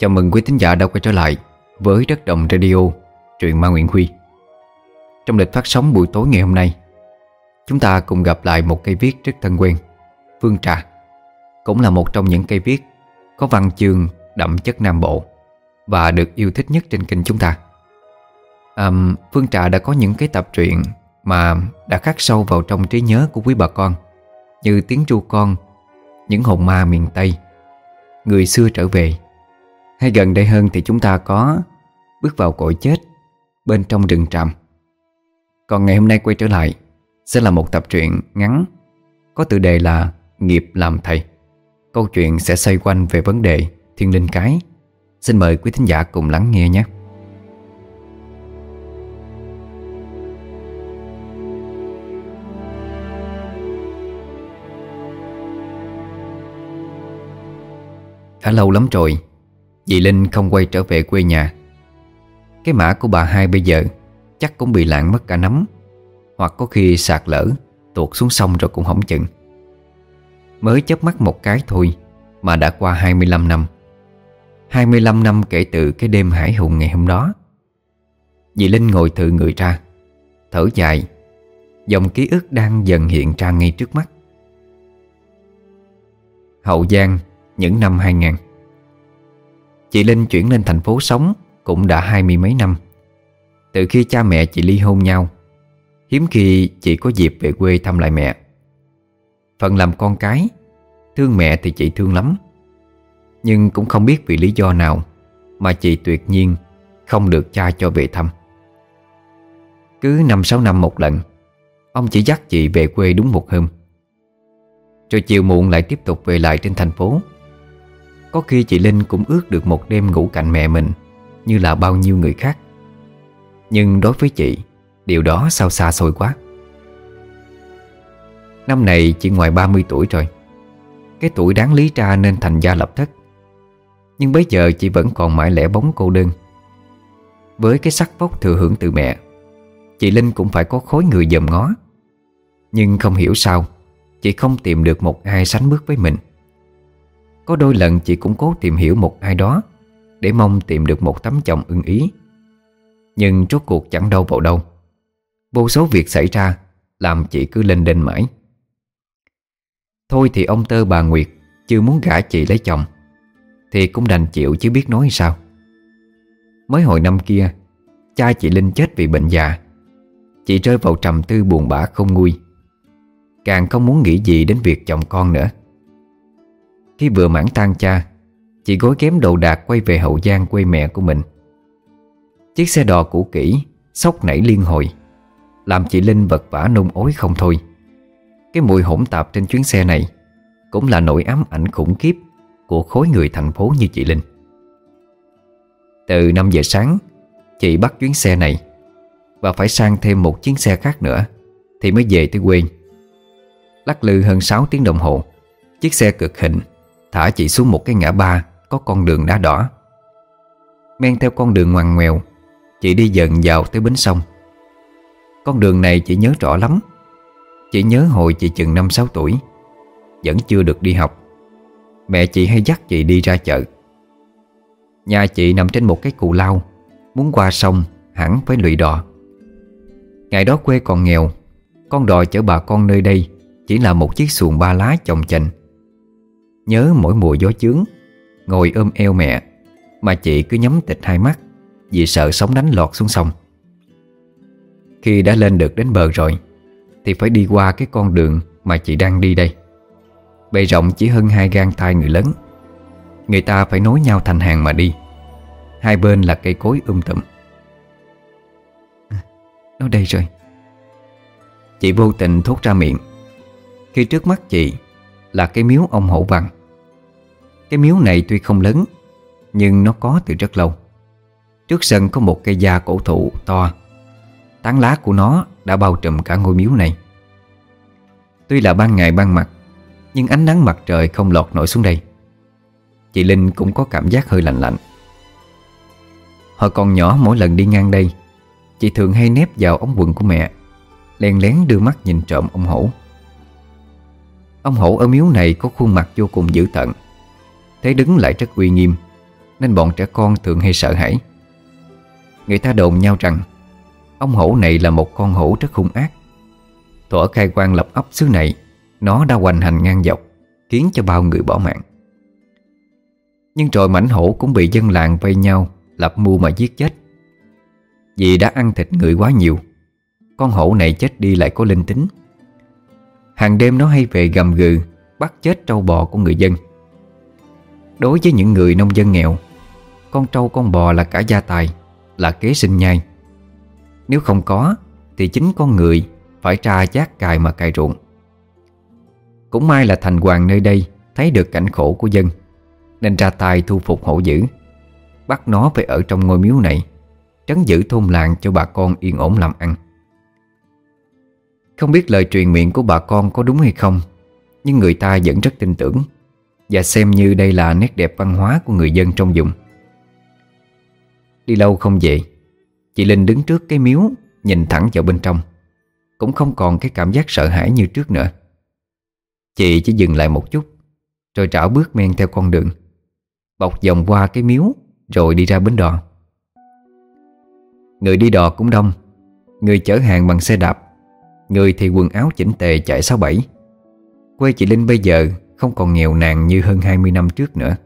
Chào mừng quý thính giả đã quay trở lại với Đất Đồng Radio, truyện ma Nguyễn Huy. Trong lịch phát sóng buổi tối ngày hôm nay, chúng ta cùng gặp lại một cây viết rất thân quen, Phương Trà. Cũng là một trong những cây viết có văn chương đậm chất Nam Bộ và được yêu thích nhất trên kênh chúng ta. Phương Trà đã có những cái tập truyện mà đã khắc sâu vào trong trí nhớ của quý bà con, như Tiếng Ru Con, Những Hồn Ma Miền Tây, Người Xưa Trở Về, hay gần đây hơn thì chúng ta có Bước Vào Cõi Chết, Bên Trong Rừng Tràm. Còn ngày hôm nay quay trở lại sẽ là một tập truyện ngắn có tựa đề là Nghiệp Làm Thầy. Câu chuyện sẽ xoay quanh về vấn đề thiên linh cái. Xin mời quý thính giả cùng lắng nghe nhé. Đã lâu lắm rồi dì Linh không quay trở về quê nhà. Cái mã của bà hai bây giờ chắc cũng bị lạng mất cả nắm, hoặc có khi sạt lở tuột xuống sông rồi cũng hỏng chừng. Mới chớp mắt một cái thôi mà đã qua 25 năm. 25 năm kể từ cái đêm hải hùng ngày hôm đó. Dì Linh ngồi thừ người ra, thở dài. Dòng ký ức đang dần hiện ra ngay trước mắt. Hậu Giang, những năm 2000. Chị Linh chuyển lên thành phố sống cũng đã 20 mấy năm. Từ khi cha mẹ chị ly hôn nhau, hiếm khi chị có dịp về quê thăm lại mẹ. Phần làm con cái, thương mẹ thì chị thương lắm. Nhưng cũng không biết vì lý do nào mà chị tuyệt nhiên không được cha cho về thăm. Cứ 5-6 năm một lần, ông chỉ dắt chị về quê đúng một hôm, rồi chiều muộn lại tiếp tục về lại trên thành phố. Có khi chị Linh cũng ước được một đêm ngủ cạnh mẹ mình như là bao nhiêu người khác. Nhưng đối với chị, điều đó sao xa xôi quá. Năm này chị ngoài 30 tuổi rồi, cái tuổi đáng lý ra nên thành gia lập thất. Nhưng bây giờ chị vẫn còn mãi lẻ bóng cô đơn. Với cái sắc vóc thừa hưởng từ mẹ, chị Linh cũng phải có khối người dòm ngó. Nhưng không hiểu sao chị không tìm được một ai sánh bước với mình. Có đôi lần chị cũng cố tìm hiểu một ai đó để mong tìm được một tấm chồng ưng ý. Nhưng rốt cuộc chẳng đâu vào đâu. Vô số việc xảy ra làm chị cứ lênh đênh mãi. Thôi thì ông Tơ bà Nguyệt chưa muốn gả chị lấy chồng thì cũng đành chịu chứ biết nói sao. Mới hồi năm kia, cha chị Linh chết vì bệnh già. Chị rơi vào trầm tư buồn bã không nguôi, càng không muốn nghĩ gì đến việc chồng con nữa. Khi vừa mãn tang cha, chị gối ghém đồ đạc quay về Hậu Giang quê mẹ của mình. Chiếc xe đò cũ kỹ xốc nảy liên hồi làm chị Linh vật vã nôn ói không thôi. Cái mùi hỗn tạp trên chuyến xe này cũng là nỗi ám ảnh khủng khiếp của khối người thành phố như chị Linh. Từ 5 giờ sáng chị bắt chuyến xe này và phải sang thêm một chuyến xe khác nữa thì mới về tới quê. Lắc lư hơn 6 tiếng đồng hồ, chiếc xe cực hình thả chị xuống một cái ngã ba có con đường đá đỏ. Men theo con đường ngoằn ngoèo, chị đi dần vào tới bến sông. Con đường này chị nhớ rõ lắm. Chị nhớ hồi chị chừng 5-6 tuổi, vẫn chưa được đi học, mẹ chị hay dắt chị đi ra chợ. Nhà chị nằm trên một cái cù lao, muốn qua sông hẳn phải lụy đò. Ngày đó quê còn nghèo, con đò chở bà con nơi đây chỉ là một chiếc xuồng 3 lá chồng chành. Nhớ mỗi mùa gió chướng, ngồi ôm eo mẹ mà chị cứ nhắm tịt hai mắt vì sợ sóng đánh lọt xuống sông. Khi đã lên được đến bờ rồi thì phải đi qua cái con đường mà chị đang đi đây. Bề rộng chỉ hơn 2 gang tay người lớn. Người ta phải nối nhau thành hàng mà đi. Hai bên là cây cối tùm. Nó đây rồi, chị vô tình thốt ra miệng khi trước mắt chị là cái miếu ông Hổ Văn. Cái miếu này tuy không lớn nhưng nó có từ rất lâu. Trước sân có một cây da cổ thụ to, tán lá của nó đã bao trùm cả ngôi miếu này. Tuy là ban ngày ban mặt, nhưng ánh nắng mặt trời không lọt nổi xuống đây. Chị Linh cũng có cảm giác hơi lạnh lạnh. Hồi còn nhỏ, mỗi lần đi ngang đây, chị thường hay nép vào ống quần của mẹ, lén lén đưa mắt nhìn trộm ông Hổ. Ông Hổ ở miếu này có khuôn mặt vô cùng dữ tợn, thế đứng lại rất uy nghiêm, nên bọn trẻ con thường hay sợ hãi. Người ta đồn nhau rằng ông hổ này là một con hổ rất hung ác. Thuở khai quang lập ấp xứ này, nó đã hoành hành ngang dọc, khiến cho bao người bỏ mạng. Nhưng rồi mãnh hổ cũng bị dân làng vây nhau lập mưu mà giết chết. Vì đã ăn thịt người quá nhiều, con hổ này chết đi lại có linh tính. Hàng đêm nó hay về gầm gừ bắt chết trâu bò của người dân. Đối với những người nông dân nghèo, con trâu con bò là cả gia tài, là kế sinh nhai. Nếu không có thì chính con người phải tra chát cày mà cày ruộng. Cũng may là thành hoàng nơi đây thấy được cảnh khổ của dân, nên ra tay thu phục hổ dữ, bắt nó phải ở trong ngôi miếu này, trấn giữ thôn làng cho bà con yên ổn làm ăn. Không biết lời truyền miệng của bà con có đúng hay không, nhưng người ta vẫn rất tin tưởng và xem như đây là nét đẹp văn hóa của người dân trong vùng. Đi lâu không về, chị Linh đứng trước cái miếu, nhìn thẳng vào bên trong, cũng không còn cái cảm giác sợ hãi như trước nữa. Chị chỉ dừng lại một chút, rồi rảo bước men theo con đường, bọc vòng qua cái miếu, rồi đi ra bến đò. Người đi đò cũng đông, người chở hàng bằng xe đạp, người thì quần áo chỉnh tề chạy 6-7. Quê chị Linh bây giờ không còn nghèo nàn như hơn 20 năm trước nữa.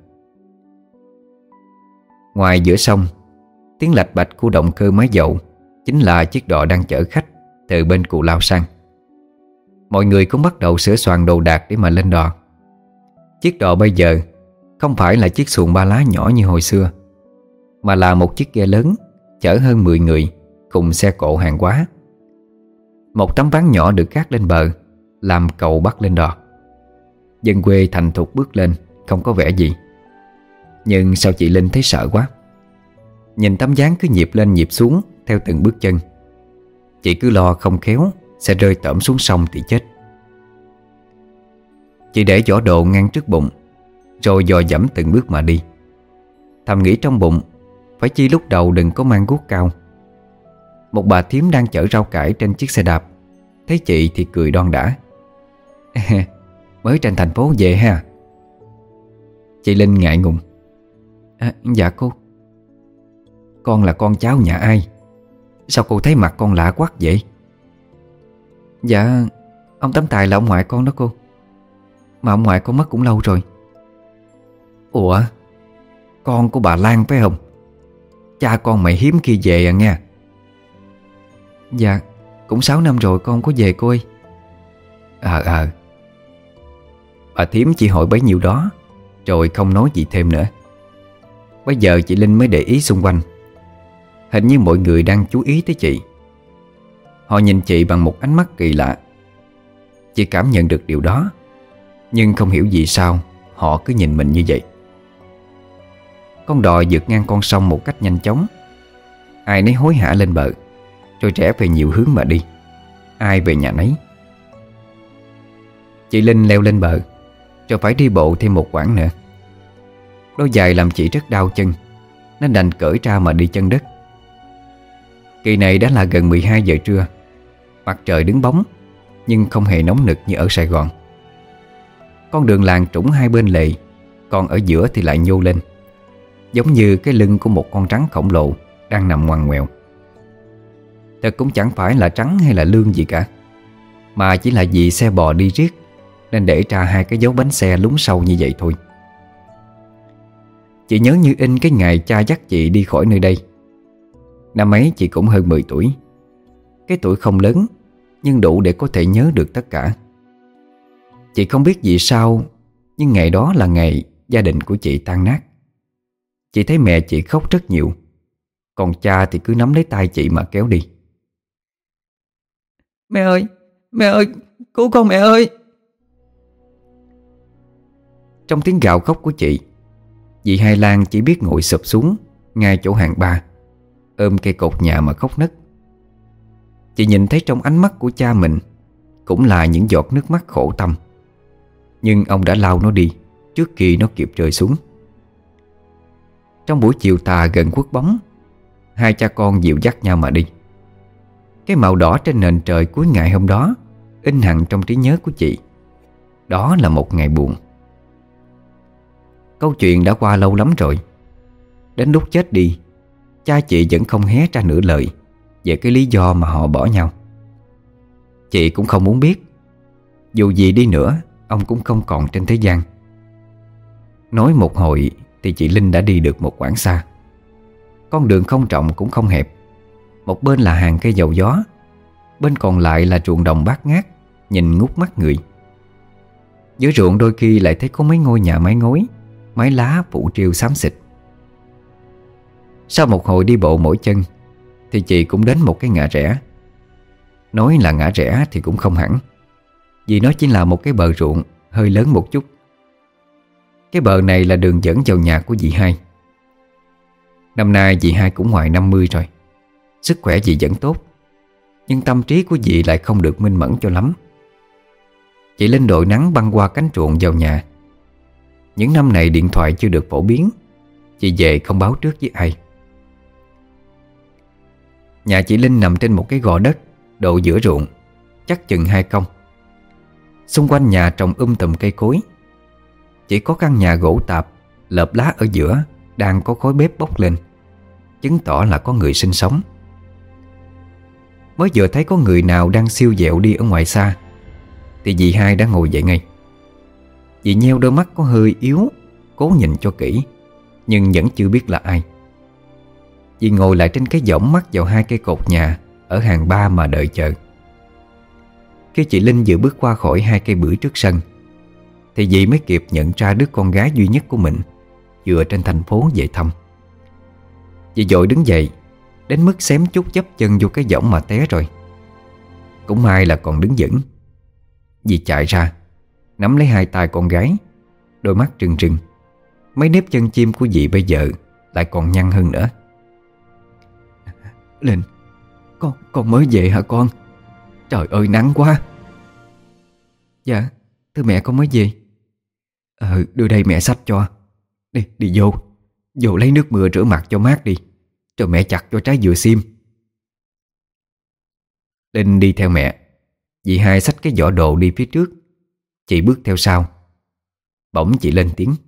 Ngoài giữa sông, tiếng lạch bạch của động cơ máy dầu chính là chiếc đò đang chở khách từ bên Cù Lao sang. Mọi người cũng bắt đầu sửa soạn đồ đạc để mà lên đò. Chiếc đò bây giờ không phải là chiếc xuồng ba lá nhỏ như hồi xưa, mà là một chiếc ghe lớn chở hơn 10 người cùng xe cộ hàng hóa. Một tấm ván nhỏ được gác lên bờ làm cầu bắt lên đò. Dân quê thành thục bước lên, không có vẻ gì. Nhưng sao chị Linh thấy sợ quá. Nhìn tấm ván cứ nhịp lên nhịp xuống theo từng bước chân, chị cứ lo không khéo sẽ rơi tởm xuống sông thì chết. Chị để giỏ đồ ngang trước bụng, rồi dò dẫm từng bước mà đi. Thầm nghĩ trong bụng, phải chi lúc đầu đừng có mang guốc cao. Một bà thím đang chở rau cải trên chiếc xe đạp thấy chị thì cười đoan đả. Mới trên thành phố về ha? Chị Linh ngại ngùng. Dạ cô. Con là con cháu nhà ai? Sao cô thấy mặt con lạ quắc vậy? Dạ, ông Tấm Tài là ông ngoại con đó cô. Mà ông ngoại con mất cũng lâu rồi. Ủa, con của bà Lan phải không? Cha con mày hiếm khi về à nghe. Dạ, cũng 6 năm rồi con có về cô ơi. Bà thím chỉ hỏi bấy nhiêu đó, rồi không nói gì thêm nữa. Bây giờ chị Linh mới để ý xung quanh. Hình như mọi người đang chú ý tới chị. Họ nhìn chị bằng một ánh mắt kỳ lạ. Chị cảm nhận được điều đó, nhưng không hiểu vì sao họ cứ nhìn mình như vậy. Con đò vượt ngang con sông một cách nhanh chóng. Ai nấy hối hả lên bờ, rồi rẽ về nhiều hướng mà đi, ai về nhà nấy. Chị Linh leo lên bờ, rồi phải đi bộ thêm một quãng nữa. Đôi giày làm chị rất đau chân, nên đành cởi ra mà đi chân đất. Kỳ này đã là gần 12 giờ trưa. Mặt trời đứng bóng, nhưng không hề nóng nực như ở Sài Gòn. Con đường làng trũng hai bên lề, còn ở giữa thì lại nhô lên, giống như cái lưng của một con rắn khổng lồ đang nằm ngoằn ngoèo. Thật cũng chẳng phải là trắng hay là lương gì cả, mà chỉ là vì xe bò đi riết nên để ra hai cái dấu bánh xe lún sâu như vậy thôi. Chị nhớ như in cái ngày cha dắt chị đi khỏi nơi đây. Năm ấy chị cũng hơn 10 tuổi. Cái tuổi không lớn, nhưng đủ để có thể nhớ được tất cả. Chị không biết vì sao, nhưng ngày đó là ngày gia đình của chị tan nát. Chị thấy mẹ chị khóc rất nhiều, còn cha thì cứ nắm lấy tay chị mà kéo đi. Mẹ ơi, cứu con mẹ ơi. Trong tiếng gào khóc của chị, dì Hai Lan chỉ biết ngồi sụp xuống ngay chỗ hàng ba, ôm cây cột nhà mà khóc nấc. Chị nhìn thấy trong ánh mắt của cha mình cũng là những giọt nước mắt khổ tâm, nhưng ông đã lau nó đi trước khi nó kịp rơi xuống. Trong buổi chiều tà gần khuất bóng, hai cha con dìu dắt nhau mà đi. Cái màu đỏ trên nền trời cuối ngày hôm đó in hằn trong trí nhớ của chị. Đó là một ngày buồn. Câu chuyện đã qua lâu lắm rồi, Đến lúc chết đi, cha chị vẫn không hé ra nửa lời về cái lý do mà họ bỏ nhau. Chị cũng không muốn biết. Dù gì đi nữa, ông cũng không còn trên thế gian. Nói một hồi thì chị Linh đã đi được một quãng xa. Con đường không rộng cũng không hẹp. Một bên là hàng cây dầu gió, bên còn lại là ruộng đồng bát ngát, nhìn ngút mắt người. Giữa ruộng đôi khi lại thấy có mấy ngôi nhà mái ngói, mái lá phủ triêu xám xịt. Sau một hồi đi bộ mỗi chân thì chị cũng đến một cái ngã rẽ. Nói là ngã rẽ thì cũng không hẳn, vì nó chỉ là một cái bờ ruộng hơi lớn một chút. Cái bờ này là đường dẫn vào nhà của dì hai. Năm nay dì hai cũng ngoài 50 rồi. Sức khỏe dì vẫn tốt, nhưng tâm trí của dì lại không được minh mẫn cho lắm. Chị Linh đội nắng băng qua cánh ruộng vào nhà. Những năm này điện thoại chưa được phổ biến, chị về không báo trước với ai. Nhà chị Linh nằm trên một cái gò đất độ giữa ruộng, chắc chừng 2 công. Xung quanh nhà trồng tùm cây cối. Chỉ có căn nhà gỗ tạp lợp lá ở giữa đang có khói bếp bốc lên, chứng tỏ là có người sinh sống. Mới vừa thấy có người nào đang siêu vẹo đi ở ngoài xa thì dì hai đã ngồi dậy ngay. Dì nheo đôi mắt có hơi yếu, cố nhìn cho kỹ, nhưng vẫn chưa biết là ai. Dì ngồi lại trên cái võng mắt vào 2 cây cột nhà ở hàng 3 mà đợi chờ. Khi chị Linh vừa bước qua khỏi 2 cây bưởi trước sân thì dì mới kịp nhận ra đứa con gái duy nhất của mình vừa trên thành phố về thăm. Dì vội đứng dậy, đến mức xém chút dấp chân vô cái võng mà té rồi. Cũng may là còn đứng vững. Dì chạy ra, nắm lấy 2 tay con gái, đôi mắt trừng trừng. Mấy nếp chân chim của dì bây giờ lại còn nhăn hơn nữa. Linh, con mới về hả con? Trời ơi nắng quá. Dạ, thưa mẹ con mới về. Đưa đây mẹ xách cho. Đi vô lấy nước mưa rửa mặt cho mát đi, rồi mẹ chặt cho trái dừa xiêm. Linh đi theo mẹ. Dì hai xách cái giỏ đồ đi phía trước, chị bước theo sau. Bỗng chị lên tiếng: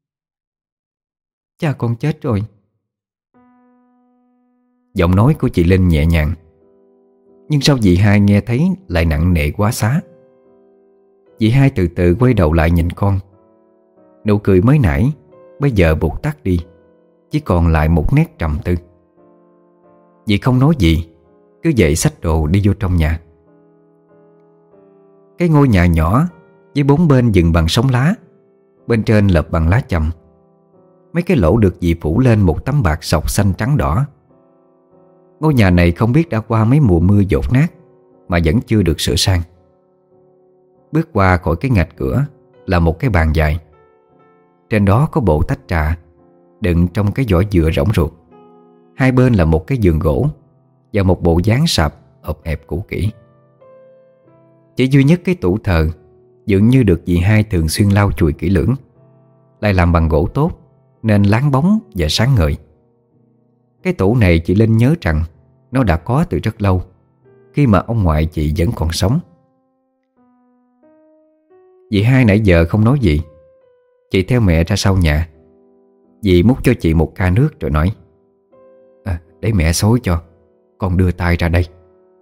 Cha con chết rồi. Giọng nói của chị Linh nhẹ nhàng, nhưng sao dì hai nghe thấy lại nặng nề quá xá. Dì hai từ từ quay đầu lại nhìn con. Nụ cười mới nãy bây giờ vụt tắt đi, chỉ còn lại một nét trầm tư. Dì không nói gì, cứ vậy xách đồ đi vô trong nhà. Cái ngôi nhà nhỏ với 4 bên dựng bằng sóng lá, bên trên lợp bằng lá chầm. Mấy cái lỗ được dì phủ lên một tấm bạc sọc xanh trắng đỏ. Ngôi nhà này không biết đã qua mấy mùa mưa dột nát mà vẫn chưa được sửa sang. Bước qua khỏi cái ngạch cửa là một cái bàn dài. Trên đó có bộ tách trà đựng trong cái vỏ dừa rỗng ruột. Hai bên là một cái giường gỗ và một bộ dáng sạp ộp ẹp cũ kỹ. Chỉ duy nhất cái tủ thờ dường như được dì hai thường xuyên lau chùi kỹ lưỡng, lại làm bằng gỗ tốt nên láng bóng và sáng ngời. Cái tủ này chị Linh nhớ rằng nó đã có từ rất lâu, khi mà ông ngoại chị vẫn còn sống. Dì hai nãy giờ không nói gì. Chị theo mẹ ra sau nhà. Dì múc cho chị một ca nước rồi nói: Để mẹ xối cho, con đưa tay ra đây.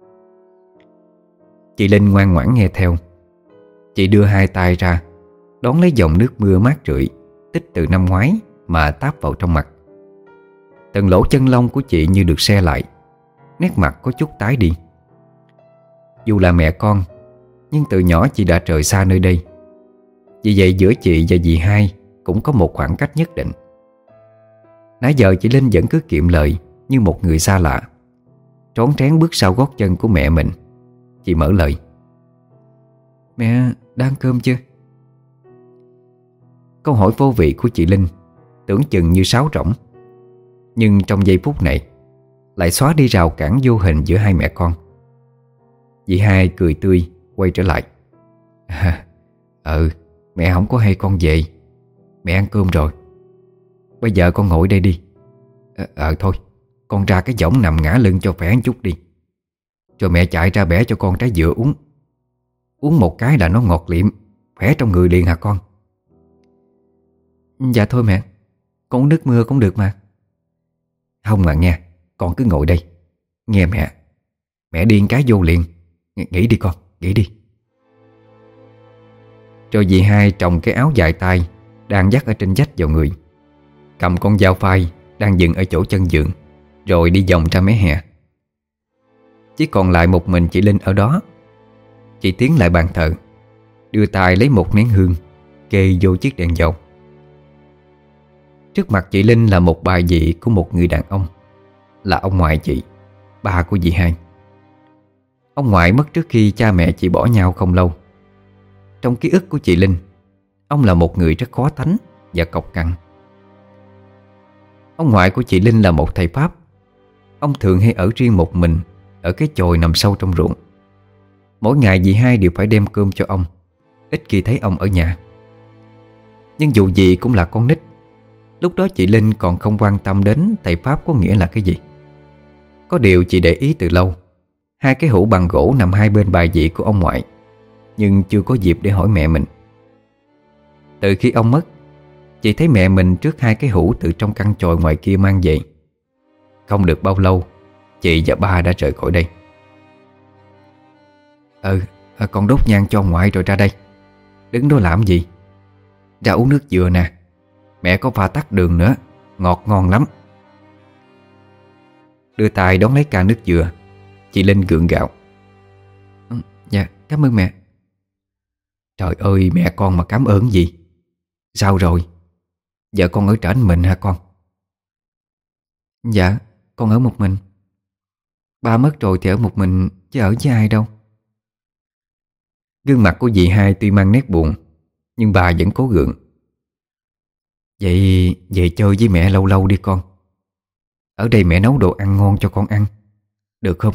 Chị Linh ngoan ngoãn nghe theo. Chị đưa 2 tay ra, đón lấy dòng nước mưa mát rượi tích từ năm ngoái mà táp vào trong mặt. Từng lỗ chân lông của chị như được se lại, nét mặt có chút tái đi. Dù là mẹ con, nhưng từ nhỏ chị đã rời xa nơi đây. Vì vậy giữa chị và dì hai cũng có một khoảng cách nhất định. Nãy giờ chị Linh vẫn cứ kiệm lời như một người xa lạ. Trón trén bước sau gót chân của mẹ mình. Chị mở lời: Mẹ đã ăn cơm chưa? Câu hỏi vô vị của chị Linh tưởng chừng như sáo rỗng, nhưng trong giây phút này lại xóa đi rào cản vô hình giữa hai mẹ con. Dì hai cười tươi quay trở lại: Mẹ không có hay con về. Mẹ ăn cơm rồi. Bây giờ con ngồi đây đi. Thôi, con ra cái võng nằm ngã lưng cho khỏe một chút đi. Rồi mẹ chạy ra bẻ cho con trái dừa uống. Uống một cái là nó ngọt liệm, khỏe trong người liền hả con? Dạ thôi mẹ, con uống nước mưa cũng được mà. Không mà nghe, con cứ ngồi đây. Nghe mẹ, mẹ điên cái vô liền. Nghỉ đi con, nghỉ đi. Rồi dì hai trồng cái áo dài tay đang dắt ở trên vách vào người, cầm con dao phai đang dựng ở chỗ chân giường, rồi đi vòng ra mé hè. Chỉ còn lại một mình chị Linh ở đó. Chị tiến lại bàn thờ, đưa tay lấy một nén hương, kê vô chiếc đèn dầu. Trước mặt chị Linh là một bài vị của một người đàn ông, là ông ngoại chị, ba của dì hai. Ông ngoại mất trước khi cha mẹ chị bỏ nhau không lâu. Trong ký ức của chị Linh, ông là một người rất khó tánh và cọc cằn. Ông ngoại của chị Linh là một thầy Pháp. Ông thường hay ở riêng một mình ở cái chòi nằm sâu trong ruộng. Mỗi ngày dì hai đều phải đem cơm cho ông, ít khi thấy ông ở nhà. Nhưng dù gì cũng là con nít, lúc đó chị Linh còn không quan tâm đến thầy Pháp có nghĩa là cái gì. Có điều chị để ý từ lâu, hai cái hũ bằng gỗ nằm hai bên bài vị của ông ngoại, nhưng chưa có dịp để hỏi mẹ mình. Từ khi ông mất, chị thấy mẹ mình trước hai cái hũ từ trong căn chòi ngoài kia mang về. Không được bao lâu, chị và ba đã rời khỏi đây. Con đốt nhang cho ông ngoại rồi ra đây. Đứng đó làm gì? Ra uống nước dừa nè, mẹ có pha tắc đường nữa, ngọt ngon lắm. Đưa tay đón lấy ca nước dừa, chị Linh gượng gạo. Dạ, cảm ơn mẹ. Trời ơi, mẹ con mà cảm ơn gì? Sao rồi? Vợ con ở trển mình hả con? Dạ, con ở một mình. Ba mất rồi thì ở một mình, chứ ở với ai đâu. Gương mặt của dì hai tuy mang nét buồn, nhưng bà vẫn cố gượng. Vậy về chơi với mẹ lâu lâu đi con. Ở đây mẹ nấu đồ ăn ngon cho con ăn, được không?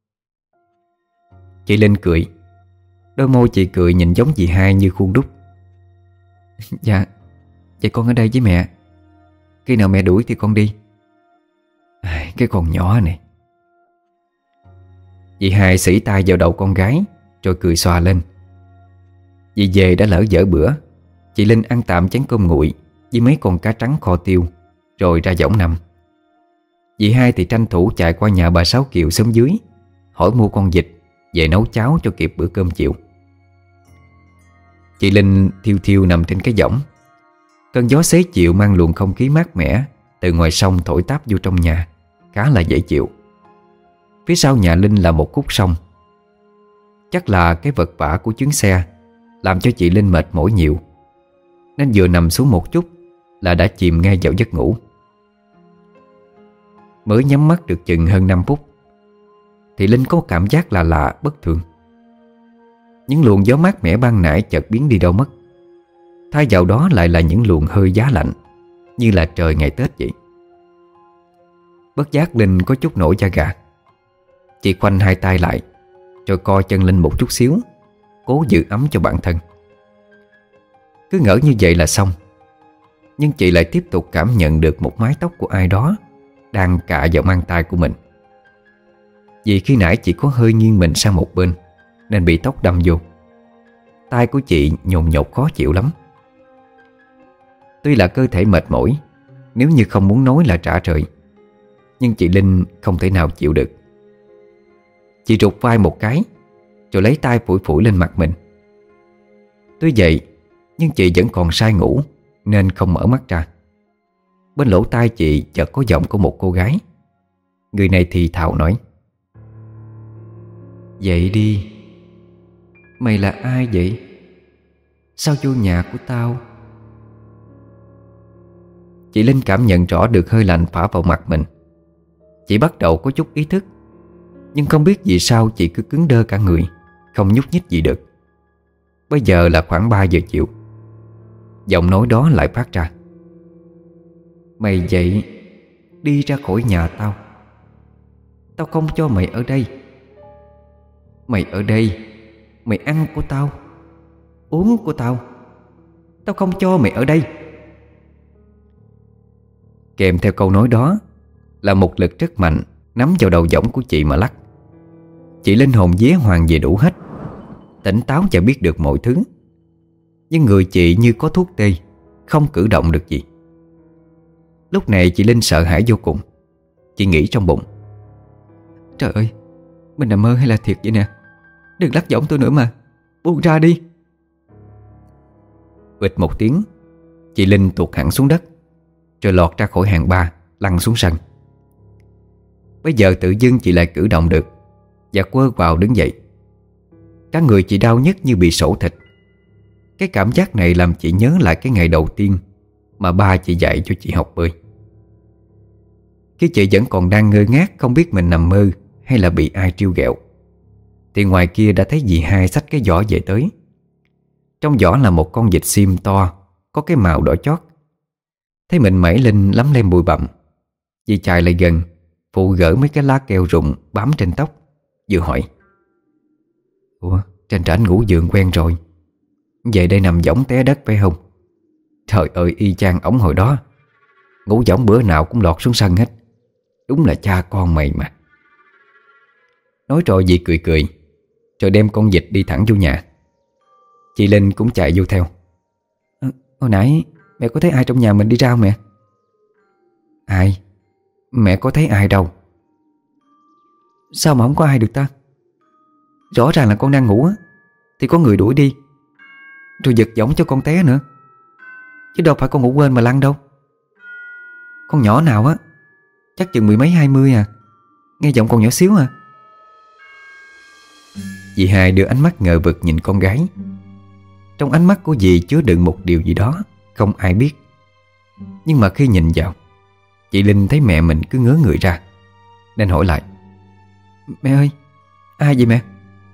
Chị Linh cười. Đôi môi chị cười nhìn giống dì hai như khuôn đúc. Dạ, vậy con ở đây với mẹ. Khi nào mẹ đuổi thì con đi. Cái con nhỏ này. Dì hai xỉ tay vào đầu con gái, rồi cười xòa lên. Dì về đã lỡ dở bữa. Chị Linh ăn tạm chén cơm nguội với mấy con cá trắng kho tiêu, rồi ra võng nằm. Dì hai thì tranh thủ chạy qua nhà bà Sáu Kiều xóm dưới, hỏi mua con vịt về nấu cháo cho kịp bữa cơm chiều. Chị Linh thiêu thiêu nằm trên cái võng. Cơn gió xế chiều mang luồng không khí mát mẻ từ ngoài sông thổi táp vô trong nhà, khá là dễ chịu. Phía sau nhà Linh là một khúc sông. Chắc là cái vật vã của chuyến xe làm cho chị Linh mệt mỏi nhiều, nên vừa nằm xuống một chút là đã chìm ngay vào giấc ngủ. Mới nhắm mắt được chừng hơn 5 phút thì Linh có cảm giác là lạ bất thường. Những luồng gió mát mẻ ban nãy chợt biến đi đâu mất, thay vào đó lại là những luồng hơi giá lạnh, như là trời ngày Tết vậy. Bất giác Linh có chút nổi da gà. Chị khoanh hai tay lại, rồi co chân lên một chút xíu, cố giữ ấm cho bản thân. Cứ ngỡ như vậy là xong, nhưng chị lại tiếp tục cảm nhận được một mái tóc của ai đó đang cạ vào mang tay của mình. Vì khi nãy chị có hơi nghiêng mình sang một bên nên bị tóc đâm vô. Tai của chị nhồn nhột khó chịu lắm. Tuy là cơ thể mệt mỏi, nếu như không muốn nói là trả trời, nhưng chị Linh không thể nào chịu được. Chị rụt vai một cái, rồi lấy tay phủi phủi lên mặt mình. Tuy vậy, nhưng chị vẫn còn say ngủ nên không mở mắt ra. Bên lỗ tai chị chợt có giọng của một cô gái. Người này thì thào nói: "Dậy đi. Mày là ai vậy? Sao vô nhà của tao?" Chị Linh cảm nhận rõ được hơi lạnh phả vào mặt mình. Chị bắt đầu có chút ý thức, nhưng không biết vì sao chị cứ cứng đơ cả người, không nhúc nhích gì được. Bây giờ là khoảng 3 giờ chiều. Giọng nói đó lại phát ra: "Mày dậy, đi ra khỏi nhà tao. Tao không cho mày ở đây. Mày ở đây, mày ăn của tao, uống của tao. Tao không cho mày ở đây." Kèm theo câu nói đó là một lực rất mạnh nắm vào đầu võng của chị mà lắc. Chị linh hồn vía hoàng về đủ hết, tỉnh táo và biết được mọi thứ. Nhưng người chị như có thuốc tê, không cử động được gì. Lúc này chị Linh sợ hãi vô cùng. Chị nghĩ trong bụng: Trời ơi, mình nằm mơ hay là thiệt vậy nè? Đừng lắc giọng tôi nữa mà, buông ra đi. Bịch một tiếng, chị Linh tuột hẳn xuống đất, rồi lọt ra khỏi hàng ba, lăn xuống sân. Bây giờ tự dưng chị lại cử động được và quơ vào đứng dậy. Cả người chị đau nhức như bị sổ thịt. Cái cảm giác này làm chị nhớ lại cái ngày đầu tiên mà ba chị dạy cho chị học bơi. Khi chị vẫn còn đang ngơ ngác không biết mình nằm mơ hay là bị ai trêu ghẹo, thì ngoài kia đã thấy dì hai xách cái giỏ về tới. Trong giỏ là một con vịt xiêm to, có cái màu đỏ chót. Thấy mình mẩy lên lấm lem bụi bặm, dì chạy lại gần, phụ gỡ mấy cái lá keo rụng bám trên tóc, vừa hỏi: Ủa, Tranh Tranh ngủ giường quen rồi, về đây nằm võng té đất phải không? Trời ơi, y chang ổng hồi đó, ngủ võng bữa nào cũng lọt xuống sân hết. Đúng là cha con mày mà. Nói rồi dì cười cười, rồi đem con vịt đi thẳng vô nhà. Chị Linh cũng chạy vô theo. Hồi nãy mẹ có thấy ai trong nhà mình đi ra không mẹ? Ai? Mẹ có thấy ai đâu. Sao mà không có ai được ta? Rõ ràng là con đang ngủ á, thì có người đuổi đi, rồi giật giỏng cho con té nữa. Chứ đâu phải con ngủ quên mà lăn đâu. Con nhỏ nào á, chắc chừng mười mấy 20 à, nghe giọng còn nhỏ xíu à. Dì hai đưa ánh mắt ngờ vực nhìn con gái. Trong ánh mắt của dì chứa đựng một điều gì đó không ai biết. Nhưng mà khi nhìn vào, chị Linh thấy mẹ mình cứ ngớ người ra, nên hỏi lại: Mẹ ơi, ai vậy mẹ?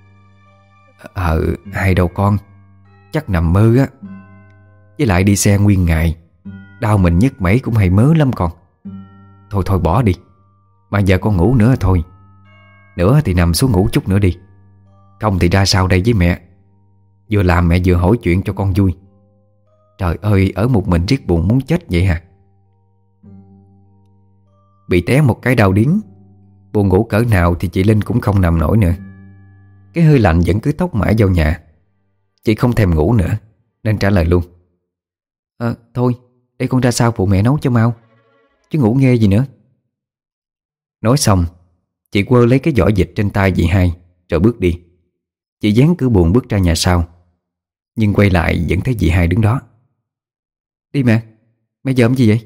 Ai đâu con, chắc nằm mơ á. Với lại đi xe nguyên ngày, đau mình nhức mẩy cũng hay mớ lắm con. Thôi thôi bỏ đi, mà giờ con ngủ nữa thôi. Nữa thì nằm xuống ngủ chút nữa đi, không thì ra sao đây với mẹ? Vừa làm mẹ vừa hỏi chuyện cho con vui. Trời ơi, ở một mình riết buồn muốn chết vậy hả? Bị té một cái đau điếng, buồn ngủ cỡ nào thì chị Linh cũng không nằm nổi nữa. Cái hơi lạnh vẫn cứ tốc mãi vào nhà. Chị không thèm ngủ nữa, nên trả lời luôn: Thôi, để con ra sau phụ mẹ nấu cho mau, chứ ngủ nghe gì nữa. Nói xong, chị quơ lấy cái giỏ vịt trên tay dì hai, rồi bước đi. Chị dán cửa buồn bước ra nhà sau, nhưng quay lại vẫn thấy dì hai đứng đó. Đi mẹ, mẹ giờ làm gì vậy?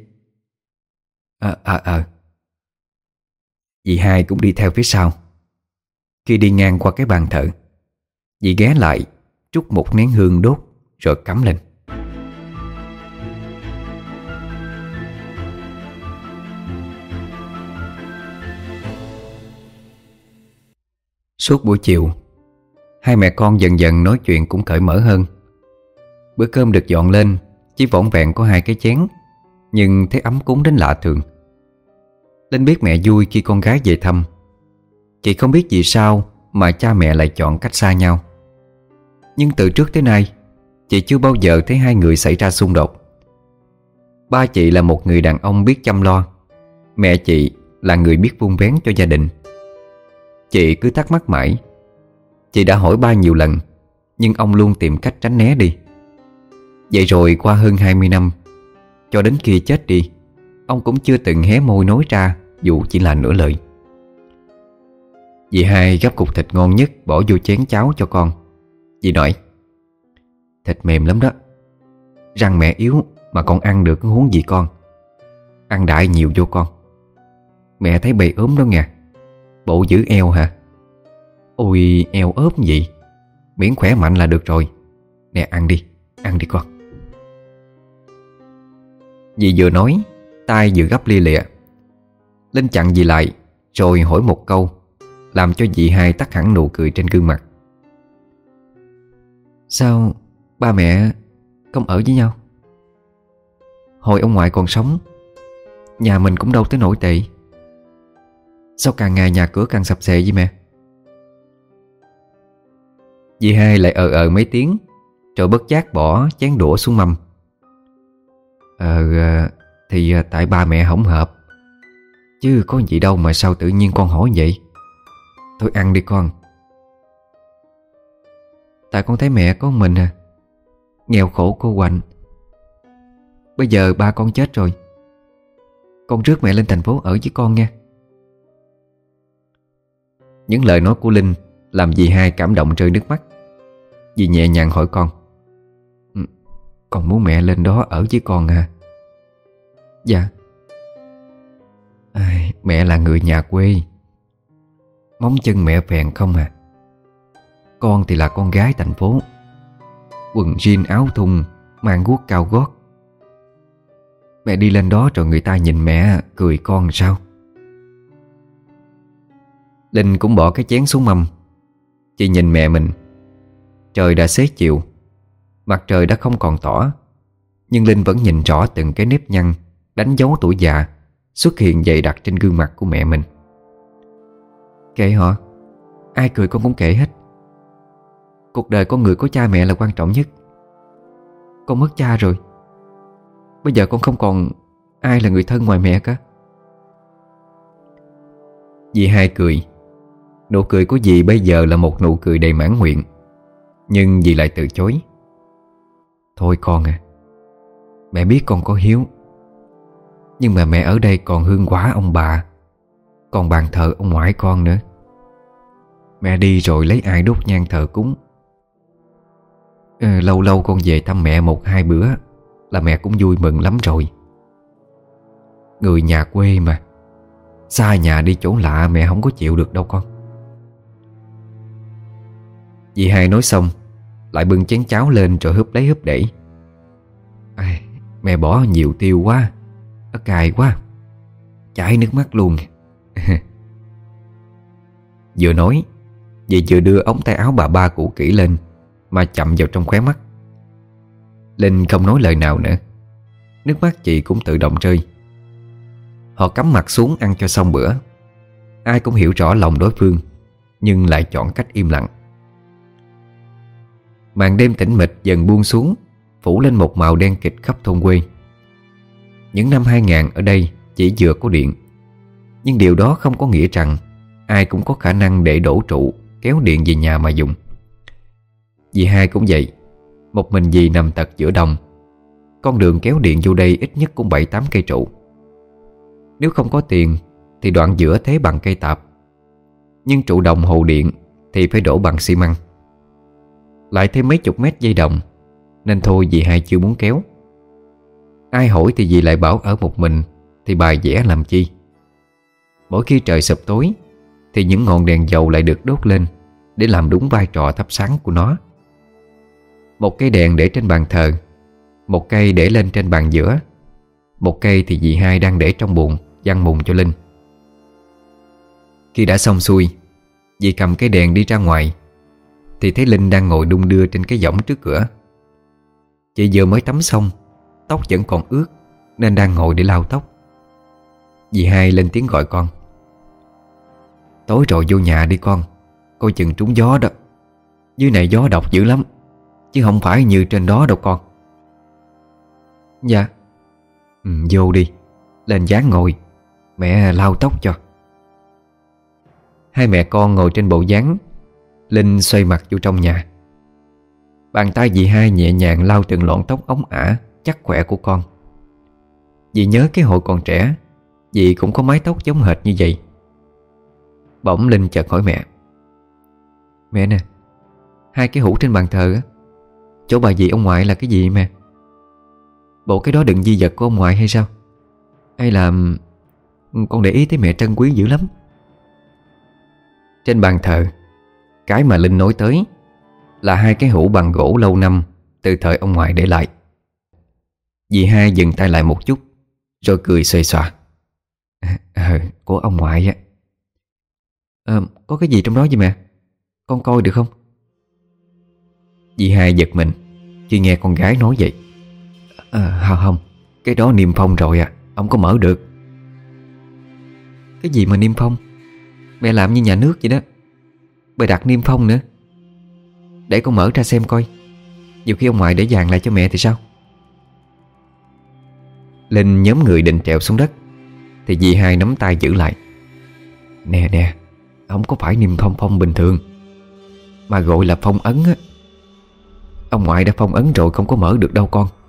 Dì hai cũng đi theo phía sau. Khi đi ngang qua cái bàn thờ, dì ghé lại, trút một nén hương đốt, rồi cắm lên. Suốt buổi chiều, hai mẹ con dần dần nói chuyện cũng cởi mở hơn. Bữa cơm được dọn lên chỉ vỏn vẹn có 2 cái chén, nhưng thấy ấm cúng đến lạ thường. Linh biết mẹ vui khi con gái về thăm. Chị không biết vì sao mà cha mẹ lại chọn cách xa nhau. Nhưng từ trước tới nay, chị chưa bao giờ thấy hai người xảy ra xung đột. Ba chị là một người đàn ông biết chăm lo, mẹ chị là người biết vun vén cho gia đình. Chị cứ thắc mắc mãi. Chị đã hỏi ba nhiều lần, nhưng ông luôn tìm cách tránh né đi. Vậy rồi qua hơn 20 năm, cho đến khi chết đi, ông cũng chưa từng hé môi nói ra dù chỉ là nửa lời. Dì hai gắp cục thịt ngon nhất bỏ vô chén cháo cho con. Dì nói: Thịt mềm lắm đó, răng mẹ yếu mà con ăn được huống gì con. Ăn đại nhiều vô con. Mẹ thấy bầy ốm đó nha. Bộ giữ eo hả? Ôi eo ốp gì, miễn khỏe mạnh là được rồi. Nè ăn đi con. Dì vừa nói, tay vừa gắp lia lịa. Linh chặn dì lại, rồi hỏi một câu làm cho dì hai tắt hẳn nụ cười trên gương mặt. Sao ba mẹ không ở với nhau? Hồi ông ngoại còn sống, nhà mình cũng đâu tới nổi tệ. Sao càng ngày nhà cửa càng sập xệ vậy mẹ? Dì hai lại mấy tiếng, rồi bất giác bỏ chén đũa xuống mâm. Thì tại ba mẹ hổng hợp, chứ có gì đâu mà sao tự nhiên con hỏi vậy. Thôi ăn đi con. Tại con thấy mẹ có mình à, nghèo khổ cô quạnh. Bây giờ ba con chết rồi, con rước mẹ lên thành phố ở với con nha. Những lời nói của Linh làm dì hai cảm động rơi nước mắt. Dì nhẹ nhàng hỏi con: Con muốn mẹ lên đó ở với con à? Dạ. Mẹ là người nhà quê, móng chân mẹ phèn không à. Con thì là con gái thành phố, quần jean áo thun, mang guốc cao gót. Mẹ đi lên đó rồi người ta nhìn mẹ cười con sao? Linh cũng bỏ cái chén xuống mâm. Chị nhìn mẹ mình. Trời đã xế chiều, mặt trời đã không còn tỏ, nhưng Linh vẫn nhìn rõ từng cái nếp nhăn đánh dấu tuổi già xuất hiện dày đặc trên gương mặt của mẹ mình. Kệ họ, ai cười con cũng kệ hết. Cuộc đời con người có cha mẹ là quan trọng nhất. Con mất cha rồi, bây giờ con không còn ai là người thân ngoài mẹ cả. Dì hai cười. Nụ cười của dì bây giờ là một nụ cười đầy mãn nguyện. Nhưng dì lại từ chối. Thôi con à, mẹ biết con có hiếu, nhưng mà mẹ ở đây còn hương quả ông bà, còn bàn thờ ông ngoại con nữa. Mẹ đi rồi lấy ai đốt nhang thờ cúng? Lâu lâu con về thăm mẹ 1-2 bữa là mẹ cũng vui mừng lắm rồi. Người nhà quê mà, xa nhà đi chỗ lạ mẹ không có chịu được đâu con. Dì hai nói xong lại bưng chén cháo lên rồi húp lấy húp để. Mẹ bỏ nhiều tiêu quá, nó cay quá, chảy nước mắt luôn. Vừa nói, dì vừa đưa ống tay áo bà ba cũ kỹ lên mà chậm vào trong khóe mắt. Linh không nói lời nào nữa. Nước mắt chị cũng tự động rơi. Họ cắm mặt xuống ăn cho xong bữa. Ai cũng hiểu rõ lòng đối phương, nhưng lại chọn cách im lặng. Màn đêm tĩnh mịch dần buông xuống, phủ lên một màu đen kịt khắp thôn quê. Những năm 2000 ở đây chỉ vừa có điện, nhưng điều đó không có nghĩa rằng ai cũng có khả năng để đổ trụ kéo điện về nhà mà dùng. Dì hai cũng vậy. Một mình dì nằm tật giữa đồng. Con đường kéo điện vô đây ít nhất cũng 7-8 cây trụ. Nếu không có tiền thì đoạn giữa thế bằng cây tạp, nhưng trụ đồng hồ điện thì phải đổ bằng xi măng, lại thêm mấy chục mét dây đồng, nên thôi dì hai chưa muốn kéo. Ai hỏi thì dì lại bảo ở một mình thì bài vẽ làm chi. Mỗi khi trời sập tối thì những ngọn đèn dầu lại được đốt lên để làm đúng vai trò thắp sáng của nó. Một cây đèn để trên bàn thờ, một cây để lên trên bàn giữa, một cây thì dì hai đang để trong buồng giăng mùng cho Linh. Khi đã xong xuôi, dì cầm cái đèn đi ra ngoài thì thấy Linh đang ngồi đung đưa trên cái võng trước cửa. Chị vừa mới tắm xong, tóc vẫn còn ướt nên đang ngồi để lau tóc. Dì hai lên tiếng gọi con: Tối rồi vô nhà đi con, coi chừng trúng gió đó. Dưới này gió độc dữ lắm, chứ không phải như trên đó đâu con. Dạ. Vô đi, lên dáng ngồi, mẹ lau tóc cho. Hai mẹ con ngồi trên bộ dáng. Linh xoay mặt vô trong nhà. Bàn tay dì hai nhẹ nhàng lau từng lọn tóc óng ả chắc khỏe của con. Dì nhớ cái hồi còn trẻ, dì cũng có mái tóc giống hệt như vậy. Bỗng Linh chợt hỏi mẹ: Mẹ nè, hai cái hũ trên bàn thờ á, chỗ bà dì ông ngoại là cái gì mẹ? Bộ cái đó đựng di vật của ông ngoại hay sao? Hay là con để ý thấy mẹ trân quý dữ lắm? Trên bàn thờ, cái mà Linh nói tới là hai cái hũ bằng gỗ lâu năm từ thời ông ngoại để lại. Dì hai dừng tay lại một chút rồi cười xuề xòa: Của ông ngoại á. Có cái gì trong đó vậy mẹ? Con coi được không? Dì hai giật mình khi nghe con gái nói vậy. Không, cái đó niêm phong rồi à, không có mở được. Cái gì mà niêm phong? Mẹ làm như nhà nước vậy đó. Bà đặt niêm phong nữa. Để con mở ra xem coi, nhiều khi ông ngoại để vàng lại cho mẹ thì sao? Linh nhóm người định trèo xuống đất thì dì hai nắm tay giữ lại. Nè, không có phải niêm phong phong bình thường, mà gọi là phong ấn á. Ông ngoại đã phong ấn rồi, không có mở được đâu con.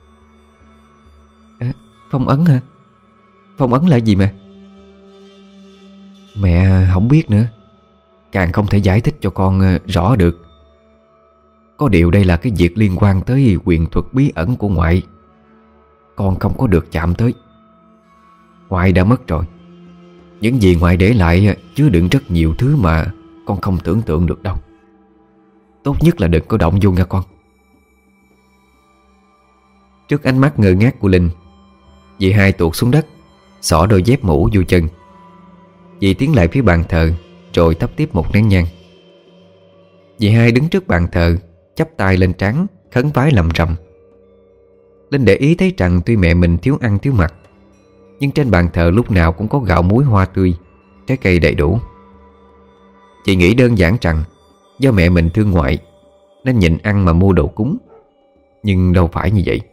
Phong ấn hả? Phong ấn là gì mẹ? Mẹ không biết nữa. càng không thể giải thích cho con rõ được. Có điều đây là cái việc liên quan tới quyền thuật bí ẩn của ngoại, con không có được chạm tới. Ngoại đã mất rồi. Những gì ngoại để lại chứa đựng rất nhiều thứ mà con không tưởng tượng được đâu. Tốt nhất là đừng có động vô nha con. Trước ánh mắt ngơ ngác của Linh, dì Hai tuột xuống đất, xỏ đôi dép mũ vô chân. Dì tiến lại phía bàn thờ, rồi thắp tiếp một nén nhang. Dì Hai đứng trước bàn thờ, chắp tay lên trán, khấn vái lầm rầm. Linh để ý thấy rằng tuy mẹ mình thiếu ăn thiếu mặc, nhưng trên bàn thờ lúc nào cũng có gạo muối hoa tươi, trái cây đầy đủ. Chị nghĩ đơn giản rằng do mẹ mình thương ngoại nên nhịn ăn mà mua đồ cúng, nhưng đâu phải như vậy.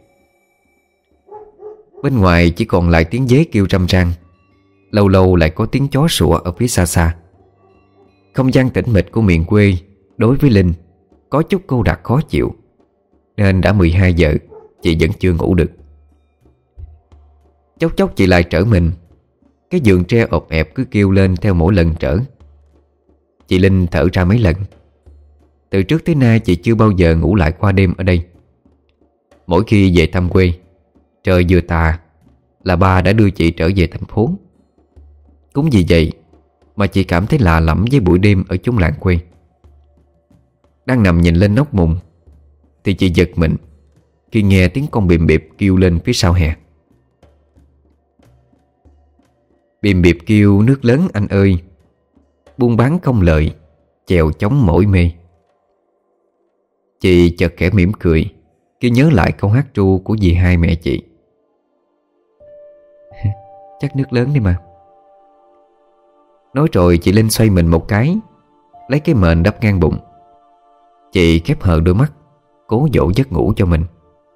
Bên ngoài chỉ còn lại tiếng dế kêu râm ran, lâu lâu lại có tiếng chó sủa ở phía xa xa. Không gian tĩnh mịch của miền quê đối với Linh có chút cô đặc khó chịu, nên đã 12 giờ chị vẫn chưa ngủ được. Chốc chốc chị lại trở mình. Cái giường tre ộp ẹp cứ kêu lên theo mỗi lần trở. Chị Linh thở ra mấy lần. Từ trước tới nay chị chưa bao giờ ngủ lại qua đêm ở đây. Mỗi khi về thăm quê, trời vừa tà là ba đã đưa chị trở về thành phố. Cũng vì vậy mà chị cảm thấy lạ lẫm với buổi đêm ở chốn làng quê. Đang nằm nhìn lên nóc mùng thì chị giật mình khi nghe tiếng con bìm bịp kêu lên phía sau hè. Bìm bịp kêu nước lớn anh ơi, buôn bán không lợi, chèo chống mỏi mê. Chị chợt khẽ mỉm cười khi nhớ lại câu hát ru của dì Hai mẹ chị. Chắc nước lớn đi mà. Nói rồi chị Linh xoay mình một cái, lấy cái mền đắp ngang bụng. Chị khép hờ đôi mắt, cố dỗ giấc ngủ cho mình.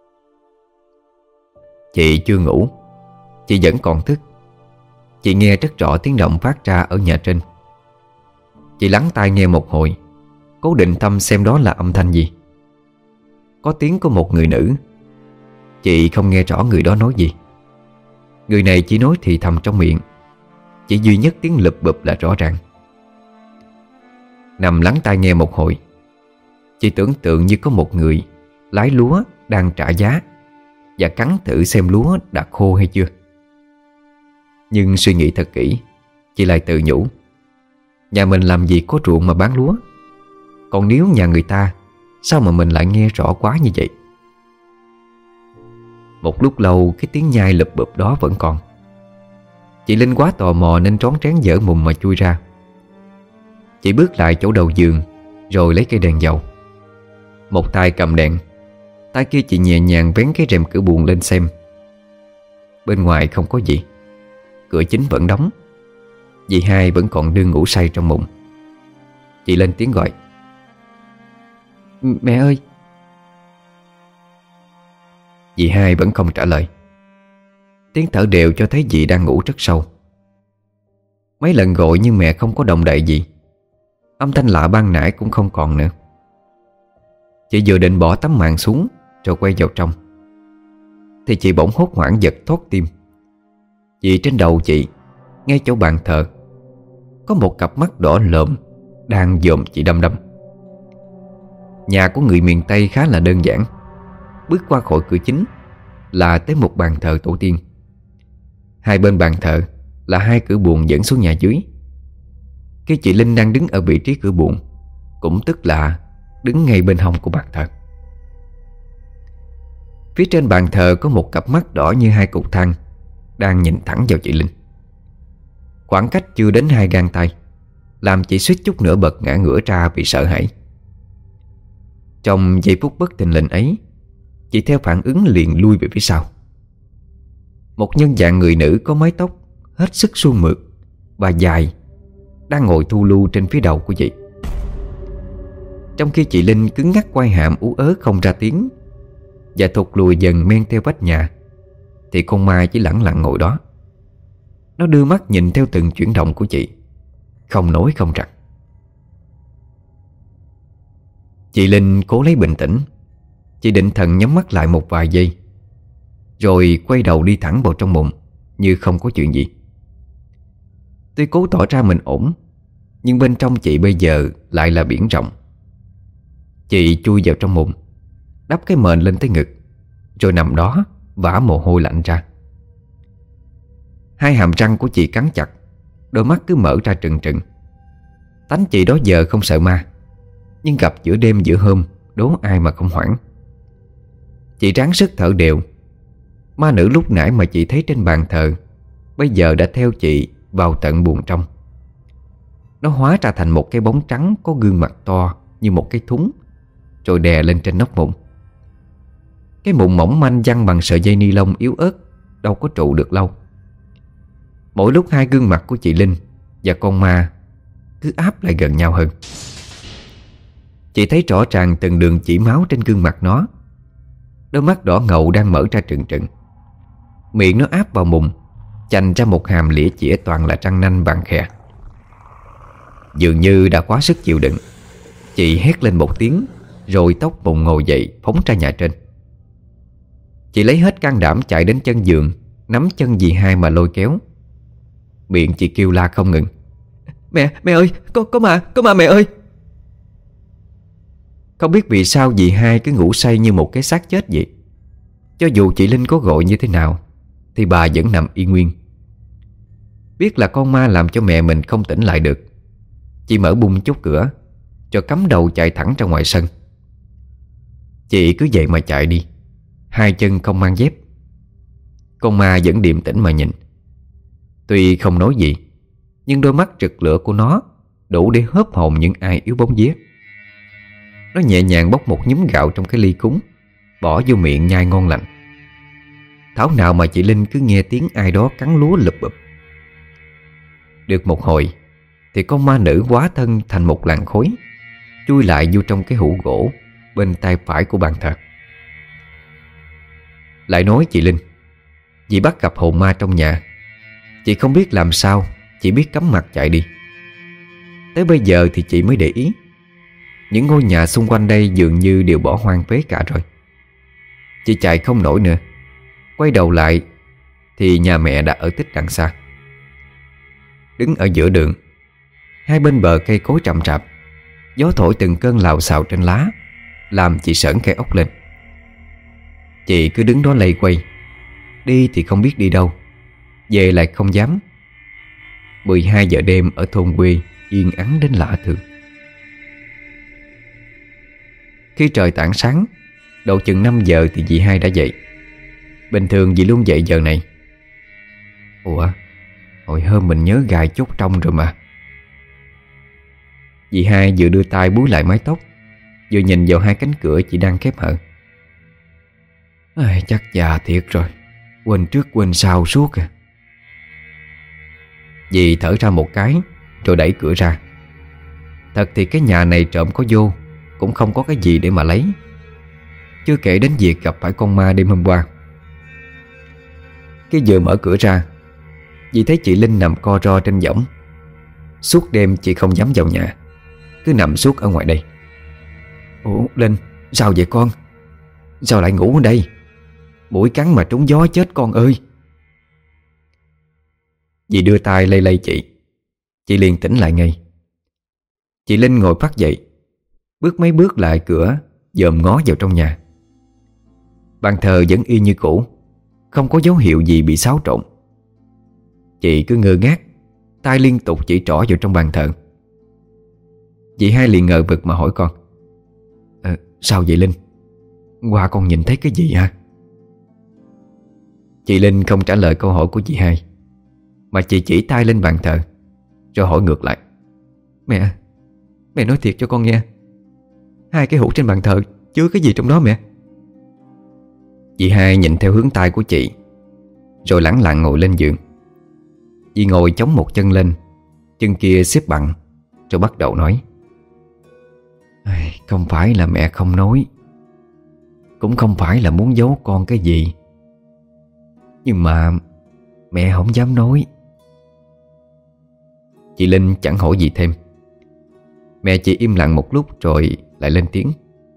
Chị chưa ngủ, chị vẫn còn thức. Chị nghe rất rõ tiếng động phát ra ở nhà trên. Chị lắng tai nghe một hồi, cố định tâm xem đó là âm thanh gì. Có tiếng của một người nữ. Chị không nghe rõ người đó nói gì. Người này chỉ nói thì thầm trong miệng, chỉ duy nhất tiếng lụp bụp là rõ ràng. Nằm lắng tai nghe một hồi, chị tưởng tượng như có một người lái lúa đang trả giá và cắn thử xem lúa đã khô hay chưa. Nhưng suy nghĩ thật kỹ, chị lại tự nhủ, nhà mình làm gì có ruộng mà bán lúa. Còn nếu nhà người ta, sao mà mình lại nghe rõ quá như vậy? Một lúc lâu cái tiếng nhai lụp bụp đó vẫn còn. Chị Linh quá tò mò nên trón trén dở mùng mà chui ra. Chị bước lại chỗ đầu giường, rồi lấy cây đèn dầu. Một tay cầm đèn, tay kia chị nhẹ nhàng vén cái rèm cửa buồng lên xem. Bên ngoài không có gì, cửa chính vẫn đóng. Dì Hai vẫn còn đương ngủ say trong mùng. Chị lên tiếng gọi, mẹ ơi. Dì Hai vẫn không trả lời. Tiếng thở đều cho thấy dì đang ngủ rất sâu. Mấy lần gọi nhưng mẹ không có động đậy gì. Âm thanh lạ ban nãy cũng không còn nữa. Chị vừa định bỏ tấm màn xuống rồi quay vào trong, thì chị bỗng hốt hoảng giật thót tim. Vì trên đầu chị, ngay chỗ bàn thờ, có một cặp mắt đỏ lợm đang dòm chị đăm đăm. Nhà của người miền Tây khá là đơn giản. Bước qua khỏi cửa chính là tới một bàn thờ tổ tiên. Hai bên bàn thờ là hai cửa buồng dẫn xuống nhà dưới. Cái chị Linh đang đứng ở vị trí cửa buồng, cũng tức là đứng ngay bên hông của bàn thờ. Phía trên bàn thờ có một cặp mắt đỏ như hai cục than đang nhìn thẳng vào chị Linh. Khoảng cách chưa đến 2 gang tay, làm chị suýt chút nữa bật ngã ngửa ra vì sợ hãi. Trong giây phút bất thình lình ấy, chị theo phản ứng liền lui về phía sau. Một nhân dạng người nữ có mái tóc hết sức suôn mượt và dài đang ngồi thu lu trên phía đầu của chị. Trong khi chị Linh cứng ngắc quay hàm ú ớ không ra tiếng và thụt lùi dần men theo vách nhà, thì con ma chỉ lẳng lặng ngồi đó. Nó đưa mắt nhìn theo từng chuyển động của chị, không nói không rằng. Chị Linh cố lấy bình tĩnh. Chị định thần nhắm mắt lại một vài giây, rồi quay đầu đi thẳng vào trong mùng như không có chuyện gì. Tuy cố tỏ ra mình ổn, Nhưng bên trong chị bây giờ lại là biển rộng. Chị chui vào trong mùng, đắp cái mền lên tới ngực, rồi nằm đó vã mồ hôi lạnh ra. Hai hàm răng của chị cắn chặt, đôi mắt cứ mở ra trừng trừng. Tánh chị đó giờ không sợ ma, nhưng gặp giữa đêm giữa hôm, đố ai mà không hoảng. Chị ráng sức thở đều. Ma nữ lúc nãy mà chị thấy trên bàn thờ bây giờ đã theo chị vào tận buồng trong. Nó hóa ra thành một cái bóng trắng có gương mặt to như một cái thúng, rồi đè lên trên nóc mụn. Cái mụn mỏng manh giăng bằng sợi dây ni lông yếu ớt, đâu có trụ được lâu. Mỗi lúc hai gương mặt của chị Linh và con ma cứ áp lại gần nhau hơn. Chị thấy rõ ràng từng đường chỉ máu trên gương mặt nó. Đôi mắt đỏ ngầu đang mở ra trừng trừng. Miệng nó áp vào mùng, chành ra một hàm lĩa chĩa toàn là răng nanh vàng khè. Dường như đã quá sức chịu đựng, chị hét lên một tiếng, rồi tóc bụng ngồi dậy phóng ra nhà trên. Chị lấy hết can đảm chạy đến chân giường, nắm chân dì hai mà lôi kéo. Miệng chị kêu la không ngừng: Mẹ ơi, có ma mẹ ơi. Không biết vì sao dì hai cứ ngủ say như một cái xác chết vậy. Cho dù chị Linh có gọi như thế nào thì bà vẫn nằm y nguyên. Biết là con ma làm cho mẹ mình không tỉnh lại được, chị mở bung chốt cửa, cho cắm đầu chạy thẳng ra ngoài sân. Chị cứ vậy mà chạy đi, hai chân không mang dép. Con ma vẫn điềm tĩnh mà nhìn. Tuy không nói gì, nhưng đôi mắt rực lửa của nó đủ để hớp hồn những ai yếu bóng vía. Nó nhẹ nhàng bóc một nhúm gạo trong cái ly cúng, bỏ vô miệng nhai ngon lành. Thảo nào mà chị Linh cứ nghe tiếng ai đó cắn lúa lụp bụp. Được một hồi thì con ma nữ hóa thân thành một làn khói, chui lại vô trong cái hũ gỗ bên tay phải của bàn thờ. Lại nói chị Linh, vì bắt gặp hồn ma trong nhà, chị không biết làm sao, chỉ biết cắm mặt chạy đi. Tới bây giờ thì chị mới để ý, những ngôi nhà xung quanh đây dường như đều bỏ hoang phế cả rồi. Chị chạy không nổi nữa. Quay đầu lại thì nhà mẹ đã ở tích đằng xa. Đứng ở giữa đường, hai bên bờ cây cối rậm rạp, gió thổi từng cơn lào xào trên lá, làm chị sởn cái ốc lên. Chị cứ đứng đó lây quay. Đi thì không biết đi đâu, về lại không dám. 12 giờ đêm ở thôn quê yên ắng đến lạ thường. Khi trời tảng sáng, độ chừng 5 giờ thì dì hai đã dậy. Bình thường dì luôn dậy giờ này. Ủa, hồi hôm mình nhớ gài chốt trong rồi mà. Dì hai vừa đưa tay búi lại mái tóc, vừa nhìn vào hai cánh cửa chị đang khép hờ. Chắc già thiệt rồi, quên trước quên sau suốt à. Dì thở ra một cái rồi đẩy cửa ra. Thật thì cái nhà này trộm có vô cũng không có cái gì để mà lấy, chưa kể đến việc gặp phải con ma đêm hôm qua. Khi vừa mở cửa ra, dì thấy chị Linh nằm co ro trên võng. Suốt đêm chị không dám vào nhà, cứ nằm suốt ở ngoài đây. Ủa Linh, sao vậy con? Sao lại ngủ ở đây? Mũi cắn mà trúng gió chết con ơi. Dì đưa tay lay lay chị liền tỉnh lại ngay. Chị Linh ngồi phắt dậy, bước mấy bước lại cửa, dòm ngó vào trong nhà. Bàn thờ vẫn y như cũ, không có dấu hiệu gì bị xáo trộn. Chị cứ ngơ ngác, tay liên tục chỉ trỏ vào trong bàn thờ. Chị hai liền ngờ vực mà hỏi con: Sao vậy Linh? Qua con nhìn thấy cái gì hả? Chị Linh không trả lời câu hỏi của chị hai, mà chị chỉ tay lên bàn thờ, rồi hỏi ngược lại: Mẹ nói thiệt cho con nghe, hai cái hũ trên bàn thờ chứa cái gì trong đó mẹ? Chị hai nhìn theo hướng tay của chị, rồi lẳng lặng ngồi lên giường. Chị ngồi chống một chân lên, chân kia xếp bằng, rồi bắt đầu nói: Không phải là mẹ không nói, cũng không phải là muốn giấu con cái gì, nhưng mà mẹ không dám nói. Chị Linh chẳng hỏi gì thêm. Mẹ chị im lặng một lúc rồi lại lên tiếng: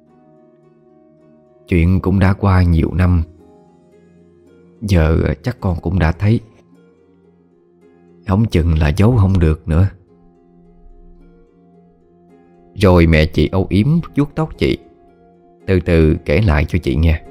Chuyện cũng đã qua nhiều năm, giờ chắc con cũng đã thấy, không chừng là giấu không được nữa. Rồi mẹ chị âu yếm vuốt tóc chị, từ từ kể lại cho chị nghe.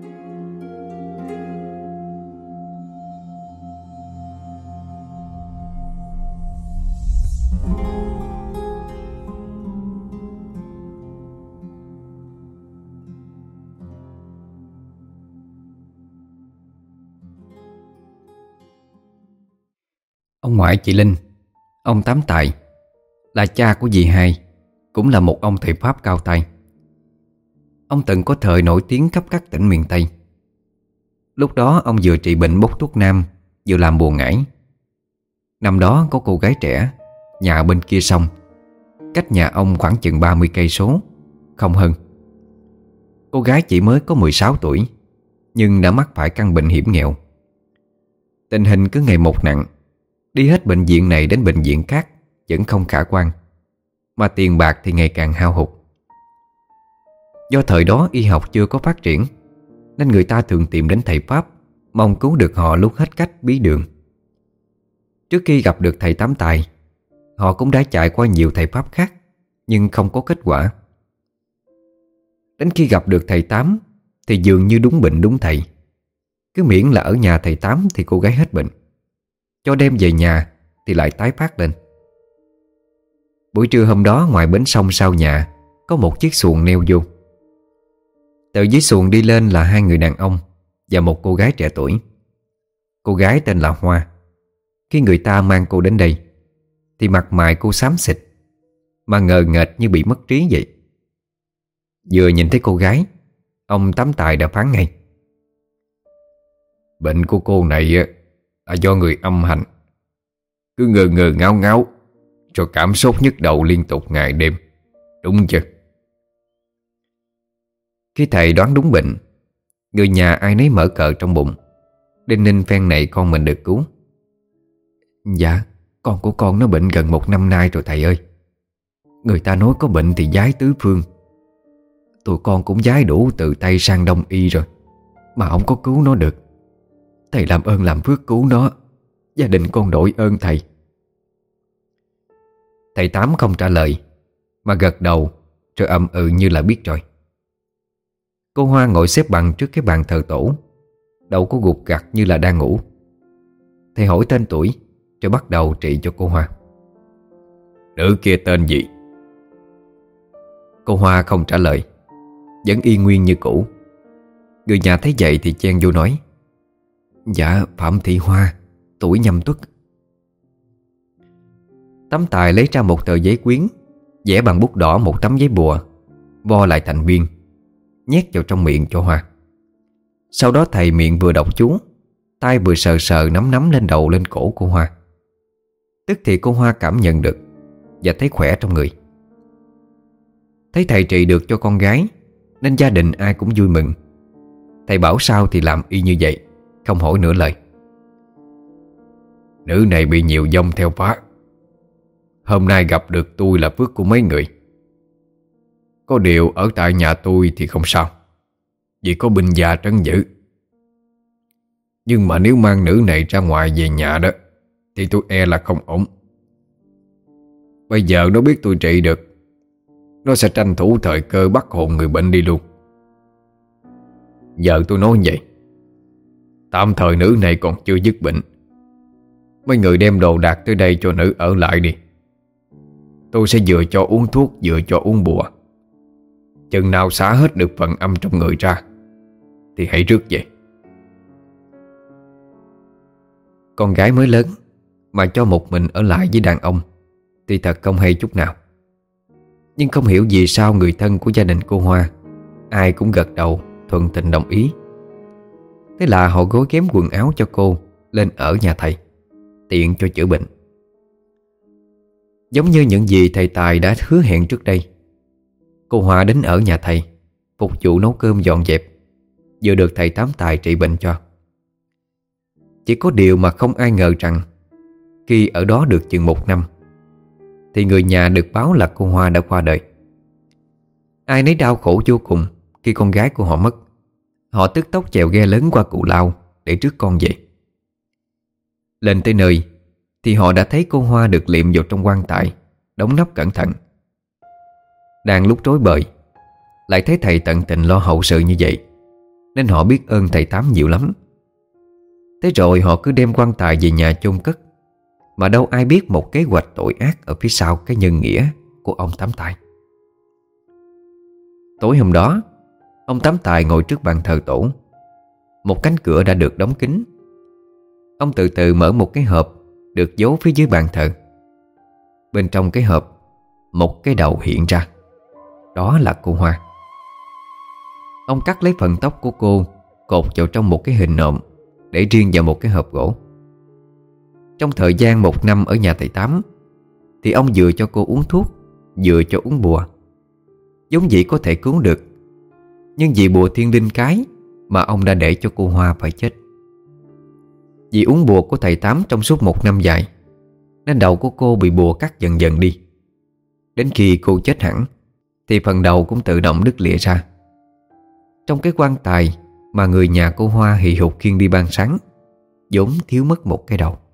Ông ngoại chị Linh, ông Tám Tài, là cha của dì Hai, cũng là một ông thầy Pháp cao tay. Ông từng có thời nổi tiếng khắp các tỉnh miền Tây. Lúc đó ông vừa trị bệnh bốc thuốc nam, vừa làm bùa ngải. Năm đó có cô gái trẻ, nhà bên kia sông, cách nhà ông khoảng chừng 30 cây số, không hơn. Cô gái chỉ mới có 16 tuổi, nhưng đã mắc phải căn bệnh hiểm nghèo. Tình hình cứ ngày một nặng, đi hết bệnh viện này đến bệnh viện khác vẫn không khả quan, mà tiền bạc thì ngày càng hao hụt. Do thời đó y học chưa có phát triển, nên người ta thường tìm đến thầy Pháp, mong cứu được họ lúc hết cách bí đường. Trước khi gặp được thầy Tám Tài, họ cũng đã chạy qua nhiều thầy Pháp khác, nhưng không có kết quả. Đến khi gặp được thầy Tám thì dường như đúng bệnh đúng thầy. Cứ miễn là ở nhà thầy Tám thì cô gái hết bệnh, cho đem về nhà thì lại tái phát lên. Buổi trưa hôm đó, ngoài bến sông sau nhà có một chiếc xuồng neo vô. Từ dưới xuồng đi lên là hai người đàn ông và một cô gái trẻ tuổi. Cô gái tên là Hoa. Khi người ta mang cô đến đây thì mặt mày cô xám xịt, mà ngờ nghệch như bị mất trí vậy. Vừa nhìn thấy cô gái, ông Tám Tài đã phán ngay: bệnh của cô này là do người âm hành, cứ ngờ ngờ ngáo ngáo, cho cảm sốt nhức đầu liên tục ngày đêm, đúng chưa? Khi thầy đoán đúng bệnh, người nhà ai nấy mở cờ trong bụng, đinh ninh phen này con mình được cứu. Dạ, con của con nó bệnh gần 1 năm nay rồi thầy ơi. Người ta nói có bệnh thì giái tứ phương. Tụi con cũng giái đủ từ Tây sang Đông y rồi, mà không có cứu nó được. Thầy làm ơn làm phước cứu nó, gia đình con đội ơn thầy. Thầy Tám không trả lời, mà gật đầu rồi ậm ừ như là biết rồi. Cô Hoa ngồi xếp bằng trước cái bàn thờ tổ, đầu có gục gặt như là đang ngủ. Thầy hỏi tên tuổi rồi bắt đầu trị cho cô Hoa. Nữ kia tên gì? Cô Hoa không trả lời, vẫn y nguyên như cũ. Người nhà thấy vậy thì chen vô nói: Dạ, Phạm Thị Hoa, tuổi Nhâm Tuất. Tám Tài lấy ra một tờ giấy quyến, vẽ bằng bút đỏ một tấm giấy bùa, vo lại thành viên, nhét vào trong miệng cho Hoa. Sau đó thầy miệng vừa đọc chú, tay vừa sờ sờ nắm nắm lên đầu lên cổ của Hoa. Tức thì cô Hoa cảm nhận được và thấy khỏe trong người. Thấy thầy trị được cho con gái nên gia đình ai cũng vui mừng. Thầy bảo sao thì làm y như vậy, không hỏi nửa lời. Nữ này bị nhiều vong theo phá. Hôm nay gặp được tôi là phước của mấy người. Có điều ở tại nhà tôi thì không sao, vì có binh gia trấn giữ. Nhưng mà nếu mang nữ này ra ngoài về nhà đó thì tôi e là không ổn. Bây giờ nó biết tôi trị được, nó sẽ tranh thủ thời cơ bắt hồn người bệnh đi luôn. Giờ tôi nói vậy, tạm thời nữ này còn chưa dứt bệnh. Mấy người đem đồ đạc tới đây cho nữ ở lại đi. Tôi sẽ vừa cho uống thuốc vừa cho uống bùa. Chừng nào xả hết được phần âm trong người ra thì hãy rước về. Con gái mới lớn mà cho một mình ở lại với đàn ông thì thật không hay chút nào. Nhưng không hiểu vì sao người thân của gia đình cô Hoa ai cũng gật đầu thuận tình đồng ý. Thế là họ gối ghém quần áo cho cô lên ở nhà thầy, tiện cho chữa bệnh. Giống như những gì thầy Tài đã hứa hẹn trước đây, cô Hoa đến ở nhà thầy, phục vụ nấu cơm dọn dẹp, vừa được thầy Tám Tài trị bệnh cho. Chỉ có điều mà không ai ngờ rằng khi ở đó được chừng 1 năm thì người nhà được báo là cô Hoa đã qua đời. Ai nấy đau khổ vô cùng khi con gái của họ mất. Họ tức tốc chèo ghe lớn qua Cù Lao để rước con về. Lên tới nơi thì họ đã thấy cô Hoa được liệm vào trong quan tài, đóng nắp cẩn thận. Đang lúc rối bời, lại thấy thầy tận tình lo hậu sự như vậy, nên họ biết ơn thầy Tám nhiều lắm. Thế rồi họ cứ đem quan tài về nhà chôn cất, mà đâu ai biết một kế hoạch tội ác ở phía sau cái nhân nghĩa của ông Tám Tài. Tối hôm đó, ông Tám Tài ngồi trước bàn thờ tổ. Một cánh cửa đã được đóng kín. Ông từ từ mở một cái hộp được giấu phía dưới bàn thờ. Bên trong cái hộp, một cái đầu hiện ra. Đó là cô Hoa. Ông cắt lấy phần tóc của cô, cột vào trong một cái hình nộm, để riêng vào một cái hộp gỗ. Trong thời gian 1 năm ở nhà thầy Tám, thì ông vừa cho cô uống thuốc, vừa cho uống bùa. Giống vậy có thể cứu được, nhưng vì bùa thiên linh cái mà ông đã để cho cô Hoa phải chết. Vì uống bùa của thầy Tám trong suốt 1 năm dài, nên đầu của cô bị bùa cắt dần dần đi. Đến khi cô chết hẳn, thì phần đầu cũng tự động đứt lìa ra. Trong cái quan tài mà người nhà cô Hoa hì hục khiêng đi ban sáng, vốn thiếu mất một cái đầu.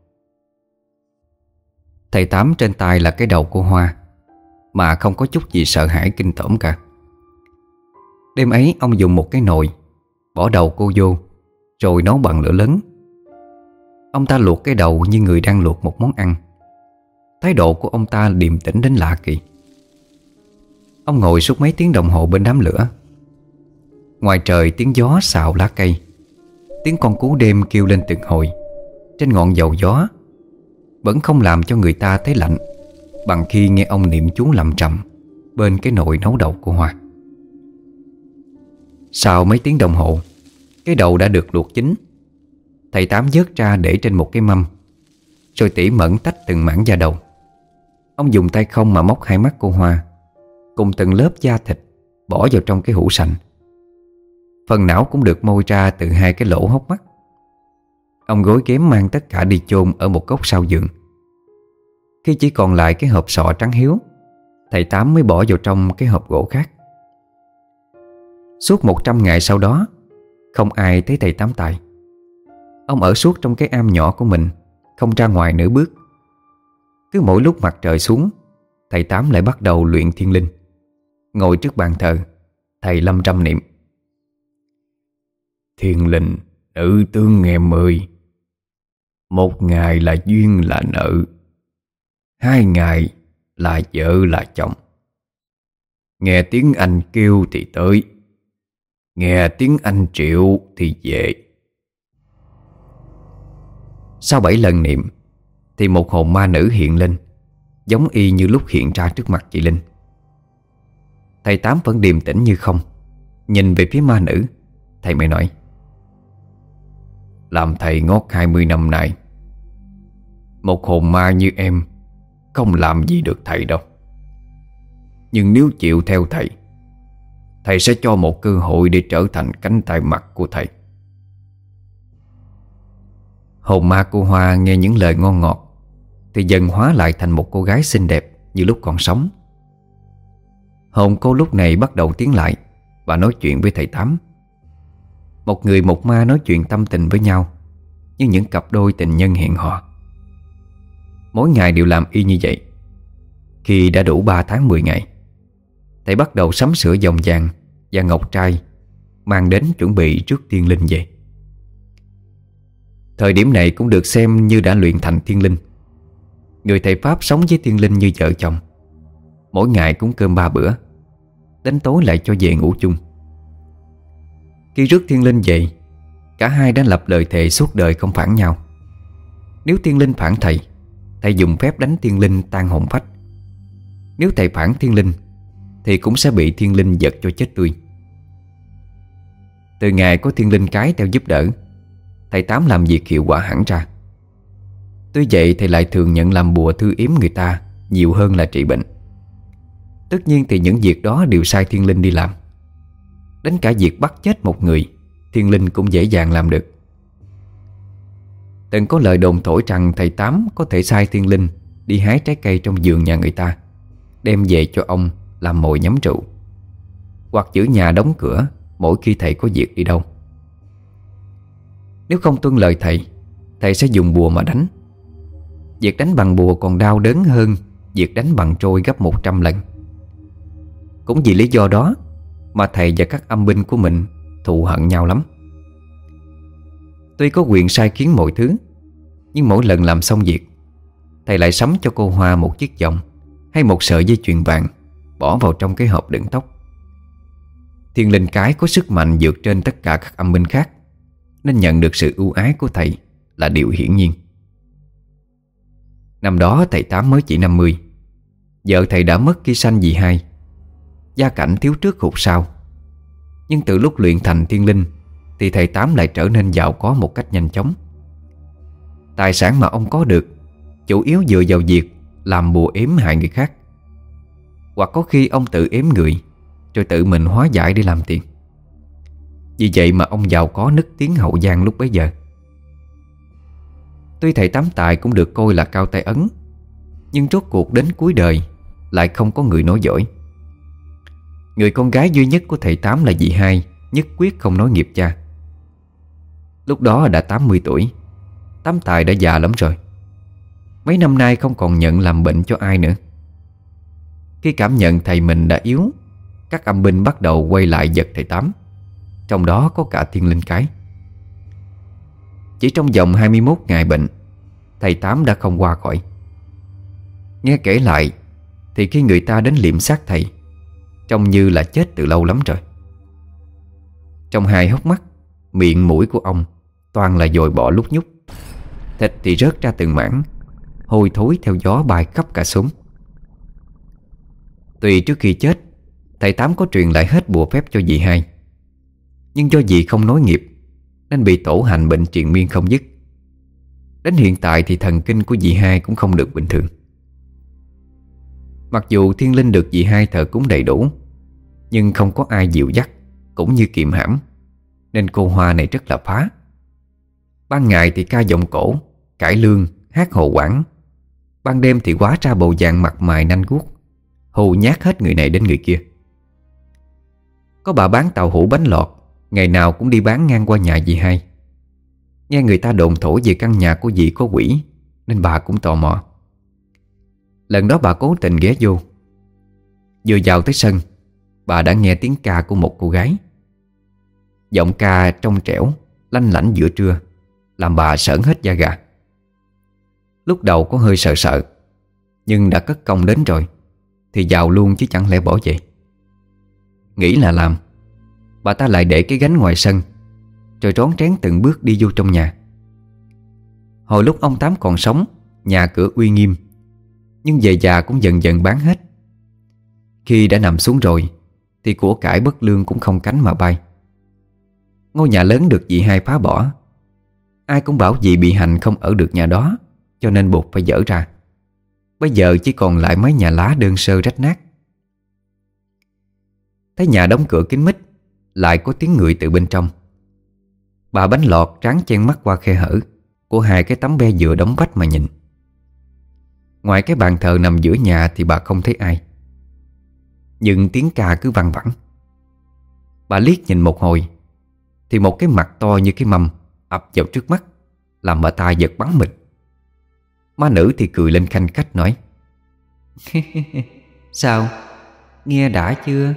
Thầy Tám trên tay là cái đầu cô Hoa, mà không có chút gì sợ hãi kinh tởm cả. Đêm ấy ông dùng một cái nồi bỏ đầu cô vô, rồi nấu bằng lửa lớn. Ông ta luộc cái đầu như người đang luộc một món ăn. Thái độ của ông ta điềm tĩnh đến lạ kỳ. Ông ngồi suốt mấy tiếng đồng hồ bên đám lửa. Ngoài trời tiếng gió xào lá cây, tiếng con cú đêm kêu lên từng hồi trên ngọn dầu gió, vẫn không làm cho người ta thấy lạnh bằng khi nghe ông niệm chú lầm trầm bên cái nồi nấu đầu của Hoa. Sau mấy tiếng đồng hồ, cái đầu đã được luộc chín. Thầy Tám vớt ra để trên một cái mâm, rồi tỉ mẩn tách từng mảng da đầu. Ông dùng tay không mà móc 2 mắt cô Hoa cùng từng lớp da thịt bỏ vào trong cái hũ sành. Phần não cũng được môi ra từ 2 cái lỗ hốc mắt. Ông gối ghém mang tất cả đi chôn ở một góc sau giường. Khi chỉ còn lại cái hộp sọ trắng hiếu, thầy Tám mới bỏ vào trong cái hộp gỗ khác. Suốt 100 ngày sau đó, không ai thấy thầy Tám Tài. Ông ở suốt trong cái am nhỏ của mình, không ra ngoài nửa bước. Cứ mỗi lúc mặt trời xuống, thầy Tám lại bắt đầu luyện thiên linh. Ngồi trước bàn thờ, thầy lâm trăm niệm: Thiên linh nữ tương em ơi, 1 ngày là duyên là nợ, 2 ngày là vợ là chồng. Nghe tiếng anh kêu thì tới, nghe tiếng anh triệu thì về. Sau 7 lần niệm, thì một hồn ma nữ hiện lên, giống y như lúc hiện ra trước mặt chị Linh. Thầy Tám vẫn điềm tĩnh như không. Nhìn về phía ma nữ, thầy mới nói: Làm thầy ngót 20 năm nay, một hồn ma như em không làm gì được thầy đâu. Nhưng nếu chịu theo thầy, thầy sẽ cho một cơ hội để trở thành cánh tay mặt của thầy. Hồn ma cô Hoa nghe những lời ngon ngọt thì dần hóa lại thành một cô gái xinh đẹp như lúc còn sống. Hồn cô lúc này bắt đầu tiến lại và nói chuyện với thầy Tám. Một người một ma nói chuyện tâm tình với nhau như những cặp đôi tình nhân hẹn hò. Mỗi ngày đều làm y như vậy. Khi đã đủ 3 tháng 10 ngày, thầy bắt đầu sắm sửa vòng vàng và ngọc trai mang đến chuẩn bị rước thiên linh về. Thời điểm này cũng được xem như đã luyện thành thiên linh. Người thầy Pháp sống với thiên linh như vợ chồng, mỗi ngày cúng cơm 3 bữa, đến tối lại cho về ngủ chung. Khi rước thiên linh về, cả hai đã lập lời thề suốt đời không phản nhau. Nếu thiên linh phản thầy, thầy dùng phép đánh thiên linh tan hồn phách. Nếu thầy phản thiên linh, thì cũng sẽ bị thiên linh giật cho chết tươi. Từ ngày có thiên linh cái theo giúp đỡ, thầy Tám làm việc hiệu quả hẳn ra. Tuy vậy thầy lại thường nhận làm bùa thư yếm người ta nhiều hơn là trị bệnh. Tất nhiên thì những việc đó đều sai thiên linh đi làm. Đến cả việc bắt chết một người, thiên linh cũng dễ dàng làm được. Từng có lời đồn thổi rằng thầy Tám có thể sai thiên linh đi hái trái cây trong vườn nhà người ta, đem về cho ông làm mồi nhắm rượu, hoặc giữ nhà đóng cửa mỗi khi thầy có việc đi đâu. Nếu không tuân lời thầy, thầy sẽ dùng bùa mà đánh. Việc đánh bằng bùa còn đau đớn hơn việc đánh bằng trôi gấp 100 lần. Cũng vì lý do đó mà thầy và các âm binh của mình thù hận nhau lắm. Tuy có quyền sai khiến mọi thứ, nhưng mỗi lần làm xong việc, thầy lại sắm cho cô Hoa một chiếc vòng hay một sợi dây chuyền vàng, bỏ vào trong cái hộp đựng tóc. Thiên linh cái có sức mạnh vượt trên tất cả các âm binh khác, nên nhận được sự ưu ái của thầy là điều hiển nhiên. Năm đó thầy Tám mới chỉ 50. Vợ thầy đã mất khi sanh dì hai. Gia cảnh thiếu trước hụt sau. Nhưng từ lúc luyện thành thiên linh thì thầy Tám lại trở nên giàu có một cách nhanh chóng. Tài sản mà ông có được chủ yếu dựa vào việc làm bùa yếm hại người khác, hoặc có khi ông tự yếm người rồi tự mình hóa giải để làm tiền. Vì vậy mà ông giàu có nức tiếng Hậu Giang lúc bấy giờ. Tuy thầy Tám Tài cũng được coi là cao tay ấn, nhưng rốt cuộc đến cuối đời lại không có người nối dõi. Người con gái duy nhất của thầy Tám là dì hai, nhất quyết không nối nghiệp cha. Lúc đó đã 80 tuổi, Tám Tài đã già lắm rồi. Mấy năm nay không còn nhận làm bệnh cho ai nữa. Khi cảm nhận thầy mình đã yếu, các âm binh bắt đầu quay lại giật thầy Tám, trong đó có cả thiên linh cái. Chỉ trong vòng 21 ngày bệnh, thầy Tám đã không qua khỏi. Nghe kể lại thì khi người ta đến liệm xác thầy, trông như là chết từ lâu lắm rồi. Trong hai hốc mắt, miệng mũi của ông toàn là dồi bọ lúc nhúc. Thịt thì rớt ra từng mảng, hôi thối theo gió bay khắp cả xóm. Tuy trước khi chết, thầy Tám có truyền lại hết bùa phép cho dì hai, nhưng do dì không nối nghiệp nên bị tổ hành bệnh triền miên không dứt. Đến hiện tại thì thần kinh của dì hai cũng không được bình thường. Mặc dù thiên linh được dì hai thờ cúng đầy đủ, nhưng không có ai dịu dắt cũng như kiềm hãm, nên cô Hoa này rất là phá. Ban ngày thì ca giọng cổ, cải lương, hát hồ quảng. Ban đêm thì hóa ra bộ dạng mặt mày nanh guốc, hù nhát hết người này đến người kia. Có bà bán tàu hũ bánh lọt, ngày nào cũng đi bán ngang qua nhà dì hai. Nghe người ta đồn thổi về căn nhà của dì có quỷ, nên bà cũng tò mò. Lần đó bà cố tình ghé vô. Vừa vào tới sân, bà đã nghe tiếng ca của một cô gái. Giọng ca trong trẻo, lanh lảnh giữa trưa, làm bà sởn hết da gà. Lúc đầu có hơi sợ sợ, nhưng đã cất công đến rồi thì vào luôn chứ chẳng lẽ bỏ vậy. Nghĩ là làm, bà ta lại để cái gánh ngoài sân, rồi rón rén từng bước đi vô trong nhà. Hồi lúc ông Tám còn sống, nhà cửa uy nghiêm, nhưng về già cũng dần dần bán hết. Khi đã nằm xuống rồi thì của cải bất lương cũng không cánh mà bay. Ngôi nhà lớn được dì hai phá bỏ. Ai cũng bảo dì bị hành không ở được nhà đó, cho nên buộc phải dỡ ra. Bây giờ chỉ còn lại mấy nhà lá đơn sơ rách nát. Thấy nhà đóng cửa kín mít, lại có tiếng người từ bên trong. Bà bánh lọt tráng chen mắt qua khe hở của hai cái tấm be dừa đóng vách mà nhìn. Ngoài cái bàn thờ nằm giữa nhà thì bà không thấy ai, nhưng tiếng ca cứ văng vẳng. Bà liếc nhìn một hồi thì một cái mặt to như cái mâm ập vào trước mắt, làm bà ta giật bắn mình. Má nữ thì cười lên khanh khách nói: Sao? Nghe đã chưa?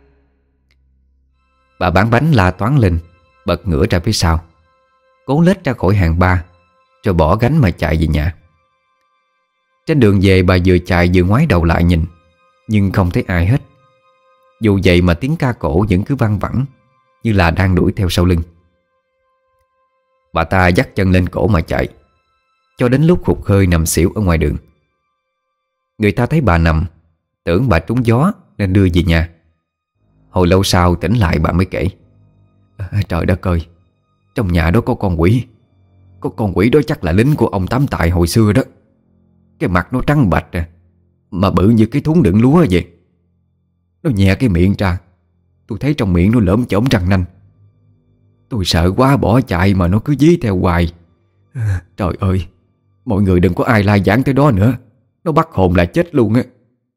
Bà bán bánh la toán lên, bật ngửa ra phía sau, cố lết ra khỏi hàng ba, rồi bỏ gánh mà chạy về nhà. Trên đường về bà vừa chạy vừa ngoái đầu lại nhìn, nhưng không thấy ai hết. Dù vậy mà tiếng ca cổ vẫn cứ văng vẳng, như là đang đuổi theo sau lưng. Bà ta dắt chân lên cổ mà chạy, cho đến lúc hụt hơi nằm xỉu ở ngoài đường. Người ta thấy bà nằm, tưởng bà trúng gió nên đưa về nhà. Hồi lâu sau tỉnh lại bà mới kể: Trời đất ơi, trong nhà đó có con quỷ. Có con quỷ đó chắc là lính của ông Tám Tài hồi xưa đó. Cái mặt nó trắng bạch mà bự như cái thúng đựng lúa vậy. Nó nhè cái miệng ra, tôi thấy trong miệng nó lởm chởm răng nanh. Tôi sợ quá bỏ chạy mà nó cứ dí theo hoài. Trời ơi, mọi người đừng có ai lai giảng tới đó nữa, nó bắt hồn là chết luôn á.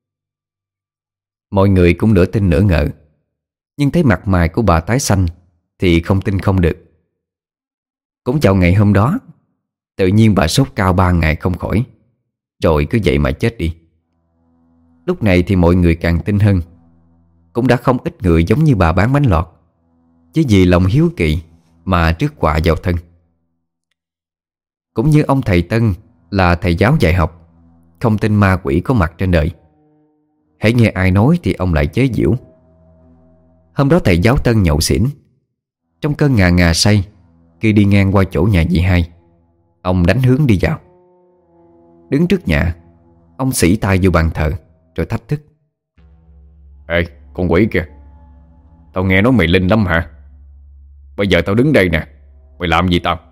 Mọi người cũng nửa tin nửa ngờ, nhưng thấy mặt mày của bà tái xanh thì không tin không được. Cũng vào ngày hôm đó, tự nhiên bà sốt cao 3 ngày không khỏi, rồi cứ vậy mà chết đi. Lúc này thì mọi người càng tin hơn. cũng đã không ít người giống như bà bán bánh lọt, chỉ vì lòng hiếu kỳ mà rước họa vào thân. Cũng như ông thầy Tân là thầy giáo dạy học, không tin ma quỷ có mặt trên đời. Hễ nghe ai nói thì ông lại chế giễu. Hôm đó thầy giáo Tân nhậu xỉn, trong cơn ngà ngà say. Khi đi ngang qua chỗ nhà dì hai, ông đánh hướng đi vào. Đứng trước nhà, ông xỉ tay vô bàn thờ rồi thách thức: "Ê, con quỷ kìa, tao nghe nói mày linh lắm hả? Bây giờ tao đứng đây nè, mày làm gì tao?"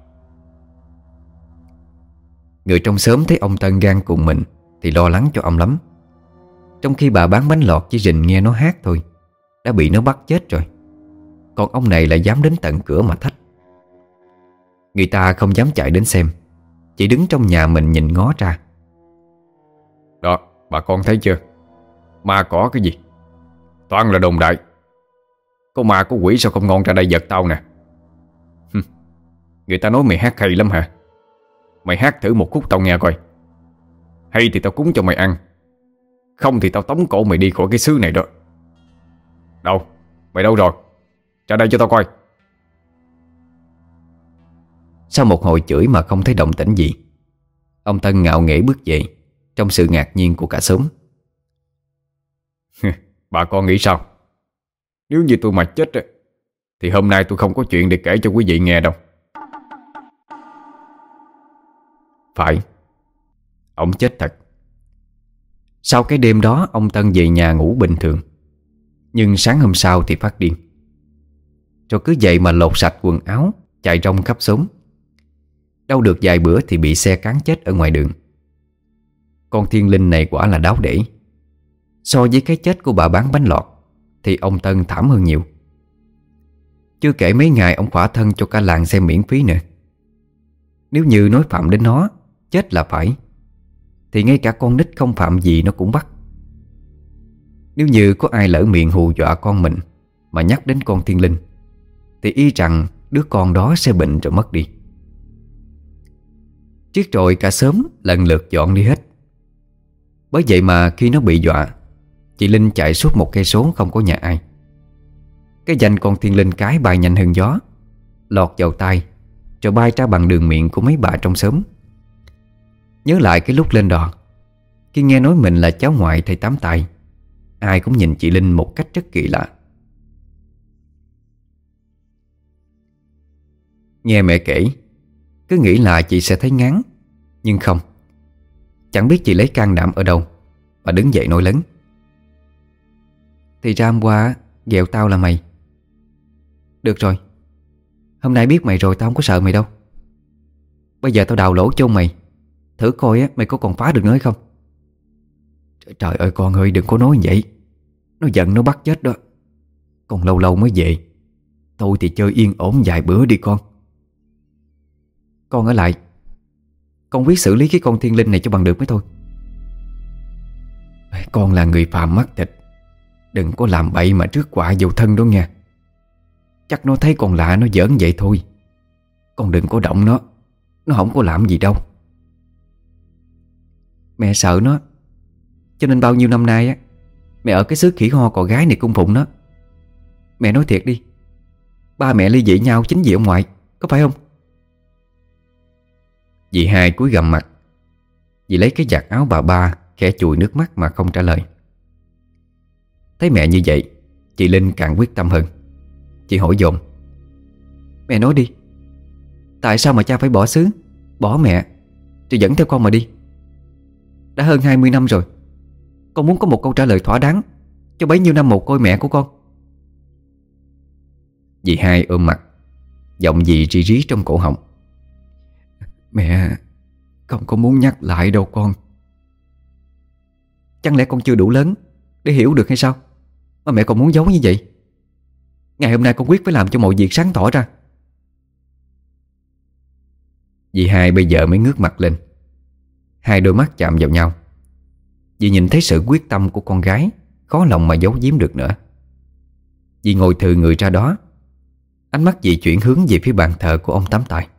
Người trong xóm thấy ông Tân gan cùng mình thì lo lắng cho ông lắm. Trong khi bà bán bánh lọt chỉ rình nghe nó hát thôi đã bị nó bắt chết rồi, còn ông này lại dám đến tận cửa mà thách. Người ta không dám chạy đến xem, chỉ đứng trong nhà mình nhìn ngó ra. "Đó, bà con thấy chưa? Ma cỏ cái gì? Toàn là đồn đại. Có ma có quỷ sao không ngon ra đây giật tao nè." "Người ta nói mày hát hay lắm hả? Mày hát thử một khúc tao nghe coi. Hay thì tao cúng cho mày ăn, không thì tao tống cổ mày đi khỏi cái xứ này đó." "Đâu? Mày đâu rồi? Ra đây cho tao coi." Sau một hồi chửi mà không thấy động tĩnh gì, ông Tân ngạo nghễ bước về trong sự ngạc nhiên của cả xóm. "Bà con nghĩ sao? Nếu như tôi mà chết thì hôm nay tôi không có chuyện để kể cho quý vị nghe đâu." Phải, ông chết thật. Sau cái đêm đó ông Tân về nhà ngủ bình thường, nhưng sáng hôm sau thì phát điên. Rồi cứ dậy mà lột sạch quần áo, chạy rong khắp xóm. Đâu được vài bữa thì bị xe cán chết ở ngoài đường. Con thiên linh này quả là đáo để. So với cái chết của bà bán bánh lọt thì ông Tân thảm hơn nhiều. Chưa kể mấy ngày ông khỏa thân cho cả làng xem miễn phí nữa. Nếu như nói phạm đến nó, chết là phải, thì ngay cả con nít không phạm gì nó cũng bắt. Nếu như có ai lỡ miệng hù dọa con mình mà nhắc đến con thiên linh, thì y rằng đứa con đó sẽ bệnh rồi mất đi. Triết rồi cả xóm lần lượt dọn đi hết. Bởi vậy mà khi nó bị dọa, chị Linh chạy suốt 1 cây số không có nhà ai. Cái danh con thiên linh cái bay nhanh hơn gió, lọt vào tai rồi bay ra bằng đường miệng của mấy bà trong xóm. Nhớ lại cái lúc lên đò, khi nghe nói mình là cháu ngoại thầy Tám Tài, ai cũng nhìn chị Linh một cách rất kỳ lạ. Nghe mẹ kể, cứ nghĩ là chị sẽ thấy ngán, nhưng không. Chẳng biết chị lấy can đảm ở đâu mà đứng dậy nói lớn: "Thì ra hôm qua ghẹo tao là mày. Được rồi, hôm nay biết mày rồi tao không có sợ mày đâu. Bây giờ tao đào lỗ chôn mày, thử coi á mày có còn phá được nữa hay không." Trời ơi con ơi, đừng có nói vậy. Nó giận nó bắt chết đó. Còn lâu lâu mới về. Tôi thì chơi yên ổn vài bữa đi con. Con ở lại, con biết xử lý cái con thiên linh này cho bằng được mới thôi. Con là người phàm mắt thịt, đừng có làm bậy mà rước họa vào thân đó nha. Chắc nó thấy con lạ nó giỡn vậy thôi. Con đừng có động nó không có làm gì đâu. Mẹ sợ nó, cho nên bao nhiêu năm nay á mẹ ở cái xứ khỉ ho cò gái này cung phụng nó. Mẹ nói thiệt đi, ba mẹ ly dị nhau chính vì ông ngoại, có phải không? Dì hai cúi gằm mặt. Dì lấy cái vạt áo bà ba khẽ chùi nước mắt mà không trả lời. Thấy mẹ như vậy, chị Linh càng quyết tâm hơn. Chị hỏi dồn: "Mẹ nói đi, tại sao mà cha phải bỏ xứ, bỏ mẹ rồi dẫn theo con mà đi? Đã hơn 20 năm rồi. Con muốn có một câu trả lời thỏa đáng cho bấy nhiêu năm mồ côi mẹ của con." Dì hai ôm mặt, giọng dì rí rí trong cổ họng: "Mẹ không có muốn nhắc lại đâu con." Chẳng lẽ con chưa đủ lớn để hiểu được hay sao mà mẹ còn muốn giấu như vậy? Ngày hôm nay con quyết phải làm cho mọi việc sáng tỏ ra. Dì hai bây giờ mới ngước mặt lên. Hai đôi mắt chạm vào nhau. Dì nhìn thấy sự quyết tâm của con gái, khó lòng mà giấu giếm được nữa. Dì ngồi thừ người ra đó. Ánh mắt dì chuyển hướng về phía bàn thờ của ông Tám Tài.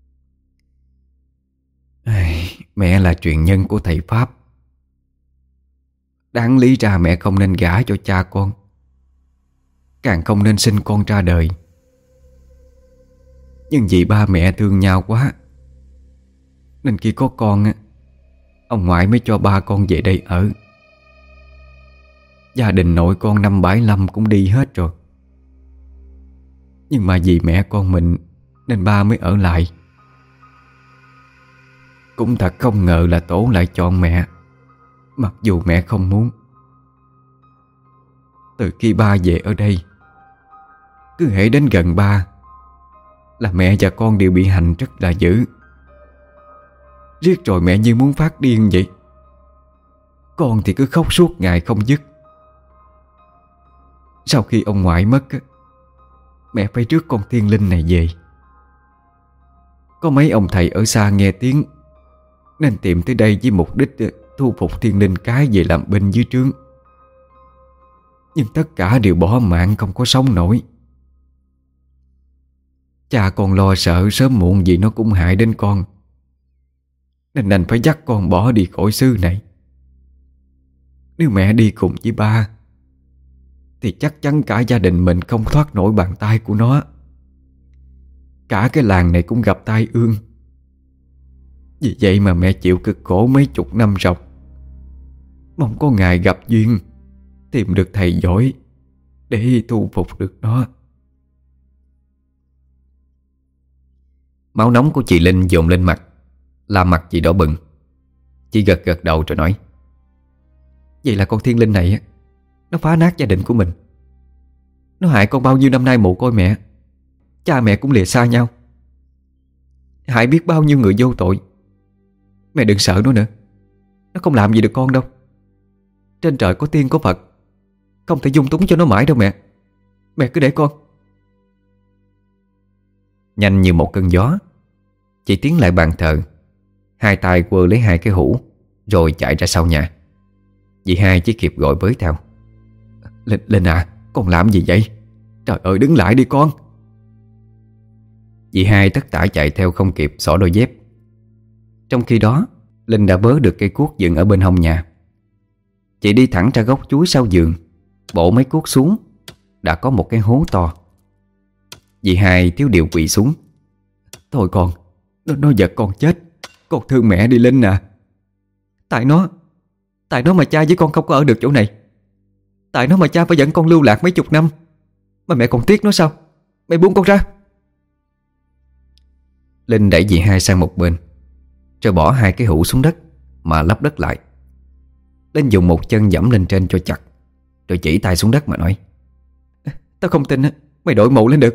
Mẹ là truyền nhân của thầy Pháp. Đáng lý ra mẹ không nên gả cho cha con, càng không nên sinh con ra đời. Nhưng vì ba mẹ thương nhau quá, nên khi có con á, ông ngoại mới cho ba con về đây ở. Gia đình nội con năm 75 cũng đi hết rồi, nhưng mà vì mẹ con mình nên ba mới ở lại. Cũng thật không ngờ là tổ lại chọn mẹ, mặc dù mẹ không muốn. Từ khi ba về ở đây, cứ hễ đến gần ba là mẹ và con đều bị hành rất là dữ. Riết rồi mẹ như muốn phát điên vậy. Con thì cứ khóc suốt ngày không dứt. Sau khi ông ngoại mất, mẹ phải rước con Thiên Linh này về. Có mấy ông thầy ở xa nghe tiếng nên tìm tới đây với mục đích thu phục Thiên Linh cái về làm binh dưới trướng. Nhưng tất cả đều bỏ mạng, không có sống nổi. Cha con lo sợ sớm muộn gì nó cũng hại đến con, nên đành phải dắt con bỏ đi khỏi xứ này. Nếu mẹ đi cùng với ba thì chắc chắn cả gia đình mình không thoát nổi bàn tay của nó. Cả cái làng này cũng gặp tai ương. Vì vậy mà mẹ chịu cực khổ mấy chục năm ròng, mong có ngày gặp duyên, tìm được thầy giỏi để thu phục được nó. Máu nóng của chị Linh dồn lên mặt, làm mặt chị đỏ bừng. Chị gật gật đầu rồi nói: vậy là con Thiên Linh này nó phá nát gia đình của mình. Nó hại con bao nhiêu năm nay mồ côi mẹ. Cha mẹ cũng lìa xa nhau, hại biết bao nhiêu người vô tội. Mẹ đừng sợ nó nữa, nó không làm gì được con đâu. Trên trời có tiên có Phật, không thể dung túng cho nó mãi đâu mẹ. Mẹ cứ để con. Nhanh như một cơn gió, chị tiến lại bàn thờ, hai tay quơ lấy hai cái hũ rồi chạy ra sau nhà. Dì hai chỉ kịp gọi với theo: Linh à, con làm gì vậy? Trời ơi, đứng lại đi con. Dì hai tất tả chạy theo không kịp xỏ đôi dép. Trong khi đó, Linh đã vớ được cây cuốc dựng ở bên hông nhà. Chị đi thẳng ra gốc chuối sau giường, bổ mấy cuốc xuống. Đã có một cái hố to. Dì hai thiếu điều quỳ xuống: thôi con, nó giật con chết. Con thương mẹ đi Linh à. Tại nó mà cha với con không có ở được chỗ này. Tại nó mà cha phải dẫn con lưu lạc mấy chục năm, mà mẹ còn tiếc nó sao? Mẹ buông con ra. Linh đẩy dì hai sang một bên, rồi bỏ hai cái hũ xuống đất mà lấp đất lại. Linh dùng một chân giẫm lên trên cho chặt, rồi chỉ tay xuống đất mà nói: tao không tin mày đội mộ lên được.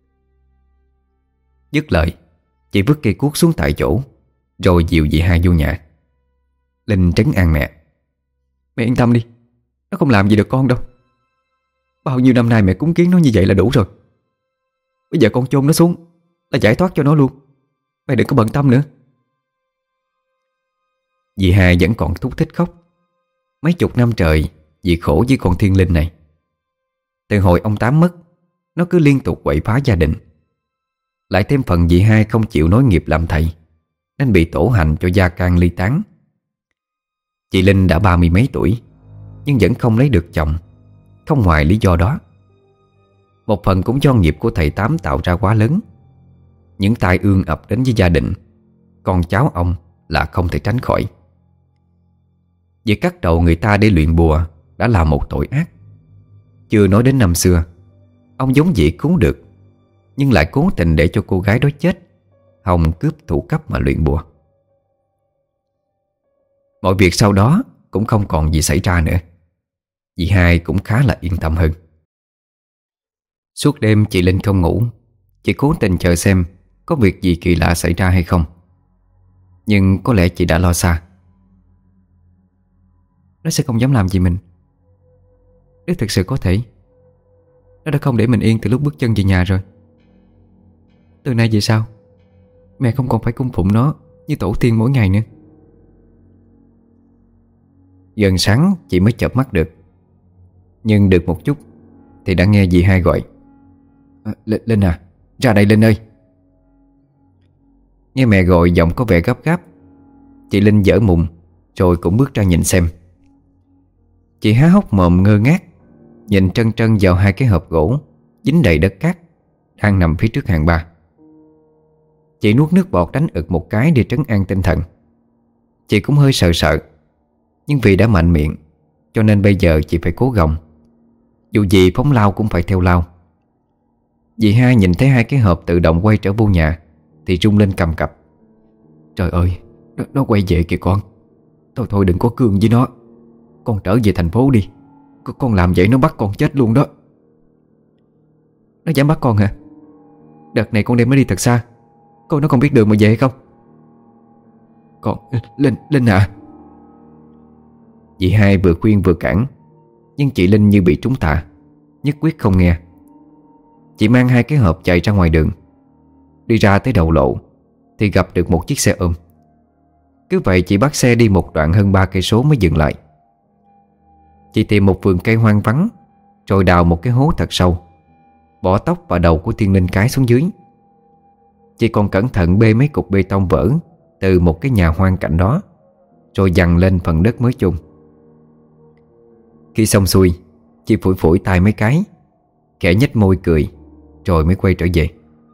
Dứt lời, chị vứt cây cuốc xuống tại chỗ, rồi dìu dì hai vô nhà. Linh trấn an mẹ: mẹ yên tâm đi, nó không làm gì được con đâu. Bao nhiêu năm nay mẹ cúng kiến nó như vậy là đủ rồi. Bây giờ con chôn nó xuống là giải thoát cho nó luôn. Mẹ đừng có bận tâm nữa. Dì hai vẫn còn thúc thích khóc. Mấy chục năm trời vì khổ với con Thiên Linh này. Từ hồi ông Tám mất, nó cứ liên tục quậy phá gia đình. Lại thêm phần dì hai không chịu nối nghiệp làm thầy, nên bị tổ hành cho gia can ly tán. Chị Linh đã 30 mấy tuổi, nhưng vẫn không lấy được chồng. Không ngoài lý do đó, một phần cũng do nghiệp của thầy Tám tạo ra quá lớn. Những tai ương ập đến với gia đình, con cháu ông là không thể tránh khỏi. Việc cắt đầu người ta để luyện bùa đã là một tội ác. Chưa nói đến năm xưa, ông giống vậy cứu được, nhưng lại cố tình để cho cô gái đó chết, hòng cướp thủ cấp mà luyện bùa. Mọi việc sau đó cũng không còn gì xảy ra nữa. Dì hai cũng khá là yên tâm hơn. Suốt đêm chị Linh không ngủ. Chị cố tình chờ xem có việc gì kỳ lạ xảy ra hay không. Nhưng có lẽ chị đã lo xa. Nó sẽ không dám làm gì mình. Nếu thực sự có thể, nó đã không để mình yên từ lúc bước chân về nhà rồi. Từ nay về sau, mẹ không còn phải cung phụng nó như tổ tiên mỗi ngày nữa. Gần sáng chị mới chợp mắt được. Nhưng được một chút thì đã nghe dì hai gọi: Linh à, ra đây Linh ơi. Nghe mẹ gọi giọng có vẻ gấp gáp, chị Linh giở mùng rồi cũng bước ra nhìn xem. Chị há hốc mồm ngơ ngác. nhìn trân trân vào hai cái hộp gỗ dính đầy đất cát đang nằm phía trước hàng ba. Chị nuốt nước bọt đánh ực một cái để trấn an tinh thần. Chị cũng hơi sợ sợ, nhưng vì đã mạnh miệng cho nên bây giờ chị phải cố gồng. Dù gì phóng lao cũng phải theo lao. Dì hai nhìn thấy hai cái hộp tự động quay trở vô nhà thì rung lên cầm cập. Trời ơi, nó quay về kìa con. Thôi đừng có cương với nó. Con trở về thành phố đi. Con làm vậy nó bắt con chết luôn đó. Nó dám bắt con hả? Đợt này con đem nó đi thật xa, coi nó còn biết đường mà về hay không? Con, Linh à. Dì hai vừa khuyên vừa cản, nhưng chị Linh như bị trúng tà, nhất quyết không nghe. Chị mang hai cái hộp chạy ra ngoài đường. Đi ra tới đầu lộ thì gặp được một chiếc xe ôm. Cứ vậy chị bắt xe đi một đoạn hơn 3 cây số mới dừng lại. Chị tìm một vườn cây hoang vắng, rồi đào một cái hố thật sâu, bỏ tóc và đầu của Thiên Linh cái xuống dưới. Chị còn cẩn thận bê mấy cục bê tông vỡ từ một cái nhà hoang cạnh đó, rồi dằn lên phần đất mới chôn. Khi xong xuôi, chị phủi phủi tay mấy cái, khẽ nhếch môi cười, rồi mới quay trở về.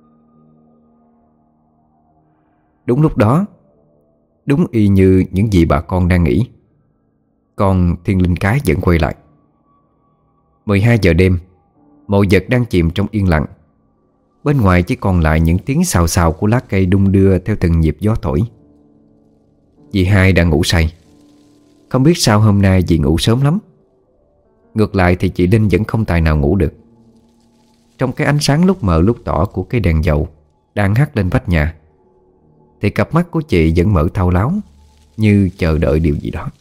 Đúng lúc đó, đúng y như những gì bà con đang nghĩ, con Thiên Linh cái vẫn quay lại. 12 giờ đêm, mọi vật đang chìm trong yên lặng. Bên ngoài chỉ còn lại những tiếng xào xào của lá cây đung đưa theo từng nhịp gió thổi. Dì hai đang ngủ say. Không biết sao hôm nay dì ngủ sớm lắm. Ngược lại thì chị Linh vẫn không tài nào ngủ được. Trong cái ánh sáng lúc mờ lúc tỏ của cây đèn dầu đang hắt lên vách nhà, thì cặp mắt của chị vẫn mở thao láo, như chờ đợi điều gì đó.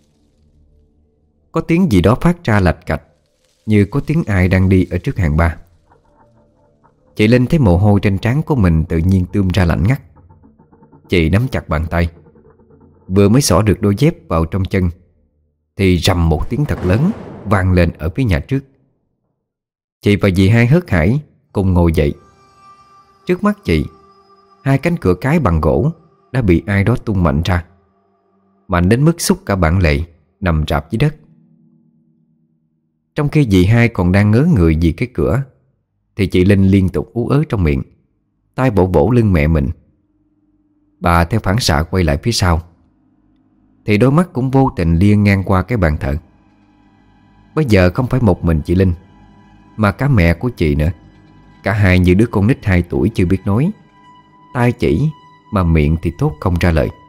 Có tiếng gì đó phát ra lạch cạch, như có tiếng ai đang đi ở trước hàng ba. Chị Linh thấy mồ hôi trên trán của mình tự nhiên tươm ra lạnh ngắt. Chị nắm chặt bàn tay, vừa mới xỏ được đôi dép vào trong chân thì rầm một tiếng thật lớn vang lên ở phía nhà trước. Chị và dì hai hớt hải cùng ngồi dậy. Trước mắt chị, hai cánh cửa cái bằng gỗ đã bị ai đó tung mạnh ra, mạnh đến mức xúc cả bản lề nằm rạp dưới đất. Trong khi dì hai còn đang ngớ người vì cái cửa, thì chị Linh liên tục ú ớ trong miệng, tay vỗ vỗ lưng mẹ mình. Bà theo phản xạ quay lại phía sau, thì đôi mắt cũng vô tình lia ngang qua cái bàn thờ. Bây giờ không phải một mình chị Linh, mà cả mẹ của chị nữa. Cả hai như đứa con nít 2 tuổi chưa biết nói, tay chỉ mà miệng thì thốt không ra lời.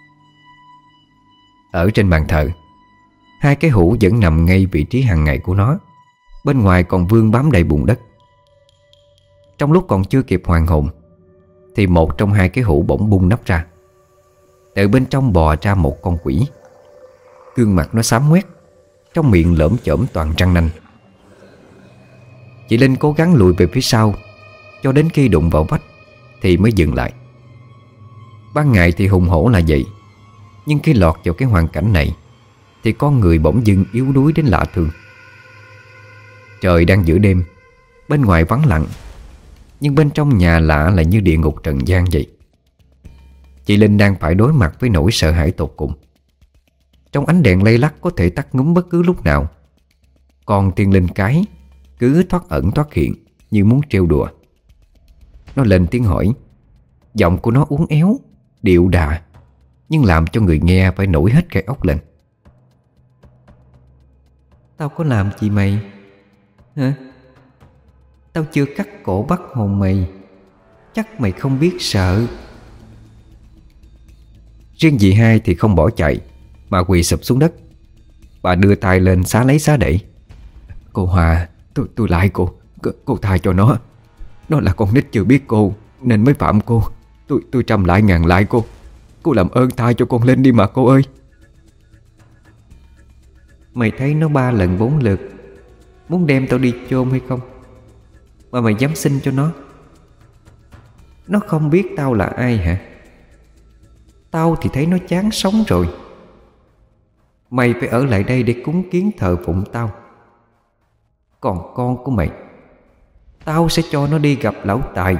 Ở trên bàn thờ, hai cái hũ vẫn nằm ngay vị trí hàng ngày của nó. Bên ngoài còn vương bám đầy bùn đất. Trong lúc còn chưa kịp hoàn hồn, thì một trong hai cái hũ bỗng bung nắp ra. Từ bên trong bò ra một con quỷ. Gương mặt nó xám ngoét, trong miệng lởm chởm toàn răng nanh. Chị Linh cố gắng lùi về phía sau, cho đến khi đụng vào vách thì mới dừng lại. Ban ngày thì hùng hổ là vậy, nhưng khi lọt vào cái hoàn cảnh này thì con người bỗng dưng yếu đuối đến lạ thường. Trời đang giữa đêm, bên ngoài vắng lặng, nhưng bên trong nhà lạ là như địa ngục trần gian vậy. Chị Linh đang phải đối mặt với nỗi sợ hãi tột cùng. Trong ánh đèn lay lắc có thể tắt ngúm bất cứ lúc nào, còn Thiên Linh cái cứ thoát ẩn thoát hiện như muốn trêu đùa. Nó lên tiếng hỏi, giọng của nó uốn éo, điệu đà, nhưng làm cho người nghe phải nổi hết gai ốc lên. Tao có làm gì mày? Hả? Tao chưa cắt cổ bắt hồn mày, chắc mày không biết sợ. Riêng dì hai thì không bỏ chạy, mà quỳ sụp xuống đất. Bà đưa tay lên xá lấy xá đẩy. Cô Hòa, tôi lại cô tha cho nó. Nó là con nít chưa biết cô nên mới phạm cô. Tôi 100 lại ngàn lại cô. Cô làm ơn tha cho con Linh đi mà cô ơi. Mày thấy nó 3 lần 4 lượt muốn đem tao đi chôn hay không, mà mày dám xin cho nó? Nó không biết tao là ai hả? Tao thì thấy nó chán sống rồi. Mày phải ở lại đây để cúng kiến thờ phụng tao. Còn con của mày, tao sẽ cho nó đi gặp lão Tài.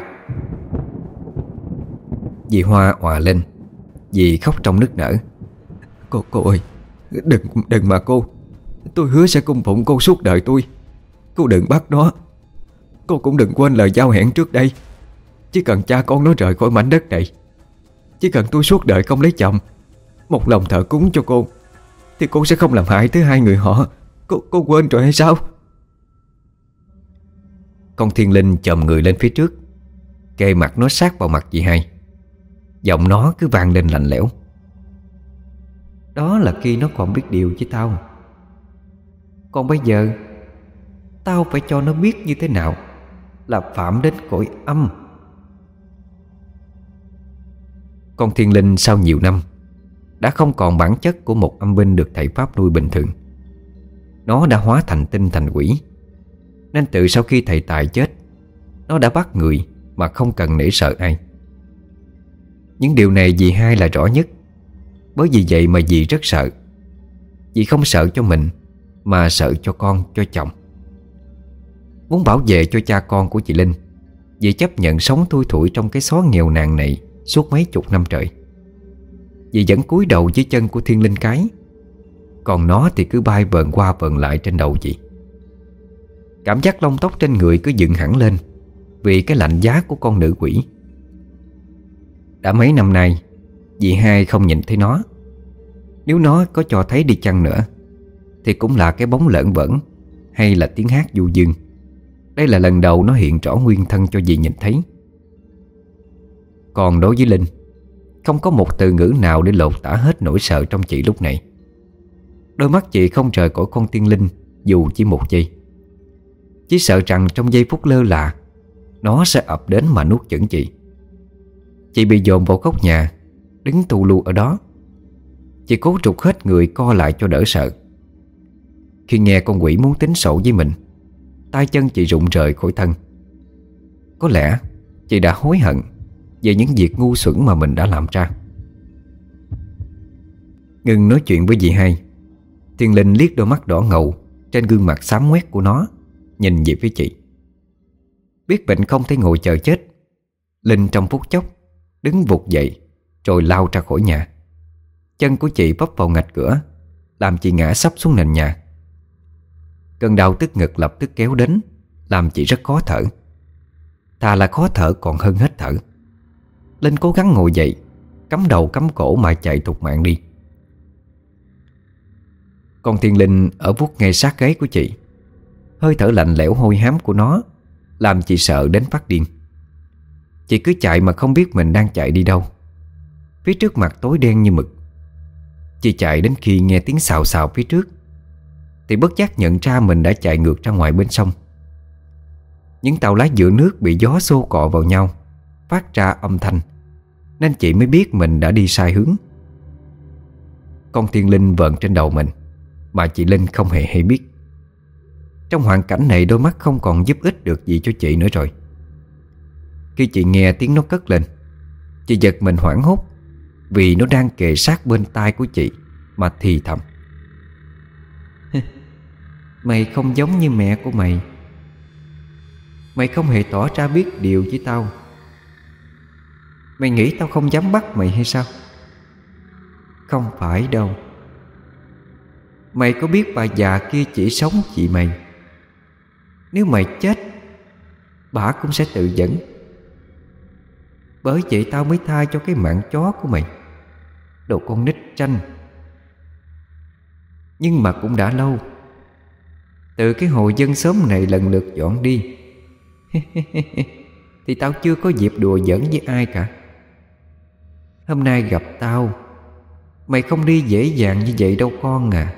Dì Hoa òa lên, dì khóc trong nức nở. Cô ơi, đừng mà cô. Tôi hứa sẽ cung phụng cô suốt đời tôi. Cô đừng bắt nó. Cô cũng đừng quên lời giao hẹn trước đây. Chỉ cần cha con nó rời khỏi mảnh đất này, chỉ cần tôi suốt đời không lấy chồng, một lòng thờ cúng cho cô, thì cô sẽ không làm hại tới hai người họ. Cô quên rồi hay sao? Con Thiên Linh chồm người lên phía trước, kề mặt nó sát vào mặt chị hai. Giọng nó cứ vang lên lạnh lẽo. Đó là khi nó còn biết điều với tao. Còn bây giờ tao phải cho nó biết như thế nào là phạm đến cõi âm. Con Thiên Linh sau nhiều năm đã không còn bản chất của một âm binh được thầy Pháp nuôi bình thường. Nó đã hóa thành tinh thành quỷ. Nên từ sau khi thầy Tài chết, nó đã bắt người mà không cần nể sợ ai. Những điều này dì hai là rõ nhất. Bởi vì vậy mà dì rất sợ. Dì không sợ cho mình, mà sợ cho con, cho chồng. Muốn bảo vệ cho cha con của chị Linh, dì chấp nhận sống thui thủi trong cái xó nghèo nàn này suốt mấy chục năm trời. Dì vẫn cúi đầu dưới chân của Thiên Linh cái, còn nó thì cứ bay vờn qua vờn lại trên đầu dì. Cảm giác lông tóc trên người cứ dựng hẳn lên vì cái lạnh giá của con nữ quỷ. Đã mấy năm nay dì hai không nhìn thấy nó. Nếu nó có cho thấy đi chăng nữa thì cũng là cái bóng lởn vởn hay là tiếng hát du dương. Đây là lần đầu nó hiện rõ nguyên thân cho dì nhìn thấy. Còn đối với Linh, không có một từ ngữ nào để lột tả hết nỗi sợ trong chị lúc này. Đôi mắt chị không rời khỏi con Tiên Linh dù chỉ một giây. Chỉ sợ rằng trong giây phút lơ là, nó sẽ ập đến mà nuốt chửng chị. Chị bị dồn vào góc nhà, đứng tù lù ở đó. Chị cố trục hết người co lại cho đỡ sợ. Khi nghe con quỷ muốn tính sổ với mình, tay chân chị rụng rời khỏi thân. Có lẽ chị đã hối hận về những việc ngu xuẩn mà mình đã làm ra. Ngừng nói chuyện với dì hai, Thiên Linh liếc đôi mắt đỏ ngầu trên gương mặt xám ngoét của nó, nhìn về phía chị. Biết bệnh không thể ngồi chờ chết, Linh trong phút chốc đứng vụt dậy rồi lao ra khỏi nhà. Chân của chị vấp vào ngạch cửa, làm chị ngã sấp xuống nền nhà. Cơn đau tức ngực lập tức kéo đến, làm chị rất khó thở. Thà là khó thở còn hơn hết thở. Linh cố gắng ngồi dậy, cắm đầu cắm cổ mà chạy thục mạng đi. Con Thiên Linh ở vuốt ngay sát gáy của chị. Hơi thở lạnh lẽo hôi hám của nó làm chị sợ đến phát điên. Chị cứ chạy mà không biết mình đang chạy đi đâu. Phía trước mặt tối đen như mực. Chị chạy đến khi nghe tiếng xào xào phía trước thì bất giác nhận ra mình đã chạy ngược ra ngoài bên sông. Những tàu lá giữa nước bị gió xô cọ vào nhau, phát ra âm thanh, nên chị mới biết mình đã đi sai hướng. Con Thiên Linh vờn trên đầu mình mà chị Linh không hề hay biết. Trong hoàn cảnh này, đôi mắt không còn giúp ích được gì cho chị nữa rồi. Khi chị nghe tiếng nó cất lên, chị giật mình hoảng hốt vì nó đang kề sát bên tai của chị mà thì thầm: Mày không giống như mẹ của mày. Mày không hề tỏ ra biết điều với tao. Mày nghĩ tao không dám bắt mày hay sao? Không phải đâu. Mày có biết bà già kia chỉ sống vì mày. Nếu mày chết, bà cũng sẽ tự dẫn. Bởi vậy tao mới tha cho cái mạng chó của mày, đồ con nít tranh. Nhưng mà cũng đã lâu. Từ cái hồi dân xóm này lần lượt dọn đi thì tao chưa có dịp đùa giỡn với ai cả. Hôm nay gặp tao, mày không đi dễ dàng như vậy đâu con à.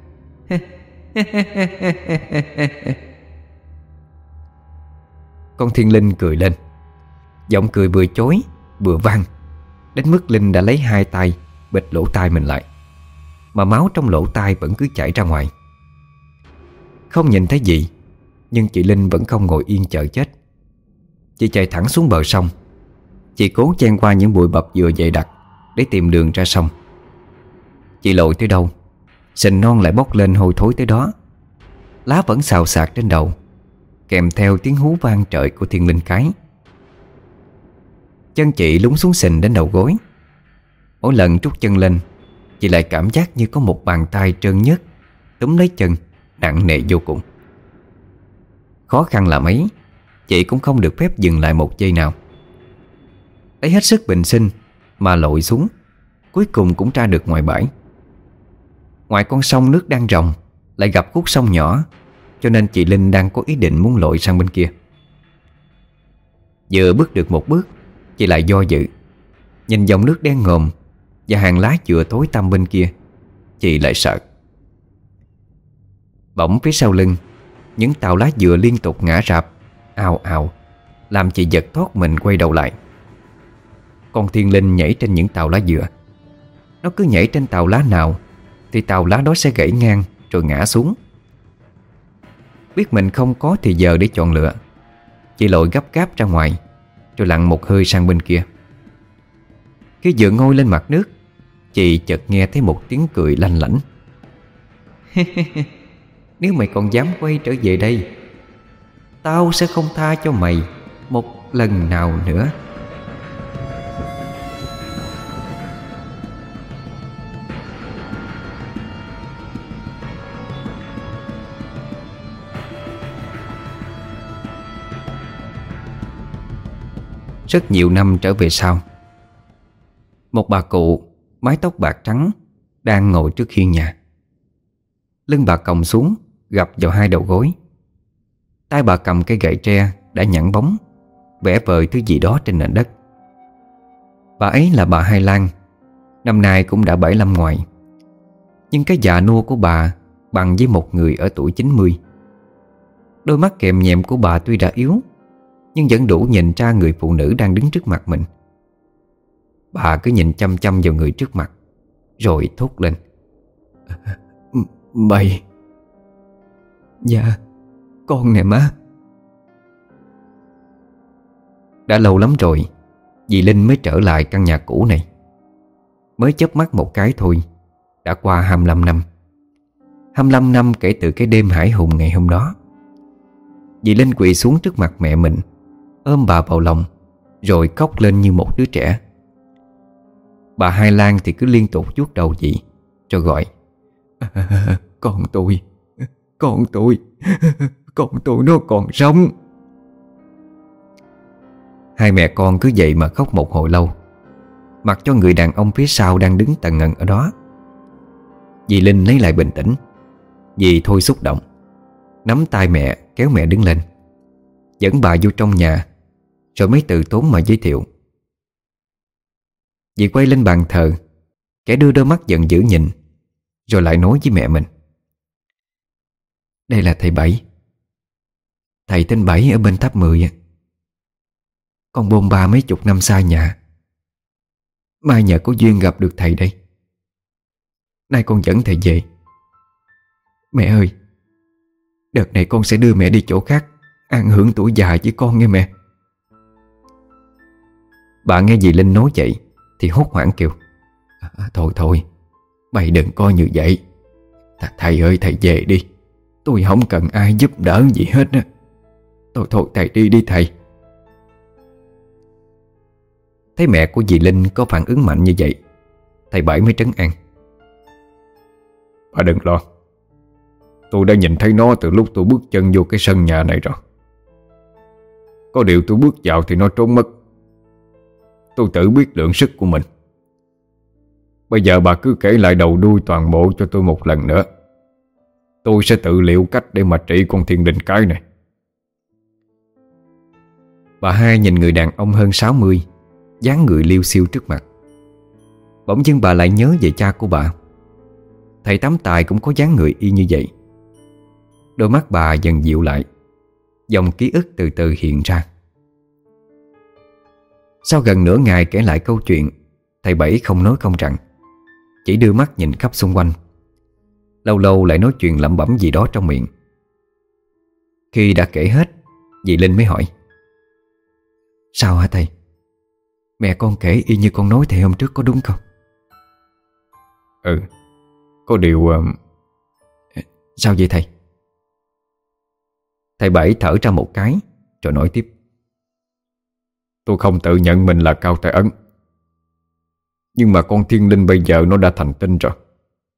Con Thiên Linh cười lên. Giọng cười vừa chối vừa vang, đến mức Linh đã lấy hai tay bịt lỗ tai mình lại, mà máu trong lỗ tai vẫn cứ chảy ra ngoài. Không nhìn thấy gì, nhưng chị Linh vẫn không ngồi yên chờ chết. Chị chạy thẳng xuống bờ sông. Chị cố chen qua những bụi bập vừa dày đặc để tìm đường ra sông. Chị lội tới đâu, sình non lại bốc lên hôi thối tới đó. Lá vẫn xào xạc trên đầu, kèm theo tiếng hú vang trời của Thiên Linh cái. Chân chị lún xuống sình đến đầu gối. Mỗi lần trút chân lên, chị lại cảm giác như có một bàn tay trơn nhớt túm lấy chân, nặng nề vô cùng. Khó khăn là mấy, chị cũng không được phép dừng lại một giây nào. Lấy hết sức bình sinh mà lội xuống, cuối cùng cũng ra được ngoài bãi. Ngoài con sông nước đang ròng lại gặp khúc sông nhỏ, cho nên chị Linh đang có ý định muốn lội sang bên kia. Vừa bước được một bước, chị lại do dự. Nhìn dòng nước đen ngòm và hàng lá dừa tối tăm bên kia, chị lại sợ. Bỗng phía sau lưng, những tàu lá dừa liên tục ngã rạp, ào ào, làm chị giật thoát mình quay đầu lại. Con thiên linh nhảy trên những tàu lá dừa. Nó cứ nhảy trên tàu lá nào thì tàu lá đó sẽ gãy ngang rồi ngã xuống. Biết mình không có thì giờ để chọn lựa, chị lội gấp gáp ra ngoài, rồi lặn một hơi sang bên kia. Khi vừa ngôi lên mặt nước, chị chợt nghe thấy một tiếng cười lanh lảnh. Nếu mày còn dám quay trở về đây, tao sẽ không tha cho mày một lần nào nữa. Rất nhiều năm trở về sau, một bà cụ mái tóc bạc trắng đang ngồi trước hiên nhà. Lưng bà còng xuống gập vào hai đầu gối. Tay bà cầm cây gậy tre đã nhẵn bóng, vẽ vời thứ gì đó trên nền đất. Bà ấy là bà Hai Lan, năm nay cũng đã 75 ngoài. Nhưng cái già nua của bà bằng với một người ở tuổi 90. Đôi mắt kèm nhẹm của bà tuy đã yếu, nhưng vẫn đủ nhìn ra người phụ nữ đang đứng trước mặt mình. Bà cứ nhìn chăm chăm vào người trước mặt, rồi thốt lên: Mày? Dạ, con nè má. Đã lâu lắm rồi dì Linh mới trở lại căn nhà cũ này. Mới chớp mắt một cái thôi, đã qua 25 năm. 25 năm kể từ cái đêm hải hùng ngày hôm đó. Dì Linh quỳ xuống trước mặt mẹ mình, ôm bà vào lòng, rồi khóc lên như một đứa trẻ. Bà Hai Lan thì cứ liên tục vuốt đầu dì, rồi gọi: Con tôi, con tôi, con tôi nó còn sống. Hai mẹ con cứ vậy mà khóc một hồi lâu, mặc cho người đàn ông phía sau đang đứng tần ngần ở đó. Dì Linh lấy lại bình tĩnh. Dì thôi xúc động, nắm tay mẹ kéo mẹ đứng lên, dẫn bà vô trong nhà, rồi mới từ tốn mà giới thiệu. Dì quay lên bàn thờ, kẻ đưa đôi mắt giận dữ nhìn, rồi lại nói với mẹ mình: Đây là thầy Bảy. Thầy tên Bảy ở bên tháp 10. Con bôn ba mấy chục năm xa nhà, mai nhờ có duyên gặp được thầy đây. Nay con dẫn thầy về. Mẹ ơi, đợt này con sẽ đưa mẹ đi chỗ khác an hưởng tuổi già với con nghe mẹ. Bà nghe dì Linh nói vậy thì hốt hoảng kêu: Thôi thôi, mày đừng coi như vậy. Thầy ơi, thầy về đi. Tôi không cần ai giúp đỡ gì hết á. Thôi thầy đi đi thầy. Thấy mẹ của dì Linh có phản ứng mạnh như vậy, thầy Bảy mới trấn an: Bà đừng lo. Tôi đã nhìn thấy nó từ lúc tôi bước chân vô cái sân nhà này rồi. Có điều tôi bước vào thì nó trốn mất. Tôi tự biết lượng sức của mình. Bây giờ bà cứ kể lại đầu đuôi toàn bộ cho tôi một lần nữa. Tôi sẽ tự liệu cách để mà trị con thiên linh cái này. Bà Hai nhìn người đàn ông hơn 60, dáng người liêu xiêu trước mặt. Bỗng dưng bà lại nhớ về cha của bà. Thầy Tám Tài cũng có dáng người y như vậy. Đôi mắt bà dần dịu lại, dòng ký ức từ từ hiện ra. Sau gần nửa ngày kể lại câu chuyện, thầy Bảy không nói không rằng, chỉ đưa mắt nhìn khắp xung quanh, lâu lâu lại nói chuyện lẩm bẩm gì đó trong miệng. Khi đã kể hết, dì Linh mới hỏi: Sao hả thầy? Mẹ con kể y như con nói thầy hôm trước có đúng không? Có điều... Sao vậy thầy? Thầy Bảy thở ra một cái rồi nói tiếp: Tôi không tự nhận mình là Cao Tài Ấn, nhưng mà con thiên linh bây giờ nó đã thành tinh rồi.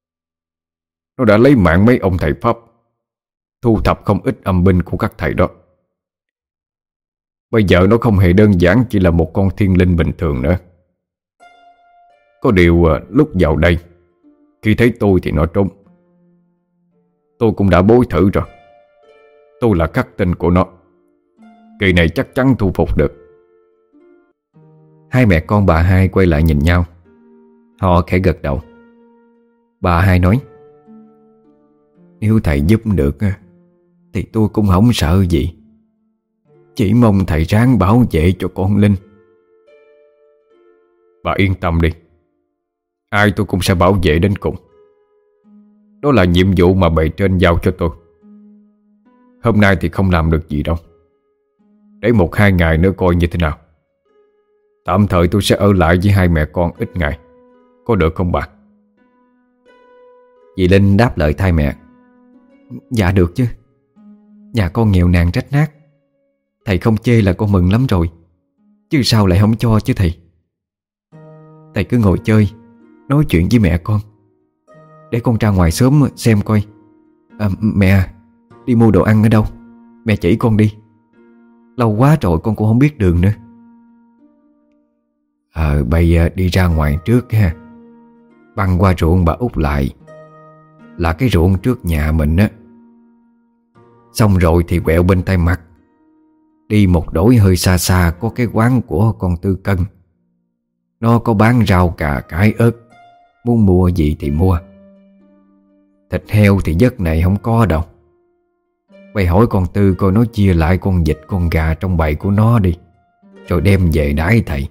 Nó đã lấy mạng mấy ông thầy Pháp, thu thập không ít âm binh của các thầy đó. Bây giờ nó không hề đơn giản chỉ là một con thiên linh bình thường nữa. Có điều lúc vào đây, khi thấy tôi thì nó trốn. Tôi cũng đã bối thử rồi. Tôi là khắc tinh của nó. Kỳ này chắc chắn thu phục được. Hai mẹ con bà hai quay lại nhìn nhau. Họ khẽ gật đầu. Bà hai nói: Nếu thầy giúp được thì tôi cũng không sợ gì. Chỉ mong thầy ráng bảo vệ cho con Linh. Bà yên tâm đi. Ai tôi cũng sẽ bảo vệ đến cùng. Đó là nhiệm vụ mà bề trên giao cho tôi. Hôm nay thì không làm được gì đâu. Để 1-2 ngày nữa coi như thế nào. Tạm thời tôi sẽ ở lại với hai mẹ con ít ngày. Có được không bà? Dì Linh đáp lời thay mẹ: Dạ được chứ. Nhà con nghèo nàn rách nát, thầy không chê là con mừng lắm rồi. Chứ sao lại không cho chứ thầy. Thầy cứ ngồi chơi, nói chuyện với mẹ con. Để con ra ngoài sớm xem coi. Mẹ, đi mua đồ ăn ở đâu? Mẹ chỉ con đi. Lâu quá rồi con cũng không biết đường nữa. Bây đi ra ngoài trước ha. Băng qua ruộng bà út lại, là cái ruộng trước nhà mình á. Xong rồi thì quẹo bên tay mặt, đi một đỗi hơi xa xa có cái quán của con Tư Cân. Nó có bán rau cà cải ớt. Muốn mua gì thì mua. Thịt heo thì giấc này không có đâu. Bày hỏi con Tư coi nó chia lại con vịt con gà trong bầy của nó đi, rồi đem về đãi thầy.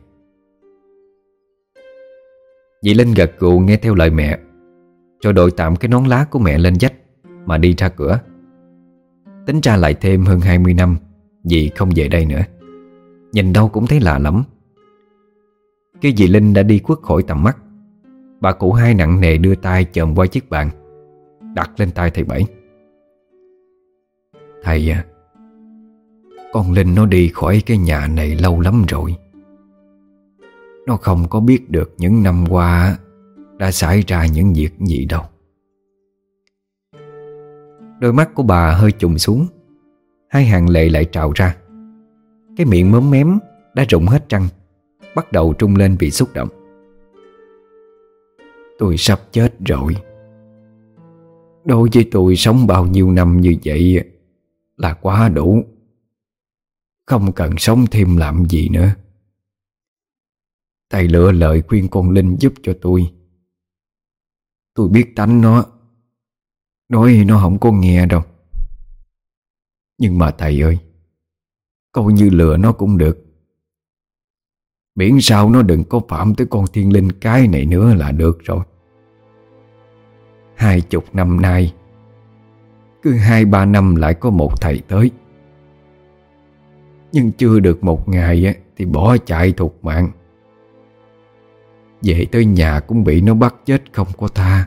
Dì Linh gật gù nghe theo lời mẹ, rồi đội tạm cái nón lá của mẹ lên vách mà đi ra cửa. Tính ra lại thêm hơn 20 năm dì không về đây nữa. Nhìn đâu cũng thấy lạ lắm. Khi dì Linh đã đi khuất khỏi tầm mắt, bà cụ hai nặng nề đưa tay chồm qua chiếc bàn, đặt lên tay thầy Bảy. Thầy à, con Linh nó đi khỏi cái nhà này lâu lắm rồi. Nó không có biết được những năm qua đã xảy ra những việc gì đâu. Đôi mắt của bà hơi trùng xuống, hai hàng lệ lại trào ra. Cái miệng móm mém đã rụng hết răng, bắt đầu trung lên vì xúc động. Tôi sắp chết rồi. Đối với tôi sống bao nhiêu năm như vậy là quá đủ. Không cần sống thêm làm gì nữa. Thầy lựa lời khuyên con Linh giúp cho tôi. Tôi biết tánh nó, nói nó không có nghe đâu. Nhưng mà thầy ơi, coi như lừa nó cũng được. Miễn sao nó đừng có phạm tới con thiên linh cái này nữa là được rồi. 20 năm nay, cứ 2-3 năm lại có một thầy tới. Nhưng chưa được một ngày thì bỏ chạy thục mạng. Về tới nhà cũng bị nó bắt chết không có tha.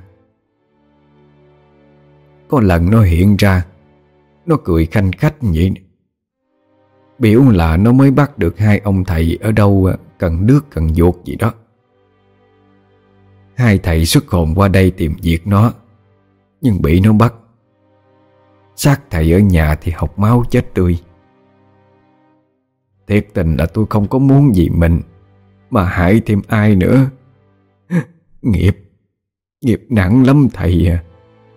Có lần nó hiện ra, nó cười khanh khách vậy, biểu là nó mới bắt được 2 ông thầy ở đâu cần nước cần vuột gì đó. 2 thầy xuất hồn qua đây tìm việc nó, nhưng bị nó bắt. Xác thầy ở nhà thì học máu chết tươi. Thiệt tình là tôi không có muốn gì mình mà hại thêm ai nữa. Nghiệp nặng lắm thầy à.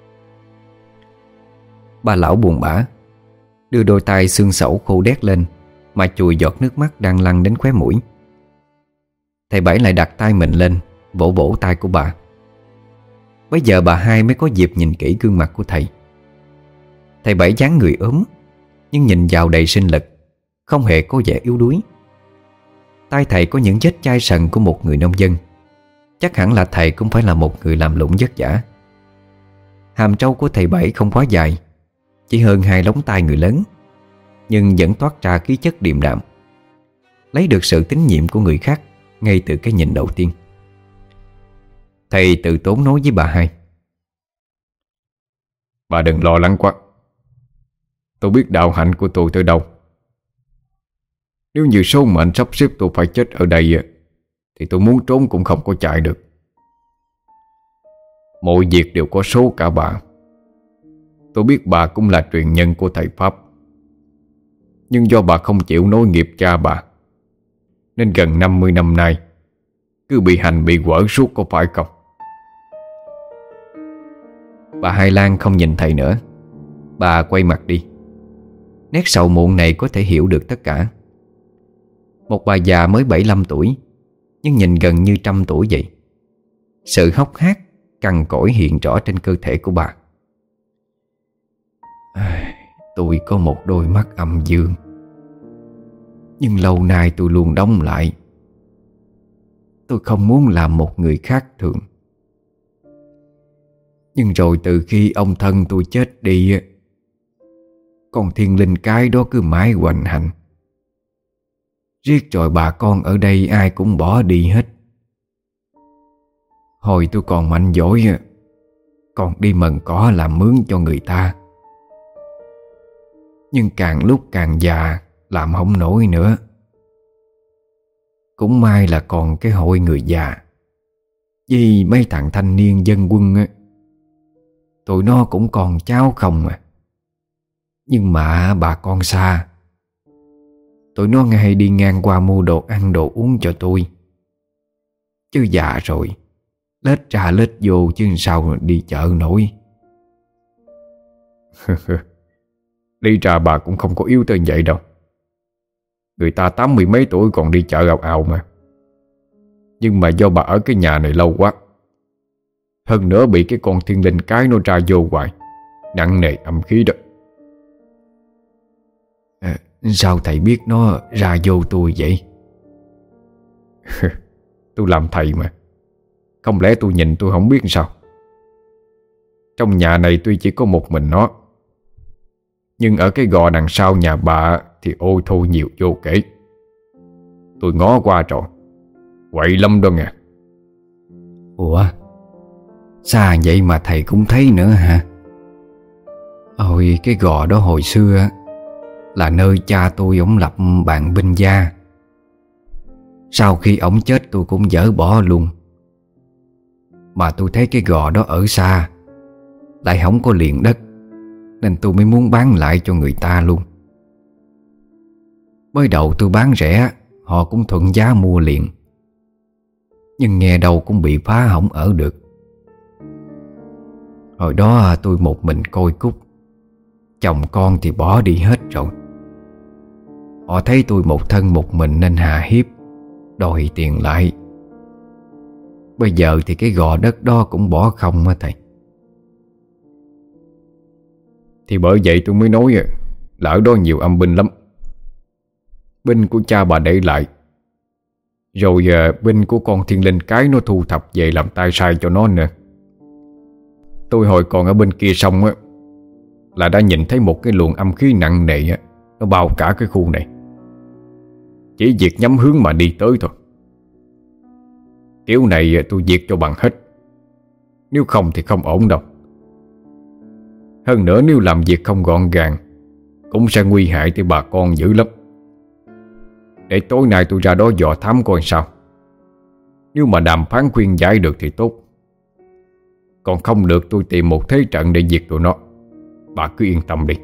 Bà lão buồn bã, đưa đôi tay xương sẩu khô đét lên mà chùi giọt nước mắt đang lăn đến khóe mũi. Thầy Bảy lại đặt tay mình lên, vỗ vỗ tay của bà. Bây giờ bà hai mới có dịp nhìn kỹ gương mặt của thầy. Thầy Bảy dáng người ốm, nhưng nhìn vào đầy sinh lực, không hề có vẻ yếu đuối. Tay thầy có những vết chai sần của một người nông dân. Chắc hẳn là thầy cũng phải là một người làm lụng vất vả. Hàm trâu của thầy Bảy không quá dài, chỉ hơn 2 lóng tay người lớn, nhưng vẫn toát ra khí chất điềm đạm, lấy được sự tín nhiệm của người khác ngay từ cái nhìn đầu tiên. Thầy tự tốn nói với bà hai: Bà đừng lo lắng quá. Tôi biết đạo hạnh của tôi tới đâu. Nếu như số mệnh sắp xếp tôi phải chết ở đây thì tôi muốn trốn cũng không có chạy được. Mọi việc đều có số cả bà. Tôi biết bà cũng là truyền nhân của thầy Pháp. Nhưng do bà không chịu nối nghiệp cha bà, nên gần 50 năm nay cứ bị hành bị quở suốt, có phải không? Bà Hai Lan không nhìn thầy nữa. Bà quay mặt đi. Nét sầu muộn này có thể hiểu được tất cả. Một bà già mới 75 tuổi, nhưng nhìn gần như 100 tuổi vậy. Sự hốc hác, cằn cỗi hiện rõ trên cơ thể của bà. Tôi có một đôi mắt âm dương, nhưng lâu nay tôi luôn đóng lại. Tôi không muốn làm một người khác thường. Nhưng rồi từ khi ông thân tôi chết đi, con thiên linh cái đó cứ mãi hoành hành. Riết rồi bà con ở đây ai cũng bỏ đi hết. Hồi tôi còn mạnh dỗi, còn đi mần cỏ làm mướn cho người ta. Nhưng càng lúc càng già, làm không nổi nữa. Cũng may là còn cái hội người già vì mấy thằng thanh niên dân quân á, tụi nó cũng còn cháu không à. Nhưng mà bà con xa, tụi nó hay đi ngang qua mua đồ ăn đồ uống cho tôi. Chứ già rồi, lết ra lết vô chứ sao đi chợ nổi. Đi ra bà cũng không có yếu tới vậy đâu. Người ta 80 mấy tuổi còn đi chợ ào ào mà. Nhưng mà do bà ở cái nhà này lâu quá, hơn nữa bị cái con thiên linh cái nó ra vô hoài, nặng nề âm khí đó. Sao thầy biết nó ra vô tôi vậy? Tôi làm thầy mà, không lẽ tôi nhìn tôi không biết sao? Trong nhà này tuy chỉ có một mình nó, nhưng ở cái gò đằng sau nhà bà thì ôi thôi nhiều vô kể. Tôi ngó qua rồi, quậy lắm đó nghe. Ủa, xa vậy mà thầy cũng thấy nữa hả? Ôi, cái gò đó hồi xưa là nơi cha tôi ổng lập bạn binh gia. Sau khi ổng chết tôi cũng dỡ bỏ luôn. Mà tôi thấy cái gò đó ở xa, lại không có liền đất, nên tôi mới muốn bán lại cho người ta luôn. Mới đầu tôi bán rẻ, họ cũng thuận giá mua liền. Nhưng nghe đâu cũng bị phá hỏng ở được. Hồi đó tôi một mình côi cút, chồng con thì bỏ đi hết rồi. Họ thấy tôi một thân một mình nên hà hiếp, đòi tiền lại. Bây giờ thì cái gò đất đó cũng bỏ không á thầy. Thì bởi vậy tôi mới nói là ở đó nhiều âm binh lắm. Binh của cha bà để lại, rồi binh của con thiên linh cái nó thu thập về làm tay sai cho nó nữa. Tôi hồi còn ở bên kia sông á, là đã nhìn thấy một cái luồng âm khí nặng nề á, nó bao cả cái khu này. Chỉ việc nhắm hướng mà đi tới thôi. Kiểu này tôi diệt cho bằng hết, nếu không thì không ổn đâu. Hơn nữa nếu làm việc không gọn gàng cũng sẽ nguy hại tới bà con dữ lắm. Để tối nay tôi ra đó dò thám coi sao. Nếu mà đàm phán khuyên giải được thì tốt, còn không được tôi tìm một thế trận để diệt tụi nó. Bà cứ yên tâm đi.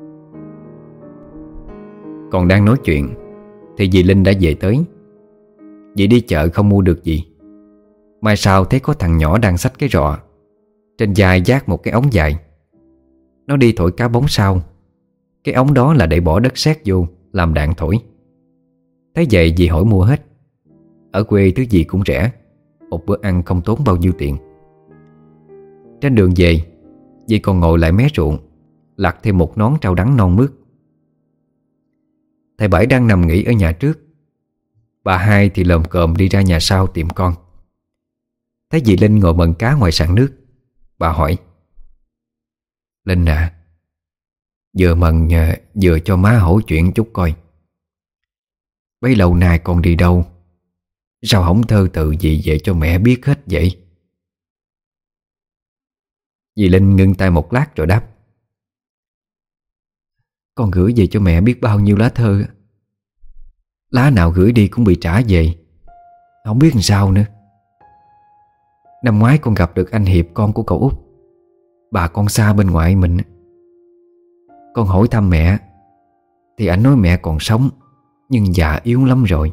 Còn đang nói chuyện thì dì Linh đã về tới. Dì đi chợ không mua được gì. Mai sau thấy có thằng nhỏ đang xách cái rọ, trên vai vác một cái ống dài. Nó đi thổi cá bóng sau. Cái ống đó là để bỏ đất sét vô làm đạn thổi. Thấy vậy dì hỏi mua hết. Ở quê thứ gì cũng rẻ, một bữa ăn không tốn bao nhiêu tiền. Trên đường về, dì còn ngồi lại mé ruộng, lặt thêm một nón trâu đắng non mướt. Thầy Bảy đang nằm nghỉ ở nhà trước. Bà Hai thì lồm cồm đi ra nhà sau tìm con. Thấy dì Linh ngồi mần cá ngoài sàn nước, bà hỏi: Linh à, vừa mần vừa cho má hỏi chuyện chút coi. Bấy lâu nay con đi đâu, sao không thơ tự gì vậy cho mẹ biết hết vậy? Dì Linh ngưng tay một lát rồi đáp: Con gửi về cho mẹ biết bao nhiêu lá thơ. Lá nào gửi đi cũng bị trả về, không biết làm sao nữa. Năm ngoái con gặp được anh Hiệp, con của cậu Út. Bà con xa bên ngoại mình. Con hỏi thăm mẹ, thì ảnh nói mẹ còn sống, nhưng già yếu lắm rồi.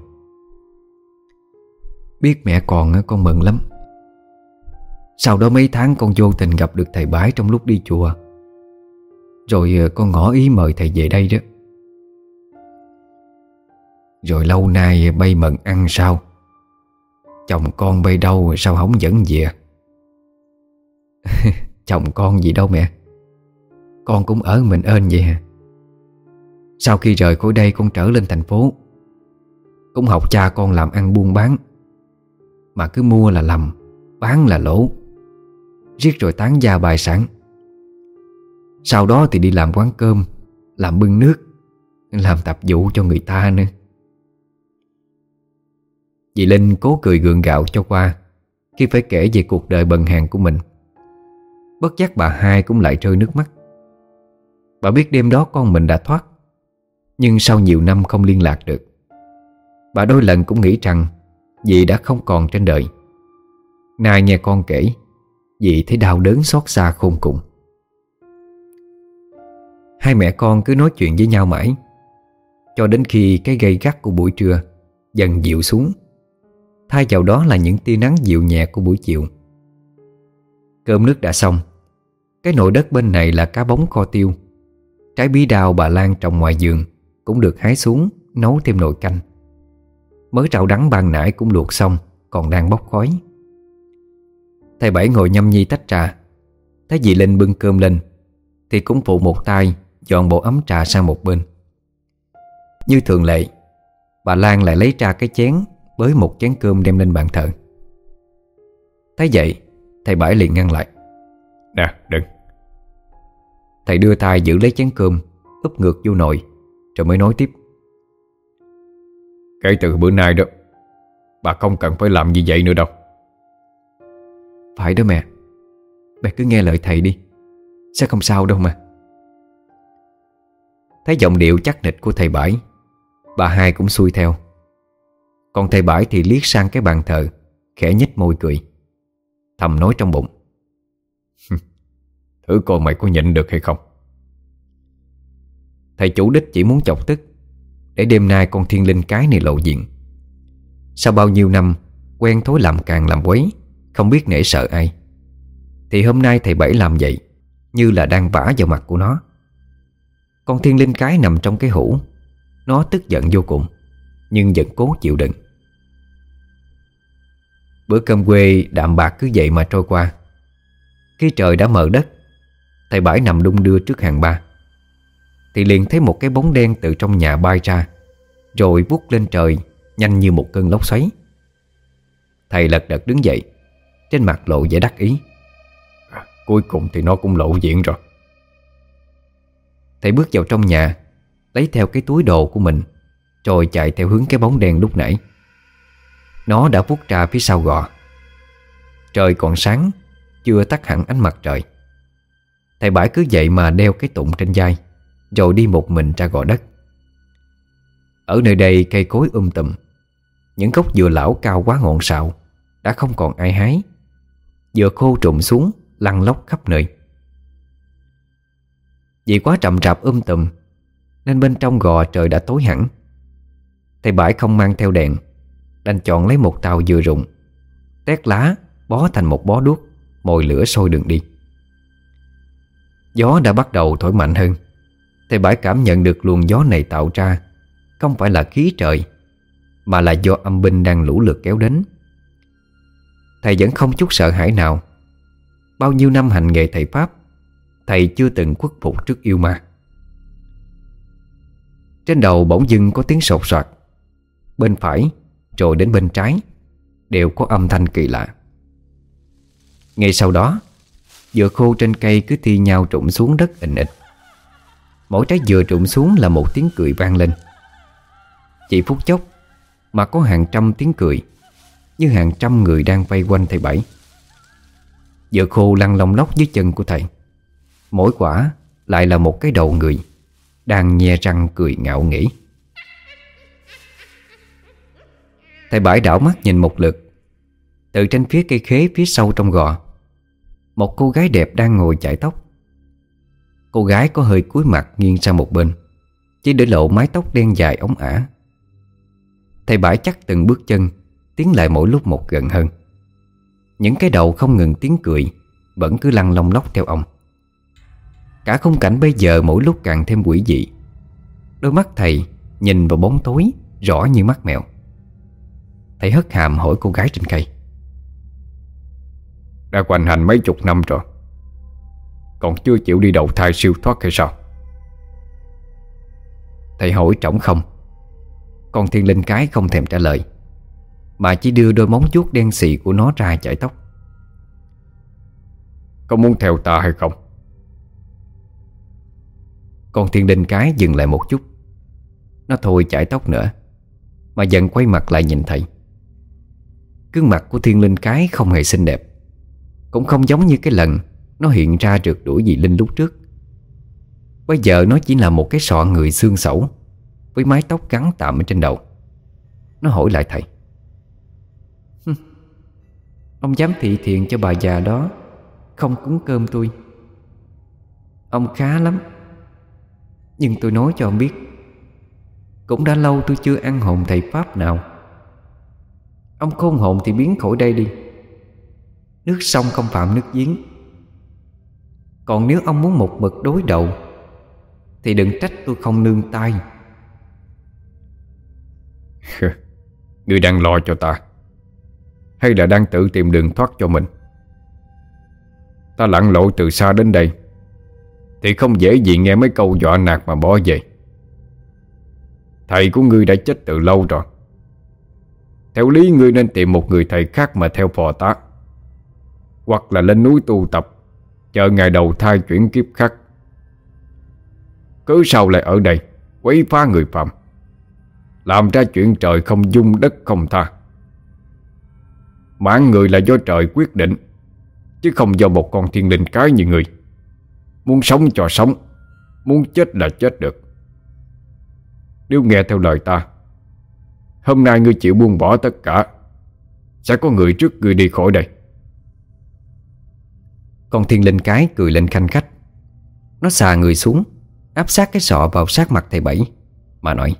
Biết mẹ còn con mừng lắm. Sau đó mấy tháng con vô tình gặp được thầy Bái trong lúc đi chùa. Rồi con ngỏ ý mời thầy về đây đó. Rồi lâu nay bay mận ăn sao? Chồng con bay đâu sao không dẫn về? Chồng con gì đâu mẹ, con cũng ở mình ên vậy hả? Sau khi rời khỏi đây con trở lên thành phố, cũng học cha con làm ăn buôn bán, mà cứ mua là lầm, bán là lỗ, riết rồi tán gia bại sản. Sau đó thì đi làm quán cơm, làm bưng nước, làm tạp vụ cho người ta nữa. Dì Linh cố cười gượng gạo cho qua khi phải kể về cuộc đời bần hàn của mình. Bất giác bà hai cũng lại rơi nước mắt. Bà biết đêm đó con mình đã thoát, nhưng sau nhiều năm không liên lạc được, bà đôi lần cũng nghĩ rằng dì đã không còn trên đời. Nay nghe con kể, dì thấy đau đớn xót xa khôn cùng. Hai mẹ con cứ nói chuyện với nhau mãi, cho đến khi cái gay gắt của buổi trưa dần dịu xuống, thay vào đó là những tia nắng dịu nhẹ của buổi chiều. Cơm nước đã xong. Cái nồi đất bên này là cá bống kho tiêu. Trái bí đao bà Lan trồng ngoài vườn cũng được hái xuống, nấu thêm nồi canh. Mớ rau đắng ban nãy cũng luộc xong, còn đang bốc khói. Thầy Bảy ngồi nhâm nhi tách trà. Thấy dì Linh bưng cơm lên thì cũng phụ một tay dọn bộ ấm trà sang một bên. Như thường lệ, bà Lan lại lấy ra cái chén bới một chén cơm đem lên bàn thờ. Thấy vậy, thầy Bảy liền ngăn lại. Nè, đừng. Thầy đưa tay giữ lấy chén cơm, úp ngược vô nồi, rồi mới nói tiếp. Kể từ bữa nay đó, bà không cần phải làm như vậy nữa đâu. Phải đó mẹ, mẹ cứ nghe lời thầy đi, sẽ không sao đâu mà. Thấy giọng điệu chắc nịch của thầy Bảy, bà hai cũng xuôi theo. Còn thầy Bảy thì liếc sang cái bàn thờ, khẽ nhếch môi cười, thầm nói trong bụng. Thử coi mày có nhịn được hay không. Thầy chủ đích chỉ muốn chọc tức để đêm nay con thiên linh cái này lộ diện. Sau bao nhiêu năm quen thói làm càng làm quấy, không biết nể sợ ai, thì hôm nay thầy Bảy làm vậy như là đang vả vào mặt của nó. Con thiên linh cái nằm trong cái hũ, nó tức giận vô cùng, nhưng vẫn cố chịu đựng. Bữa cơm quê đạm bạc cứ vậy mà trôi qua. Khi trời đã mờ đất, thầy Bảy nằm đung đưa trước hàng ba, thì liền thấy một cái bóng đen từ trong nhà bay ra, rồi vút lên trời nhanh như một cơn lốc xoáy. Thầy lật đật đứng dậy, trên mặt lộ vẻ đắc ý. Cuối cùng thì nó cũng lộ diện rồi. Thầy bước vào trong nhà, lấy theo cái túi đồ của mình, rồi chạy theo hướng cái bóng đen lúc nãy. Nó đã vút ra phía sau gò. Trời còn sáng, chưa tắt hẳn ánh mặt trời. Thầy Bảy cứ vậy mà đeo cái tụng trên vai, rồi đi một mình ra gò đất. Ở nơi đây cây cối tùm, những gốc dừa lão cao quá ngọn sạo đã không còn ai hái, dừa khô trụm xuống lăn lóc khắp nơi. Vì quá rậm rạp tùm nên bên trong gò trời đã tối hẳn. Thầy Bảy không mang theo đèn, đành chọn lấy một tàu dừa rụng, tét lá bó thành một bó đuốc, mồi lửa sôi đường đi. Gió đã bắt đầu thổi mạnh hơn. Thầy Bảy cảm nhận được luồng gió này tạo ra không phải là khí trời, mà là do âm binh đang lũ lượt kéo đến. Thầy vẫn không chút sợ hãi nào. Bao nhiêu năm hành nghề thầy Pháp, thầy chưa từng khuất phục trước yêu ma. Trên đầu bỗng dưng có tiếng sột soạt. Bên phải rồi đến bên trái đều có âm thanh kỳ lạ. Ngay sau đó, dừa khô trên cây cứ thi nhau rụng xuống đất ình ịch. Mỗi trái dừa rụng xuống là một tiếng cười vang lên. Chỉ phút chốc mà có hàng trăm tiếng cười, như hàng trăm người đang vây quanh thầy Bảy. Dừa khô lăn lông lóc dưới chân của thầy. Mỗi quả lại là một cái đầu người đang nhe răng cười ngạo nghễ. Thầy Bảy đảo mắt nhìn một lượt. Từ trên phía cây khế phía sau trong gò, một cô gái đẹp đang ngồi chải tóc. Cô gái có hơi cúi mặt nghiêng sang một bên, chỉ để lộ mái tóc đen dài óng ả. Thầy Bảy chắc từng bước chân tiến lại mỗi lúc một gần hơn. Những cái đầu không ngừng tiếng cười vẫn cứ lăn lông lóc theo ông. Cả khung cảnh bây giờ mỗi lúc càng thêm quỷ dị. Đôi mắt thầy nhìn vào bóng tối rõ như mắt mèo. Thầy hất hàm hỏi cô gái trên cây: Đã hoành hành mấy chục năm rồi, còn chưa chịu đi đầu thai siêu thoát hay sao? Thầy hỏi trống không. Con thiên linh cái không thèm trả lời, mà chỉ đưa đôi móng vuốt đen xì của nó ra chải tóc. Có muốn theo ta hay không? Con thiên linh cái dừng lại một chút. Nó thôi chải tóc nữa, mà dần quay mặt lại nhìn thầy. Gương mặt của thiên linh cái không hề xinh đẹp, cũng không giống như cái lần nó hiện ra rượt đuổi dì Linh lúc trước. Bây giờ nó chỉ là một cái sọ người xương xẩu với mái tóc gắn tạm ở trên đầu. Nó hỏi lại thầy: Ông dám thị thiện cho bà già đó không cúng cơm tôi. Ông khá lắm. Nhưng tôi nói cho ông biết, cũng đã lâu tôi chưa ăn hồn thầy Pháp nào. Ông khôn hồn thì biến khỏi đây đi. Nước sông không phạm nước giếng. Còn nếu ông muốn một mực đối đầu thì đừng trách tôi không nương tay. Ngươi đang lo cho ta, hay là đang tự tìm đường thoát cho mình? Ta lặn lội từ xa đến đây thì không dễ gì nghe mấy câu dọa nạt mà bỏ về. Thầy của ngươi đã chết từ lâu rồi. Theo lý ngươi nên tìm một người thầy khác mà theo phò tá, hoặc là lên núi tu tập, chờ ngày đầu thai chuyển kiếp khác. Cớ sao lại ở đây quấy phá người phạm, làm ra chuyện trời không dung đất không tha? Mạng người là do trời quyết định, chứ không do một con thiên linh cái như người. Muốn sống cho sống, muốn chết là chết được. Nếu nghe theo lời ta, hôm nay ngươi chịu buông bỏ tất cả, sẽ có người trước ngươi đi khỏi đây. Con thiên linh cái cười lên khanh khách. Nó xà người xuống, áp sát cái sọ vào sát mặt thầy Bảy mà nói: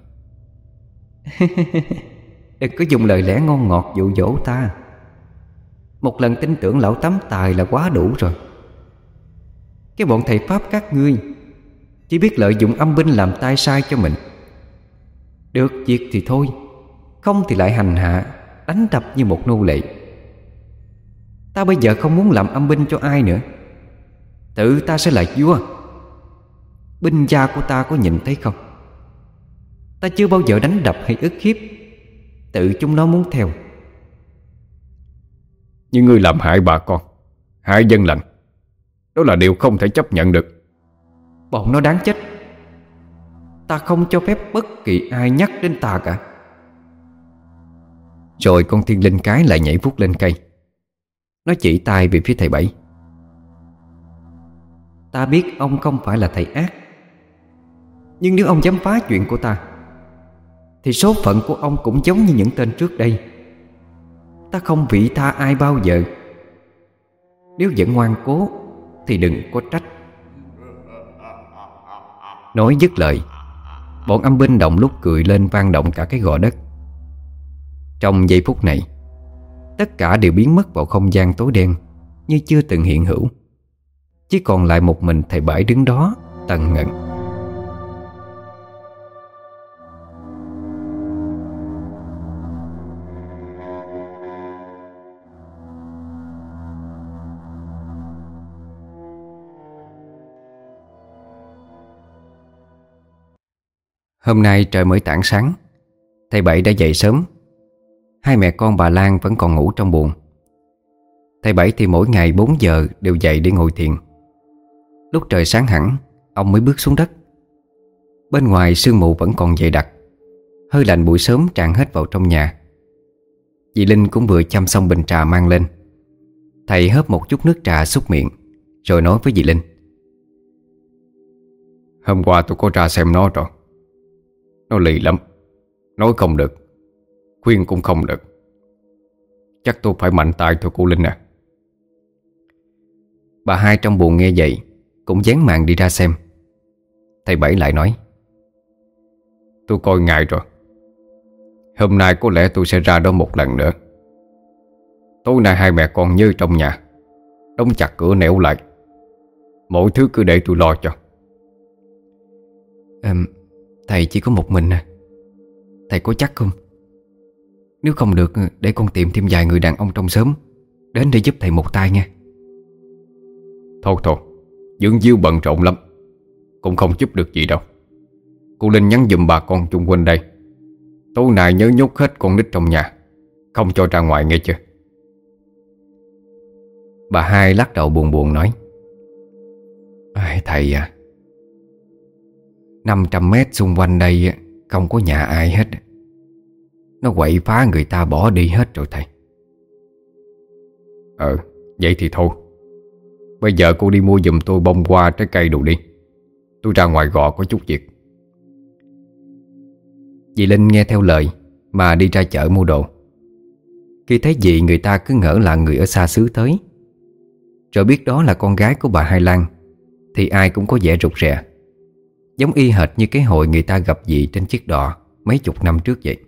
Đừng có dùng lời lẽ ngon ngọt dụ dỗ ta. Một lần tin tưởng lão Tám Tài là quá đủ rồi. Cái bọn thầy Pháp các ngươi chỉ biết lợi dụng âm binh làm tay sai cho mình. Được việc thì thôi, không thì lại hành hạ, đánh đập như một nô lệ. Ta bây giờ không muốn làm âm binh cho ai nữa. Tự ta sẽ là vua. Binh gia của ta có nhìn thấy không? Ta chưa bao giờ đánh đập hay ức hiếp. Tự chúng nó muốn theo. Nhưng ngươi làm hại bà con, hại dân lành, đó là điều không thể chấp nhận được. Bọn nó đáng chết. Ta không cho phép bất kỳ ai nhắc đến ta cả. Rồi con thiên linh cái lại nhảy vút lên cây. Nó chỉ tay về phía thầy Bảy: Ta biết ông không phải là thầy ác, nhưng nếu ông dám phá chuyện của ta thì số phận của ông cũng giống như những tên trước đây. Ta không vị tha ai bao giờ. Nếu vẫn ngoan cố thì đừng có trách. Nói dứt lời, bọn âm binh đồng lúc cười lên vang động cả cái gò đất. Trong giây phút này, tất cả đều biến mất vào không gian tối đen như chưa từng hiện hữu. Chỉ còn lại một mình thầy Bảy đứng đó tần ngần. Hôm nay trời mới tảng sáng. Thầy Bảy đã dậy sớm. Hai mẹ con bà Lan vẫn còn ngủ trong buồng. Thầy Bảy thì mỗi ngày 4 giờ đều dậy để ngồi thiền. Lúc trời sáng hẳn, ông mới bước xuống đất. Bên ngoài sương mù vẫn còn dày đặc. Hơi lạnh buổi sớm tràn hết vào trong nhà. Dì Linh cũng vừa chăm xong bình trà mang lên. Thầy hớp một chút nước trà xúc miệng, rồi nói với dì Linh: Hôm qua tôi có ra xem nó rồi. Nó lì lắm. Nói không được, khuyên cũng không được. Chắc tôi phải mạnh tay thôi cô Linh à. Bà hai trong buồng nghe vậy cũng dán màn đi ra xem. Thầy Bảy lại nói: Tôi coi ngài rồi. Hôm nay có lẽ tôi sẽ ra đó một lần nữa. Tối nay hai mẹ con nhớ trong nhà, đóng chặt cửa nẻo lại. Mọi thứ cứ để tôi lo cho. Thầy chỉ có một mình à? Thầy có chắc không? Nếu không được, để con tìm thêm vài người đàn ông trong xóm đến để giúp thầy một tay nha. Thôi thôi, Dưỡng Diêu bận rộn lắm, cũng không giúp được gì đâu. Cô Linh nhắn giùm bà con chung quanh đây, tối nay nhớ nhốt hết con nít trong nhà, không cho ra ngoài nghe chưa? Bà hai lắc đầu buồn buồn nói: Thầy à, 500 mét xung quanh đây không có nhà ai hết. Nó quậy phá người ta bỏ đi hết rồi thầy. Vậy thì thôi. Bây giờ cô đi mua giùm tôi bông hoa, trái cây đồ đi. Tôi ra ngoài gò có chút việc. Dì Linh nghe theo lời mà đi ra chợ mua đồ. Khi thấy dì, người ta cứ ngỡ là người ở xa xứ tới. Rồi biết đó là con gái của bà Hai Lan thì ai cũng có vẻ rụt rè, giống y hệt như cái hồi người ta gặp dì trên chiếc đò mấy chục năm trước vậy.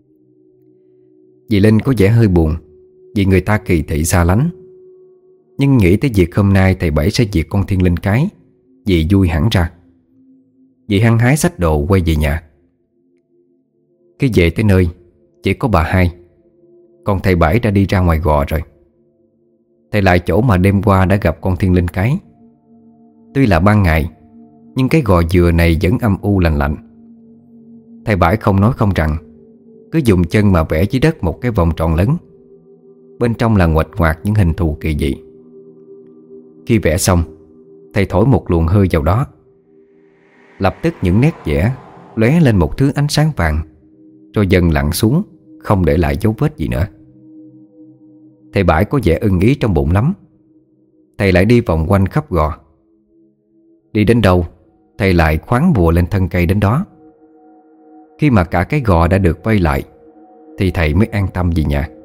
Dì Linh có vẻ hơi buồn vì người ta kỳ thị xa lánh. Nhưng nghĩ tới việc hôm nay thầy Bảy sẽ diệt con Thiên Linh cái, dì vui hẳn ra. Dì hăng hái xách đồ quay về nhà. Khi về tới nơi, chỉ có bà Hai, còn thầy Bảy đã đi ra ngoài gò rồi. Thầy lại chỗ mà đêm qua đã gặp con Thiên Linh cái. Tuy là ban ngày, nhưng cái gò dừa này vẫn âm u lạnh lạnh. Thầy Bảy không nói không rằng, cứ dùng chân mà vẽ dưới đất một cái vòng tròn lớn. Bên trong là nguệch ngoạc những hình thù kỳ dị. Khi vẽ xong, thầy thổi một luồng hơi vào đó. Lập tức những nét vẽ lóe lên một thứ ánh sáng vàng, rồi dần lặn xuống, không để lại dấu vết gì nữa. Thầy Bảy có vẻ ưng ý trong bụng lắm. Thầy lại đi vòng quanh khắp gò. Đi đến đâu, thầy lại khoáng bùa lên thân cây đến đó. Khi mà cả cái gò đã được vây lại thì thầy mới an tâm về nhà.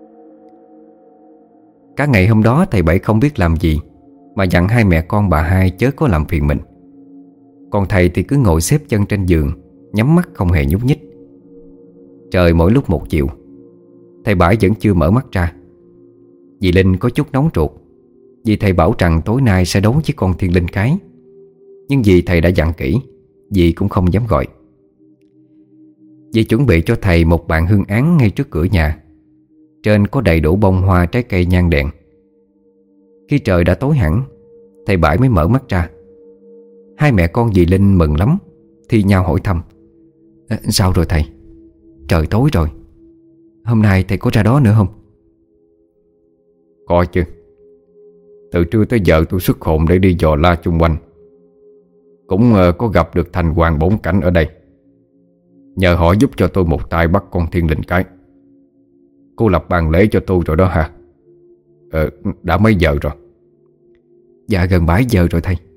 Cả ngày hôm đó thầy Bảy không biết làm gì mà dặn hai mẹ con bà Hai chớ có làm phiền mình. Còn thầy thì cứ ngồi xếp chân trên giường, nhắm mắt không hề nhúc nhích. Trời mỗi lúc một chiều, thầy Bảy vẫn chưa mở mắt ra. Dì Linh có chút nóng ruột vì thầy bảo rằng tối nay sẽ đấu với con Thiên Linh cái. Nhưng vì thầy đã dặn kỹ, dì cũng không dám gọi. Dì chuẩn bị cho thầy một bàn hương án ngay trước cửa nhà. Trên có đầy đủ bông hoa, trái cây, nhang đèn. Khi trời đã tối hẳn, thầy Bảy mới mở mắt ra. Hai mẹ con dì Linh mừng lắm, thi nhau hỏi thăm: Sao rồi thầy? Trời tối rồi, hôm nay thầy có ra đó nữa không? Có chứ. Từ trưa tới giờ tôi xuất hồn để đi dò la chung quanh. Cũng có gặp được thành hoàng bổn cảnh ở đây, nhờ họ giúp cho tôi một tay bắt con Thiên Linh cái. Cô lập bàn lễ cho tôi rồi đó hả? Đã mấy giờ rồi? Dạ gần 7 giờ rồi thầy.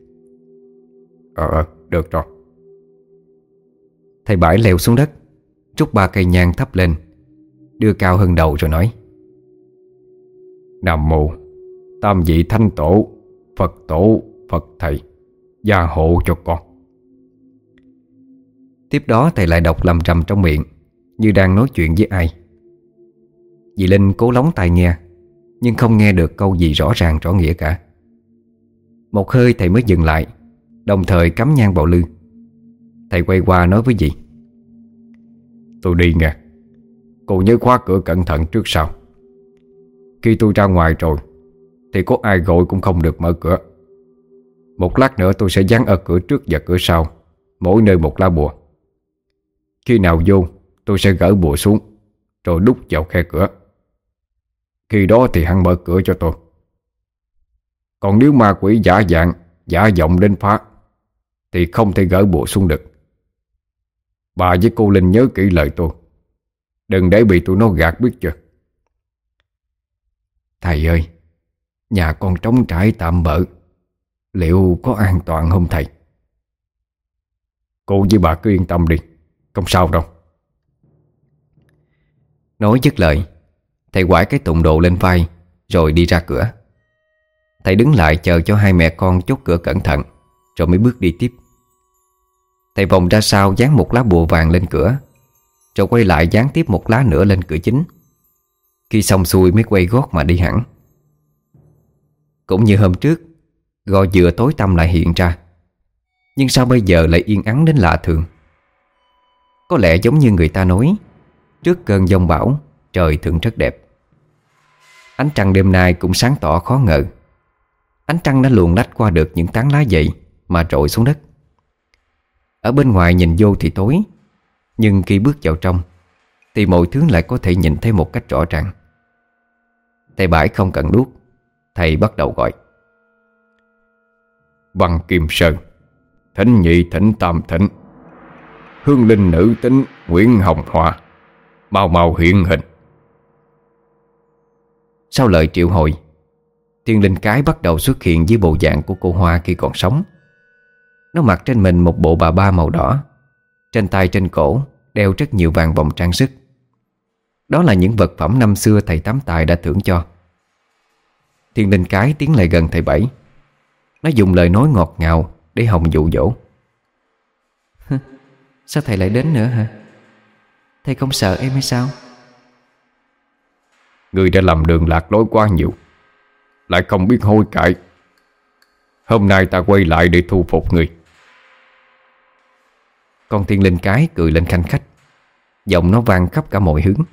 Được rồi. Thầy Bảy leo xuống đất, trút 3 cây nhang thắp lên, đưa cao hơn đầu rồi nói: Nam mô Tam vị Thánh Tổ, Phật Thầy, gia hộ cho con. Tiếp đó thầy lại đọc lầm rầm trong miệng, như đang nói chuyện với ai. Dì Linh cố lóng tai nghe, nhưng không nghe được câu gì rõ ràng rõ nghĩa cả. Một hơi thầy mới dừng lại, đồng thời cắm nhang vào lư. Thầy quay qua nói với dì: Tôi đi nghe. Cô nhớ khóa cửa cẩn thận trước sau. Khi tôi ra ngoài rồi thì có ai gọi cũng không được mở cửa. Một lát nữa tôi sẽ dán ở cửa trước và cửa sau, mỗi nơi một lá bùa. Khi nào vô tôi sẽ gỡ bùa xuống, rồi đút vào khe cửa. Khi đó thì hẵng mở cửa cho tôi. Còn nếu ma quỷ giả dạng, giả giọng đến phá thì không thể gỡ bùa xuống được. Bà với cô Linh nhớ kỹ lời tôi, đừng để bị tụi nó gạt, biết chưa? Thầy ơi, nhà con trống trải tạm bợ, liệu có an toàn không thầy? Cô với bà cứ yên tâm đi, không sao đâu. Nói dứt lời, thầy quải cái tụng đồ lên vai rồi đi ra cửa. Thầy đứng lại chờ cho hai mẹ con chốt cửa cẩn thận, rồi mới bước đi tiếp. Thầy vòng ra sau dán một lá bùa vàng lên cửa, rồi quay lại dán tiếp một lá nữa lên cửa chính. Khi xong xuôi mới quay gót mà đi hẳn. Cũng như hôm trước, gò dừa tối tăm lại hiện ra. Nhưng sao bây giờ lại yên ắng đến lạ thường? Có lẽ giống như người ta nói, trước cơn giông bão, trời thường rất đẹp. Ánh trăng đêm nay cũng sáng tỏ khó ngờ. Ánh trăng đã luồn lách qua được những tán lá dậy mà rọi xuống đất. Ở bên ngoài nhìn vô thì tối, nhưng khi bước vào trong thì mọi thứ lại có thể nhìn thấy một cách rõ ràng. Thầy Bãi không cần đuốc. Thầy bắt đầu gọi: Văn Kim Sơn, Thỉnh Nhị Thỉnh Tam Thỉnh, Hương linh nữ tính Nguyễn Hồng Hoa, mau mau hiện hình. Sau lời triệu hồi, thiên linh cái bắt đầu xuất hiện dưới bộ dạng của cô Hoa khi còn sống. Nó mặc trên mình một bộ bà ba màu đỏ. Trên tay trên cổ đeo rất nhiều vàng vòng trang sức. Đó là những vật phẩm năm xưa thầy Tám Tài đã thưởng cho. Thiên linh cái tiến lại gần thầy Bảy. Nó dùng lời nói ngọt ngào để hòng dụ dỗ. Sao thầy lại đến nữa hả? Thầy không sợ em hay sao? Ngươi đã làm đường lạc lối quá nhiều, lại không biết hối cải. Hôm nay ta quay lại để thu phục ngươi. Con thiên linh cái cười lên khanh khách. Giọng nó vang khắp cả mọi hướng.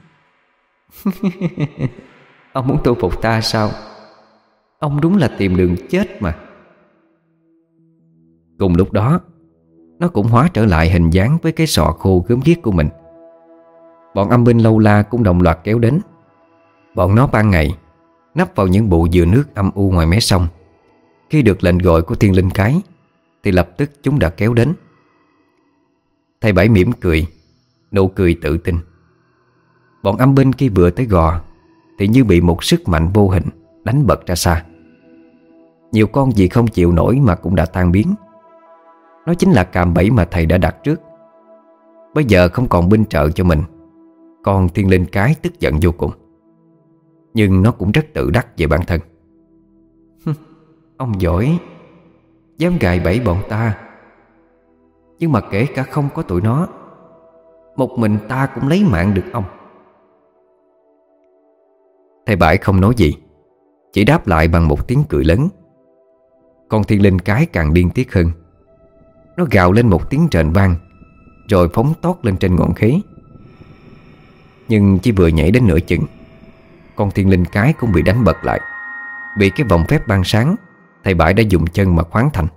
Ông muốn thu phục ta sao? Ông đúng là tìm đường chết mà. Cùng lúc đó, nó cũng hóa trở lại hình dáng với cái sọ khô gớm ghiếc của mình. Bọn âm binh lâu la cũng đồng loạt kéo đến. Bọn nó ban ngày nấp vào những bụ dừa nước âm u ngoài mé sông. Khi được lệnh gọi của thiên linh cái thì lập tức chúng đã kéo đến. Thầy Bảy mỉm cười, nụ cười tự tin. Bọn âm binh khi vừa tới gò thì như bị một sức mạnh vô hình đánh bật ra xa. Nhiều con vì không chịu nổi mà cũng đã tan biến. Nó chính là cạm bẫy mà thầy đã đặt trước. Bây giờ không còn binh trợ cho mình, con thiên linh cái tức giận vô cùng. Nhưng nó cũng rất tự đắc về bản thân. Ông giỏi, dám gài bẫy bọn ta. Nhưng mà kể cả không có tụi nó, một mình ta cũng lấy mạng được ông. Thầy Bãi không nói gì, chỉ đáp lại bằng một tiếng cười lớn. Con thiên linh cái càng điên tiết hơn. Nó gào lên một tiếng rền vang, rồi phóng tót lên trên ngọn khế. Nhưng chỉ vừa nhảy đến nửa chừng, con thiên linh cái cũng bị đánh bật lại. Bị cái vòng phép ban sáng thầy Bãi đã dùng chân mà khoáng thành.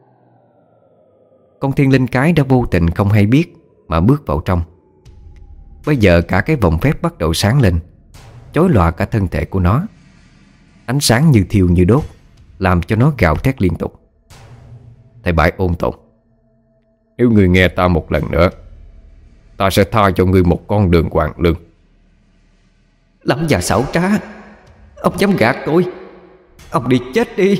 Con thiên linh cái đã vô tình không hay biết mà bước vào trong. Bây giờ cả cái vòng phép bắt đầu sáng lên, chói lòa cả thân thể của nó. Ánh sáng như thiêu như đốt, làm cho nó gào thét liên tục. Thầy Bãi ôn tồn: Nếu ngươi nghe ta một lần nữa, ta sẽ tha cho ngươi một con đường hoàng lương. Lắm già xảo trá, ông dám gạt tôi. Ông đi chết đi.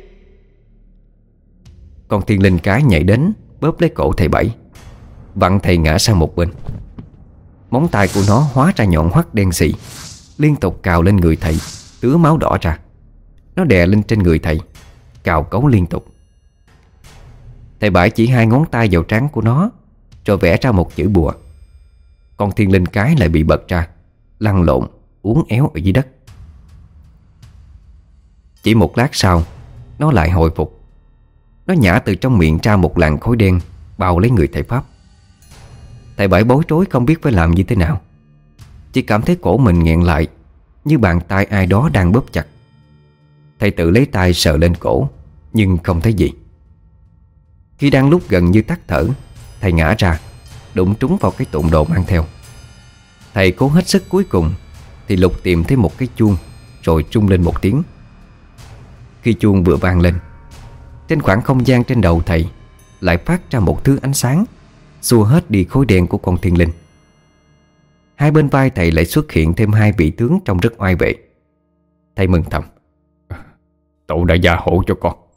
Con thiên linh cái nhảy đến, bóp lấy cổ thầy Bảy, vặn thầy ngã sang một bên. Móng tay của nó hóa ra nhọn hoắt đen xì, liên tục cào lên người thầy, tứa máu đỏ ra. Nó đè lên trên người thầy, cào cấu liên tục. Thầy Bảy chỉ hai ngón tay vào trán của nó, rồi vẽ ra một chữ bùa. Con thiên linh cái lại bị bật ra, lăn lộn, uốn éo ở dưới đất. Chỉ một lát sau, nó lại hồi phục. Nó nhả từ trong miệng ra một làn khói đen bao lấy người thầy Pháp. Thầy Bảy bối rối không biết phải làm như thế nào. Chỉ cảm thấy cổ mình nghẹn lại, như bàn tay ai đó đang bóp chặt. Thầy tự lấy tay sờ lên cổ, nhưng không thấy gì. Khi đang lúc gần như tắt thở, thầy ngã ra, đụng trúng vào cái tụng đồ mang theo. Thầy cố hết sức cuối cùng thì lục tìm thấy một cái chuông, rồi trung lên một tiếng. Khi chuông vừa vang lên, trên khoảng không gian trên đầu thầy lại phát ra một thứ ánh sáng, xua hết đi khối đen của con thiên linh. Hai bên vai thầy lại xuất hiện thêm hai vị tướng trông rất oai vệ. Thầy mừng thầm: Tổ đã gia hộ cho con.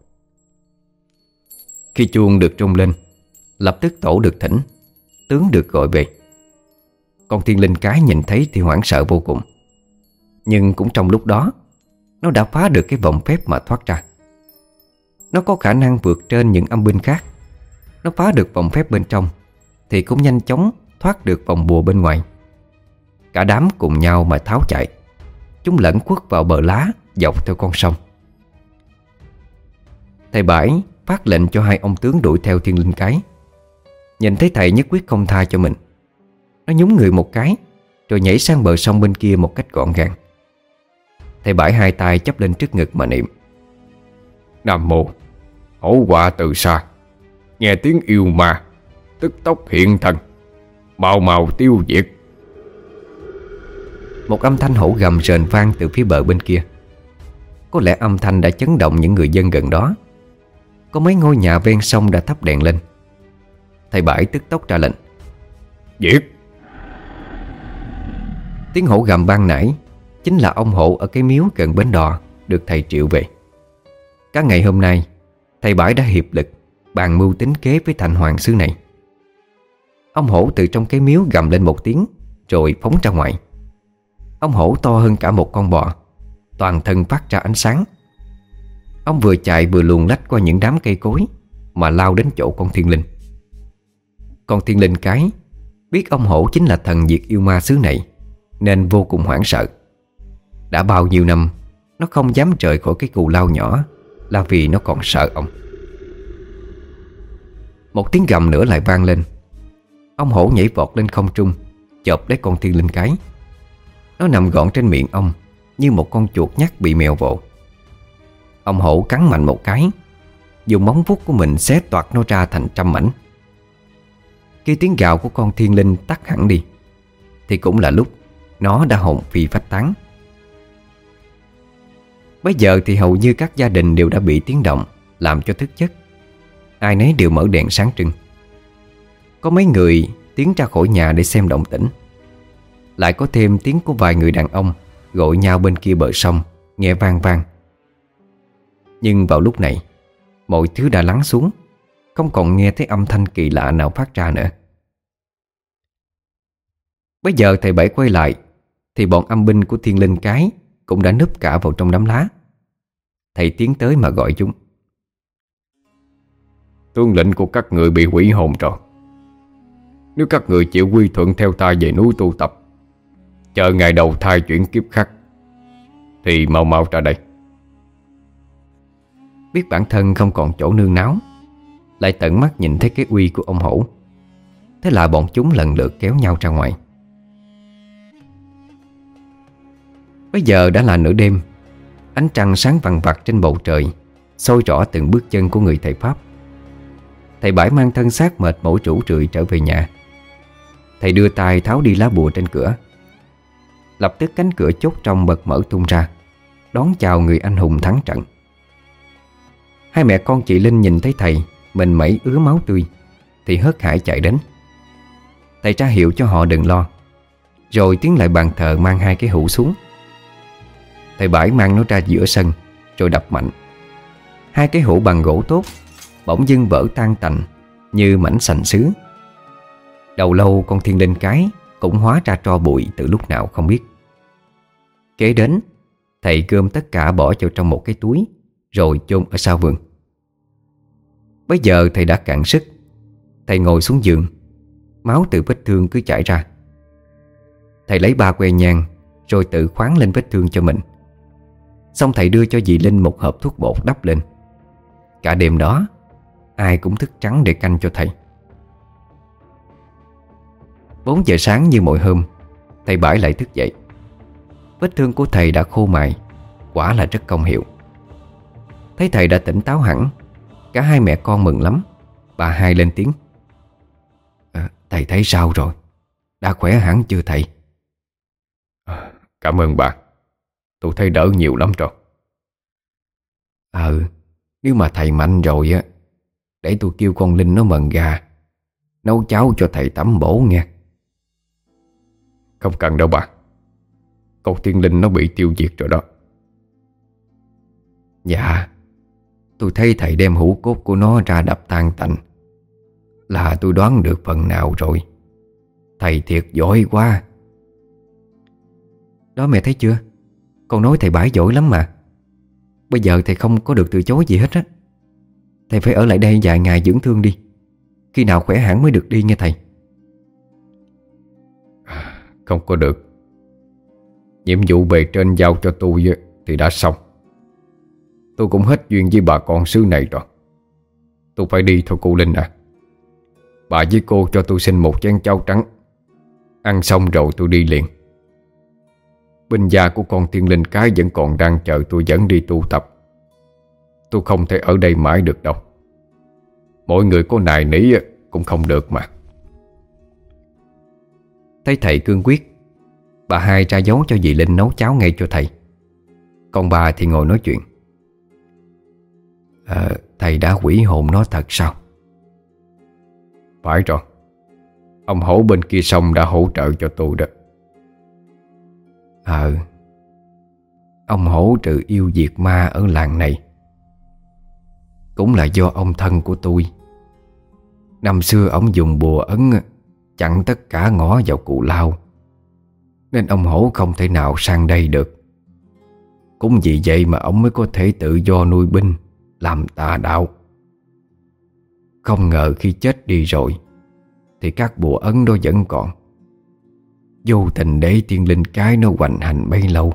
Khi chuông được trung lên, lập tức tổ được thỉnh, tướng được gọi về. Con thiên linh cái nhìn thấy thì hoảng sợ vô cùng. Nhưng cũng trong lúc đó, nó đã phá được cái vòng phép mà thoát ra. Nó có khả năng vượt trên những âm binh khác. nó phá được vòng phép bên trong thì cũng nhanh chóng thoát được vòng bùa bên ngoài. Cả đám cùng nhau mà tháo chạy. Chúng lẫn quất vào bờ lá dọc theo con sông. Thầy Bãi phát lệnh cho hai ông tướng đuổi theo Thiên Linh Cái. Nhìn thấy thầy nhất quyết không tha cho mình, nó nhún người một cái rồi nhảy sang bờ sông bên kia một cách gọn gàng. Thầy Bãi hai tay chắp lên trước ngực mà niệm: Nam mô hổ họa từ xa, nghe tiếng yêu ma, tức tốc hiện thân, mau mau tiêu diệt. Một âm thanh hổ gầm rền vang từ phía bờ bên kia. Có lẽ âm thanh đã chấn động những người dân gần đó. Có mấy ngôi nhà ven sông đã thắp đèn lên. Thầy Bãi tức tốc ra lệnh: Giết! Tiếng hổ gầm ban nãy chính là ông hổ ở cái miếu gần bến đò được thầy triệu về. Cả ngày hôm nay, thầy Bãi đã hiệp lực bàn mưu tính kế với thành hoàng xứ này. Ông hổ từ trong cái miếu gầm lên một tiếng rồi phóng ra ngoài. Ông hổ to hơn cả một con bò, toàn thân phát ra ánh sáng. Ông vừa chạy vừa luồn lách qua những đám cây cối mà lao đến chỗ con Thiên Linh. Con Thiên Linh Cái biết ông hổ chính là thần diệt yêu ma xứ này nên vô cùng hoảng sợ. Đã bao nhiêu năm nó không dám rời khỏi cái cù lao nhỏ là vì nó còn sợ ông. Một tiếng gầm nữa lại vang lên. Ông hổ nhảy vọt lên không trung, chộp lấy con Thiên Linh Cái. Nó nằm gọn trên miệng ông như một con chuột nhắt bị mèo vồ. Ông hổ cắn mạnh một cái, dùng móng vuốt của mình xé toạc nó ra thành trăm mảnh. Khi tiếng gào của con Thiên Linh tắt hẳn đi thì cũng là lúc nó đã hồn phi phách tán. Bây giờ thì hầu như các gia đình đều đã bị tiếng động làm cho thức giấc. Ai nấy đều mở đèn sáng trưng. Có mấy người tiến ra khỏi nhà để xem động tĩnh. Lại có thêm tiếng của vài người đàn ông gọi nhau bên kia bờ sông, nghe vang vang. Nhưng vào lúc này, mọi thứ đã lắng xuống, không còn nghe thấy âm thanh kỳ lạ nào phát ra nữa. Bây giờ thầy Bảy quay lại thì bọn âm binh của Thiên Linh Cái cũng đã núp cả vào trong đám lá. Thầy tiến tới mà gọi chúng: Tướng lĩnh của các người bị quỷ hồn rồi. Nếu các người chịu quy thuận theo ta về núi tu tập, chờ ngày đầu thai chuyển kiếp khác, thì mau mau ra đây. Biết bản thân không còn chỗ nương náu, lại tận mắt nhìn thấy cái uy của ông hổ, thế là bọn chúng lần lượt kéo nhau ra ngoài. Bây giờ đã là nửa đêm. Ánh trăng sáng vằng vặc trên bầu trời soi rõ từng bước chân của người thầy Pháp. Thầy Bãi mang thân xác mệt mỏi rũ rượi trở về nhà. Thầy đưa tay tháo đi lá bùa trên cửa. Lập tức cánh cửa chốt trong bật mở tung ra, đón chào người anh hùng thắng trận. Hai mẹ con chị Linh nhìn thấy thầy mình mẩy ứa máu tươi thì hớt hải chạy đến. Thầy ra hiệu cho họ đừng lo, rồi tiến lại bàn thờ mang hai cái hũ xuống. Thầy Bãi mang nó ra giữa sân rồi đập mạnh. Hai cái hũ bằng gỗ tốt bỗng dưng vỡ tan tành như mảnh sành sứ. Đầu lâu con Thiên Linh Cái cũng hóa ra tro bụi từ lúc nào không biết. Kế đến, thầy gom tất cả bỏ vào trong một cái túi rồi chôn ở sau vườn. Bây giờ thầy đã cạn sức. Thầy ngồi xuống giường, máu từ vết thương cứ chảy ra. Thầy lấy ba que nhang rồi tự khoáng lên vết thương cho mình. Xong thầy đưa cho dì Linh một hộp thuốc bột đắp lên. Cả đêm đó ai cũng thức trắng để canh cho thầy. 4 giờ sáng như mọi hôm, thầy Bãi lại thức dậy. Vết thương của thầy đã khô mài, quả là rất công hiệu. Thấy thầy đã tỉnh táo hẳn, cả hai mẹ con mừng lắm. Bà hai lên tiếng: Thầy thấy sao rồi? Đã khỏe hẳn chưa thầy? Cảm ơn bà. Tôi thấy đỡ nhiều lắm rồi. Nếu mà thầy mạnh rồi á, để tôi kêu con Linh nó mần gà nấu cháo cho thầy tẩm bổ nghe. Không cần đâu bà. Con Thiên Linh nó bị tiêu diệt rồi đó. Dạ, tôi thấy thầy đem hũ cốt của nó ra đập tan tành là tôi đoán được phần nào rồi. Thầy thiệt giỏi quá. Đó mẹ thấy chưa? Con nói thầy Bãi giỏi lắm mà. Bây giờ thầy không có được từ chối gì hết á. Thầy phải ở lại đây vài ngày dưỡng thương đi. Khi nào khỏe hẳn mới được đi nghe thầy. Không có được. Nhiệm vụ bề trên giao cho tôi thì đã xong. Tôi cũng hết duyên với bà con xứ này rồi. Tôi phải đi thôi cô Linh à. Bà với cô cho tôi xin một chén cháo trắng. Ăn xong rồi tôi đi liền. Binh gia của con Thiên Linh Cái vẫn còn đang chờ tôi dẫn đi tu tập. Tôi không thể ở đây mãi được đâu. Mỗi người có nài nỉ cũng không được mà. Thấy thầy cương quyết, bà hai ra dấu cho dì Linh nấu cháo ngay cho thầy. Còn bà thì ngồi nói chuyện. Thầy đã quỷ hồn nó thật sao? Phải rồi. Ông Hổ bên kia sông đã hỗ trợ cho tôi đó. Ông Hổ trừ yêu diệt ma ở làng này cũng là do ông thân của tôi. Năm xưa ông dùng bùa ấn chặn tất cả ngõ vào Cù Lao, nên ông Hổ không thể nào sang đây được. Cũng vì vậy mà ông mới có thể tự do nuôi binh, làm tà đạo. Không ngờ khi chết đi rồi thì các bùa ấn đó vẫn còn. Vô tình để Thiên Linh Cái nó hoành hành bấy lâu.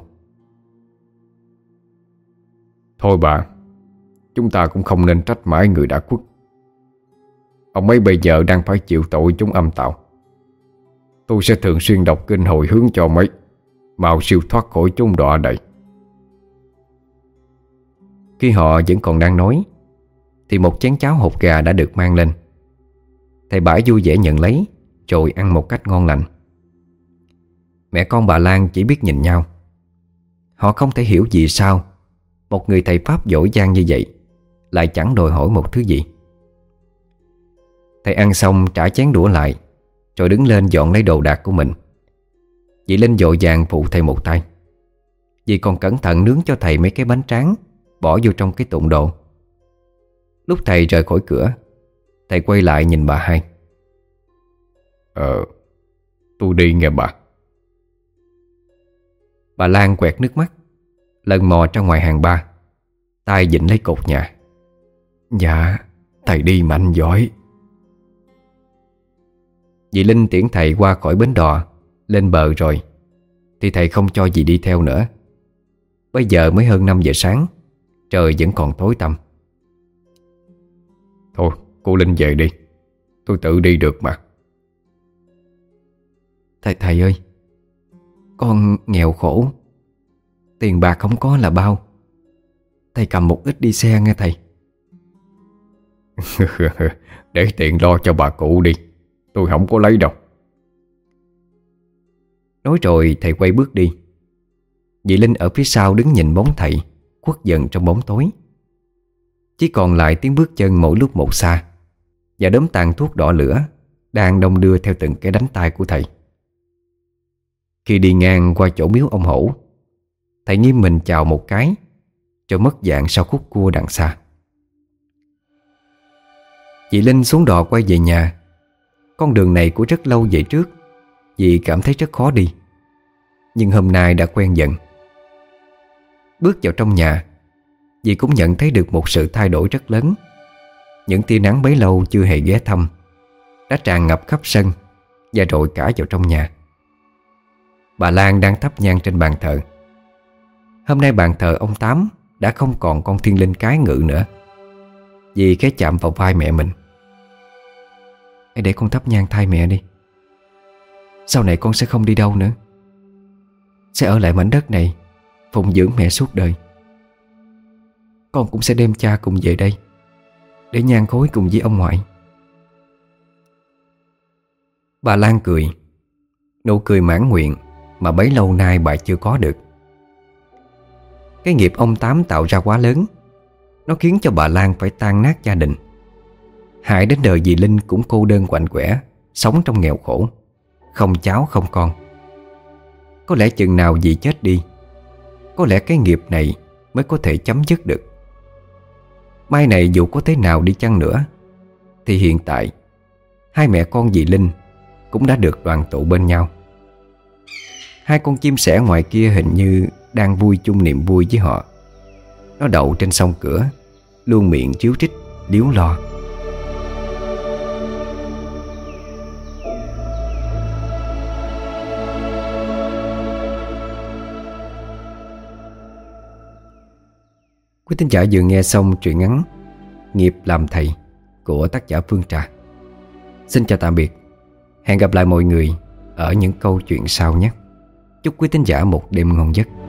Thôi bà, chúng ta cũng không nên trách mãi người đã khuất. Ông ấy bây giờ đang phải chịu tội chúng âm tạo. Tôi sẽ thường xuyên đọc kinh hồi hướng cho mấy, mau siêu thoát khỏi chốn đọa đầy. Khi họ vẫn còn đang nói thì một chén cháo hột gà đã được mang lên. Thầy Bãi vui vẻ nhận lấy rồi ăn một cách ngon lành. Mẹ con bà Lan chỉ biết nhìn nhau. Họ không thể hiểu vì sao một người thầy Pháp giỏi giang như vậy lại chẳng đòi hỏi một thứ gì. Thầy ăn xong trả chén đũa lại, rồi đứng lên dọn lấy đồ đạc của mình. Chị Linh vội vàng phụ thầy một tay. Dì còn cẩn thận nướng cho thầy mấy cái bánh tráng, bỏ vô trong cái tụng đồ. Lúc thầy rời khỏi cửa, thầy quay lại nhìn bà hai. Tôi đi nghe bà. Bà Lan quẹt nước mắt, lần mò ra ngoài hàng ba, tay vịn lấy cột nhà. Dạ, thầy đi mạnh giỏi. Dì Linh tiễn thầy qua khỏi bến đò, lên bờ rồi thì thầy không cho dì đi theo nữa. Bây giờ mới hơn 5 giờ sáng, trời vẫn còn tối tăm. Thôi, cô Linh về đi. Tôi tự đi được mà. Thầy ơi, con nghèo khổ, tiền bạc không có là bao. Thầy cầm một ít đi xe nghe thầy. Để tiền lo cho bà cụ đi, tôi không có lấy đâu. Nói rồi thầy quay bước đi. Dì Linh ở phía sau đứng nhìn bóng thầy khuất dần trong bóng tối. Chỉ còn lại tiếng bước chân mỗi lúc một xa, và đốm tàn thuốc đỏ lửa đang đong đưa theo từng cái đánh tay của thầy. Khi đi ngang qua chỗ miếu ông Hổ, thầy nghiêm mình chào một cái, rồi mất dạng sau khúc cua đằng xa. Chị Linh xuống đò quay về nhà. Con đường này của rất lâu về trước, dì cảm thấy rất khó đi, nhưng hôm nay đã quen dần. Bước vào trong nhà, dì cũng nhận thấy được một sự thay đổi rất lớn. Những tia nắng bấy lâu chưa hề ghé thăm đã tràn ngập khắp sân và rồi cả vào trong nhà. Bà Lan đang thắp nhang trên bàn thờ. Hôm nay bàn thờ ông Tám đã không còn con Thiên Linh Cái ngự nữa. Dì khẽ chạm vào vai mẹ mình. Hãy để con thắp nhang thay mẹ đi. Sau này con sẽ không đi đâu nữa, sẽ ở lại mảnh đất này phụng dưỡng mẹ suốt đời. Con cũng sẽ đem cha cùng về đây để nhang khối cùng với ông ngoại. Bà Lan cười, nụ cười mãn nguyện mà bấy lâu nay bà chưa có được. Cái nghiệp ông Tám tạo ra quá lớn, nó khiến cho bà Lan phải tan nát gia đình. Hại đến đời dì Linh cũng cô đơn quạnh quẻ, sống trong nghèo khổ, không cháu không con. Có lẽ chừng nào dì chết đi, có lẽ cái nghiệp này mới có thể chấm dứt được. Mai này dù có thế nào đi chăng nữa thì hiện tại hai mẹ con dì Linh cũng đã được đoàn tụ bên nhau. Hai con chim sẻ ngoài kia hình như đang vui chung niềm vui với họ. Nó đậu trên song cửa, luôn miệng ríu rít líu lo. Quý thính giả vừa nghe xong truyện ngắn Nghiệp làm thầy của tác giả Phương Trà. Xin chào tạm biệt. Hẹn gặp lại mọi người ở những câu chuyện sau nhé. Chúc quý thính giả một đêm ngon giấc.